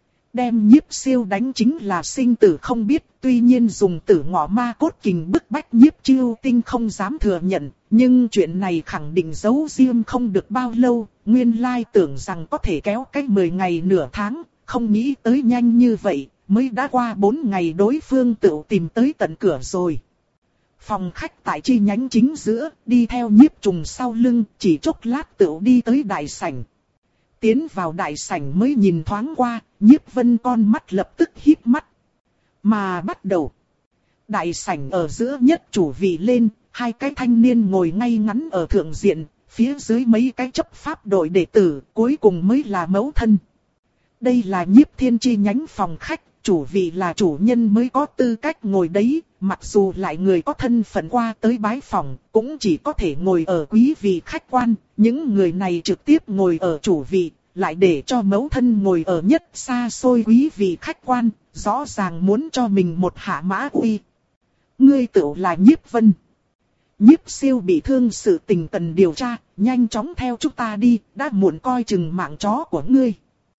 Đem Nhiếp Siêu đánh chính là sinh tử không biết, tuy nhiên dùng tử ngọ ma cốt kình bức bách Nhiếp Chiêu Tinh không dám thừa nhận, nhưng chuyện này khẳng định giấu riêng không được bao lâu, nguyên lai tưởng rằng có thể kéo cách mười ngày nửa tháng, không nghĩ tới nhanh như vậy, mới đã qua bốn ngày đối phương tự tìm tới tận cửa rồi. Phòng khách tại chi nhánh chính giữa, đi theo Nhiếp Trùng sau lưng, chỉ chốc lát tự đi tới đại sảnh. Tiến vào đại sảnh mới nhìn thoáng qua, Nhiếp Vân con mắt lập tức híp mắt. Mà bắt đầu. Đại sảnh ở giữa nhất chủ vị lên, hai cái thanh niên ngồi ngay ngắn ở thượng diện, phía dưới mấy cái chấp pháp đội đệ tử, cuối cùng mới là mẫu thân. Đây là Nhiếp Thiên chi nhánh phòng khách, chủ vị là chủ nhân mới có tư cách ngồi đấy, mặc dù lại người có thân phận qua tới bái phòng, cũng chỉ có thể ngồi ở quý vị khách quan, những người này trực tiếp ngồi ở chủ vị, lại để cho mẫu thân ngồi ở nhất xa xôi quý vị khách quan, rõ ràng muốn cho mình một hạ mã uy. Ngươi tự là Nhiếp Vân. Nhiếp Siêu bị thương sự tình cần điều tra, nhanh chóng theo chúng ta đi, đã muộn coi chừng mạng chó của ngươi.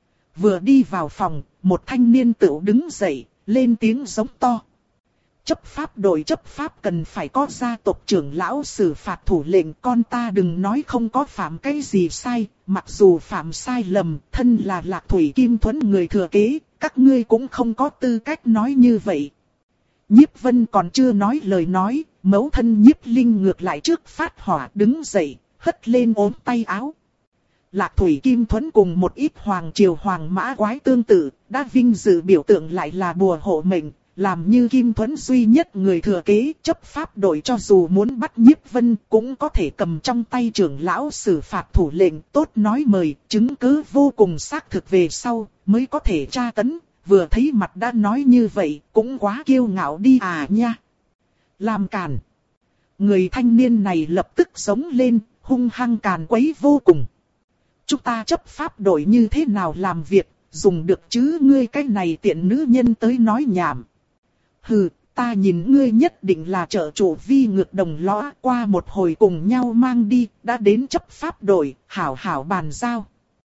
Vừa đi vào phòng, một thanh niên tự đứng dậy, lên tiếng giống to. Chấp pháp đội chấp pháp cần phải có gia tộc trưởng lão xử phạt thủ lệnh, con ta đừng nói không có phạm cái gì sai, mặc dù phạm sai lầm, thân là Lạc Thủy Kim Thuẫn người thừa kế, các ngươi cũng không có tư cách nói như vậy. Nhiếp Vân còn chưa nói lời nói, mẫu thân Nhiếp Linh ngược lại trước phát hỏa đứng dậy, hất lên ốm tay áo. Lạc Thủy Kim Thuẫn cùng một ít hoàng triều hoàng mã quái tương tự, đã vinh dự biểu tượng lại là bùa hộ mệnh, làm như Kim Thuẫn duy nhất người thừa kế, chấp pháp đội cho dù muốn bắt Nhiếp Vân cũng có thể cầm trong tay trưởng lão xử phạt thủ lệnh, tốt nói mời, chứng cứ vô cùng xác thực về sau, mới có thể tra tấn, vừa thấy mặt đã nói như vậy, cũng quá kiêu ngạo đi à nha. Làm càn. Người thanh niên này lập tức sống lên, hung hăng càn quấy vô cùng. Chúng ta chấp pháp đội như thế nào làm việc, dùng được chứ ngươi cái này tiện nữ nhân tới nói nhảm. Hừ, ta nhìn ngươi nhất định là trợ chủ vi ngược đồng lõa, qua một hồi cùng nhau mang đi, đã đến chấp pháp đội, hảo hảo bàn giao.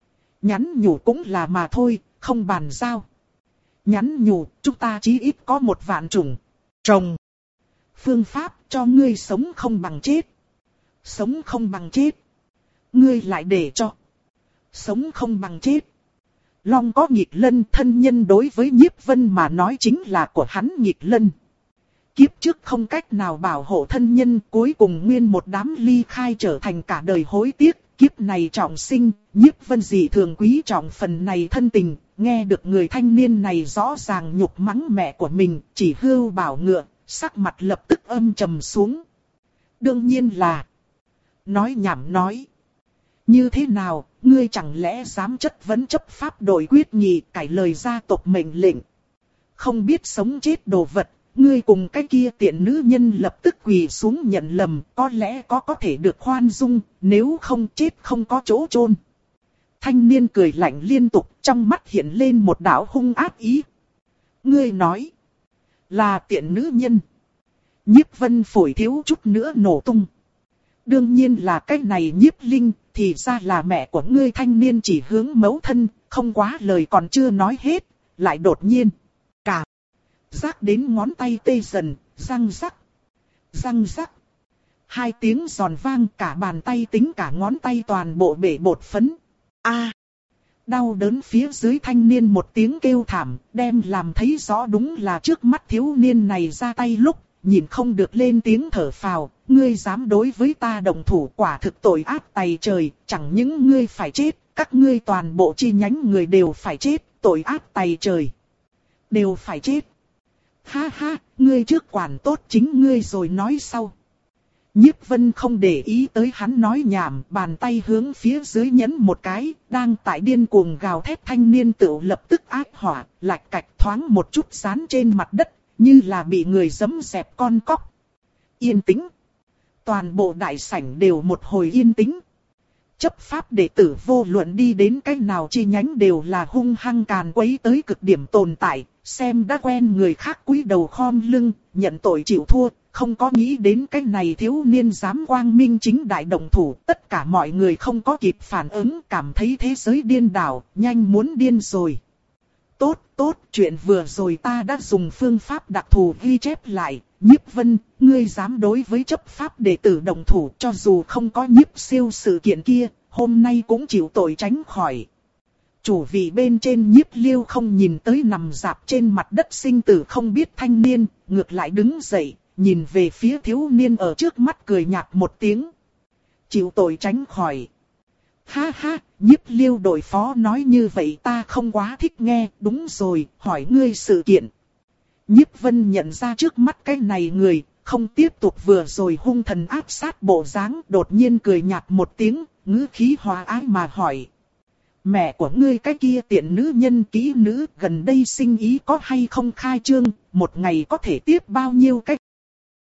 Nhắn nhủ cũng là mà thôi, không bàn giao. Nhắn nhủ, chúng ta chí ít có một vạn chủng. Trồng. Phương pháp cho ngươi sống không bằng chết. Sống không bằng chết. Ngươi lại để cho. Sống không bằng chết. Long có nghịch lân, thân nhân đối với Nhiếp Vân mà nói chính là của hắn nghịch lân. Kiếp trước không cách nào bảo hộ thân nhân, cuối cùng nguyên một đám ly khai trở thành cả đời hối tiếc. Kiếp này trọng sinh, Nhiếp Vân dị thường quý trọng phần này thân tình. Nghe được người thanh niên này rõ ràng nhục mắng mẹ của mình, chỉ hưu bảo ngựa, sắc mặt lập tức âm trầm xuống. Đương nhiên là nói nhảm nói. Như thế nào, ngươi chẳng lẽ dám chất vấn chấp pháp đội quyết nghị cải lời gia tộc mệnh lệnh? Không biết sống chết đồ vật, ngươi cùng cái kia tiện nữ nhân lập tức quỳ xuống nhận lầm, có lẽ có có thể được khoan dung, nếu không chết không có chỗ chôn. Thanh niên cười lạnh liên tục, trong mắt hiện lên một đạo hung ác ý. Ngươi nói, là tiện nữ nhân. Nhiếp Vân phổi thiếu chút nữa nổ tung. Đương nhiên là cái này Nhiếp Linh, thì ra là mẹ của ngươi. Thanh niên chỉ hướng mẫu thân, không quá lời còn chưa nói hết, lại đột nhiên cả rác đến ngón tay tê dần, răng rắc, răng rắc. Hai tiếng giòn vang, cả bàn tay tính cả ngón tay toàn bộ bể bột phấn. A! Đau đớn phía dưới thanh niên một tiếng kêu thảm, đem làm thấy rõ đúng là trước mắt thiếu niên này ra tay lúc, nhìn không được lên tiếng thở phào. Ngươi dám đối với ta động thủ, quả thực tội ác tày trời, chẳng những ngươi phải chết, các ngươi toàn bộ chi nhánh người đều phải chết, tội ác tày trời. Đều phải chết. Ha ha, ngươi trước quản tốt chính ngươi rồi nói sau. Nhiếp Vân không để ý tới hắn nói nhảm, bàn tay hướng phía dưới nhấn một cái, đang tại điên cuồng gào thét thanh niên tự lập tức ác hỏa, lạch cạch thoáng một chút dán trên mặt đất, như là bị người giẫm dẹp con cóc. Yên tĩnh. Toàn bộ đại sảnh đều một hồi yên tĩnh. Chấp pháp đệ tử vô luận đi đến cách nào chi nhánh đều là hung hăng càn quấy tới cực điểm tồn tại, xem đã quen người khác cúi đầu khom lưng, nhận tội chịu thua, không có nghĩ đến cái này thiếu niên dám quang minh chính đại động thủ. Tất cả mọi người không có kịp phản ứng, cảm thấy thế giới điên đảo, nhanh muốn điên rồi. Tốt, tốt, chuyện vừa rồi ta đã dùng phương pháp đặc thù ghi chép lại. Nhiếp Vân, ngươi dám đối với chấp pháp đệ tử động thủ, cho dù không có nhiếp siêu sự kiện kia, hôm nay cũng chịu tội tránh khỏi. Chủ vị bên trên Nhiếp Liêu không nhìn tới nằm rạp trên mặt đất sinh tử không biết thanh niên, ngược lại đứng dậy, nhìn về phía thiếu niên ở trước mắt cười nhạt một tiếng. Chịu tội tránh khỏi. Ha ha, Nhiếp Liêu đội phó nói như vậy ta không quá thích nghe. Đúng rồi, hỏi ngươi sự kiện. Nhiếp Vân nhận ra trước mắt cái này người, không tiếp tục vừa rồi hung thần áp sát bộ dáng, đột nhiên cười nhạt một tiếng, ngữ khí hòa ái mà hỏi. Mẹ của ngươi cái kia tiện nữ nhân kỹ nữ gần đây sinh ý có hay không khai trương, một ngày có thể tiếp bao nhiêu cách?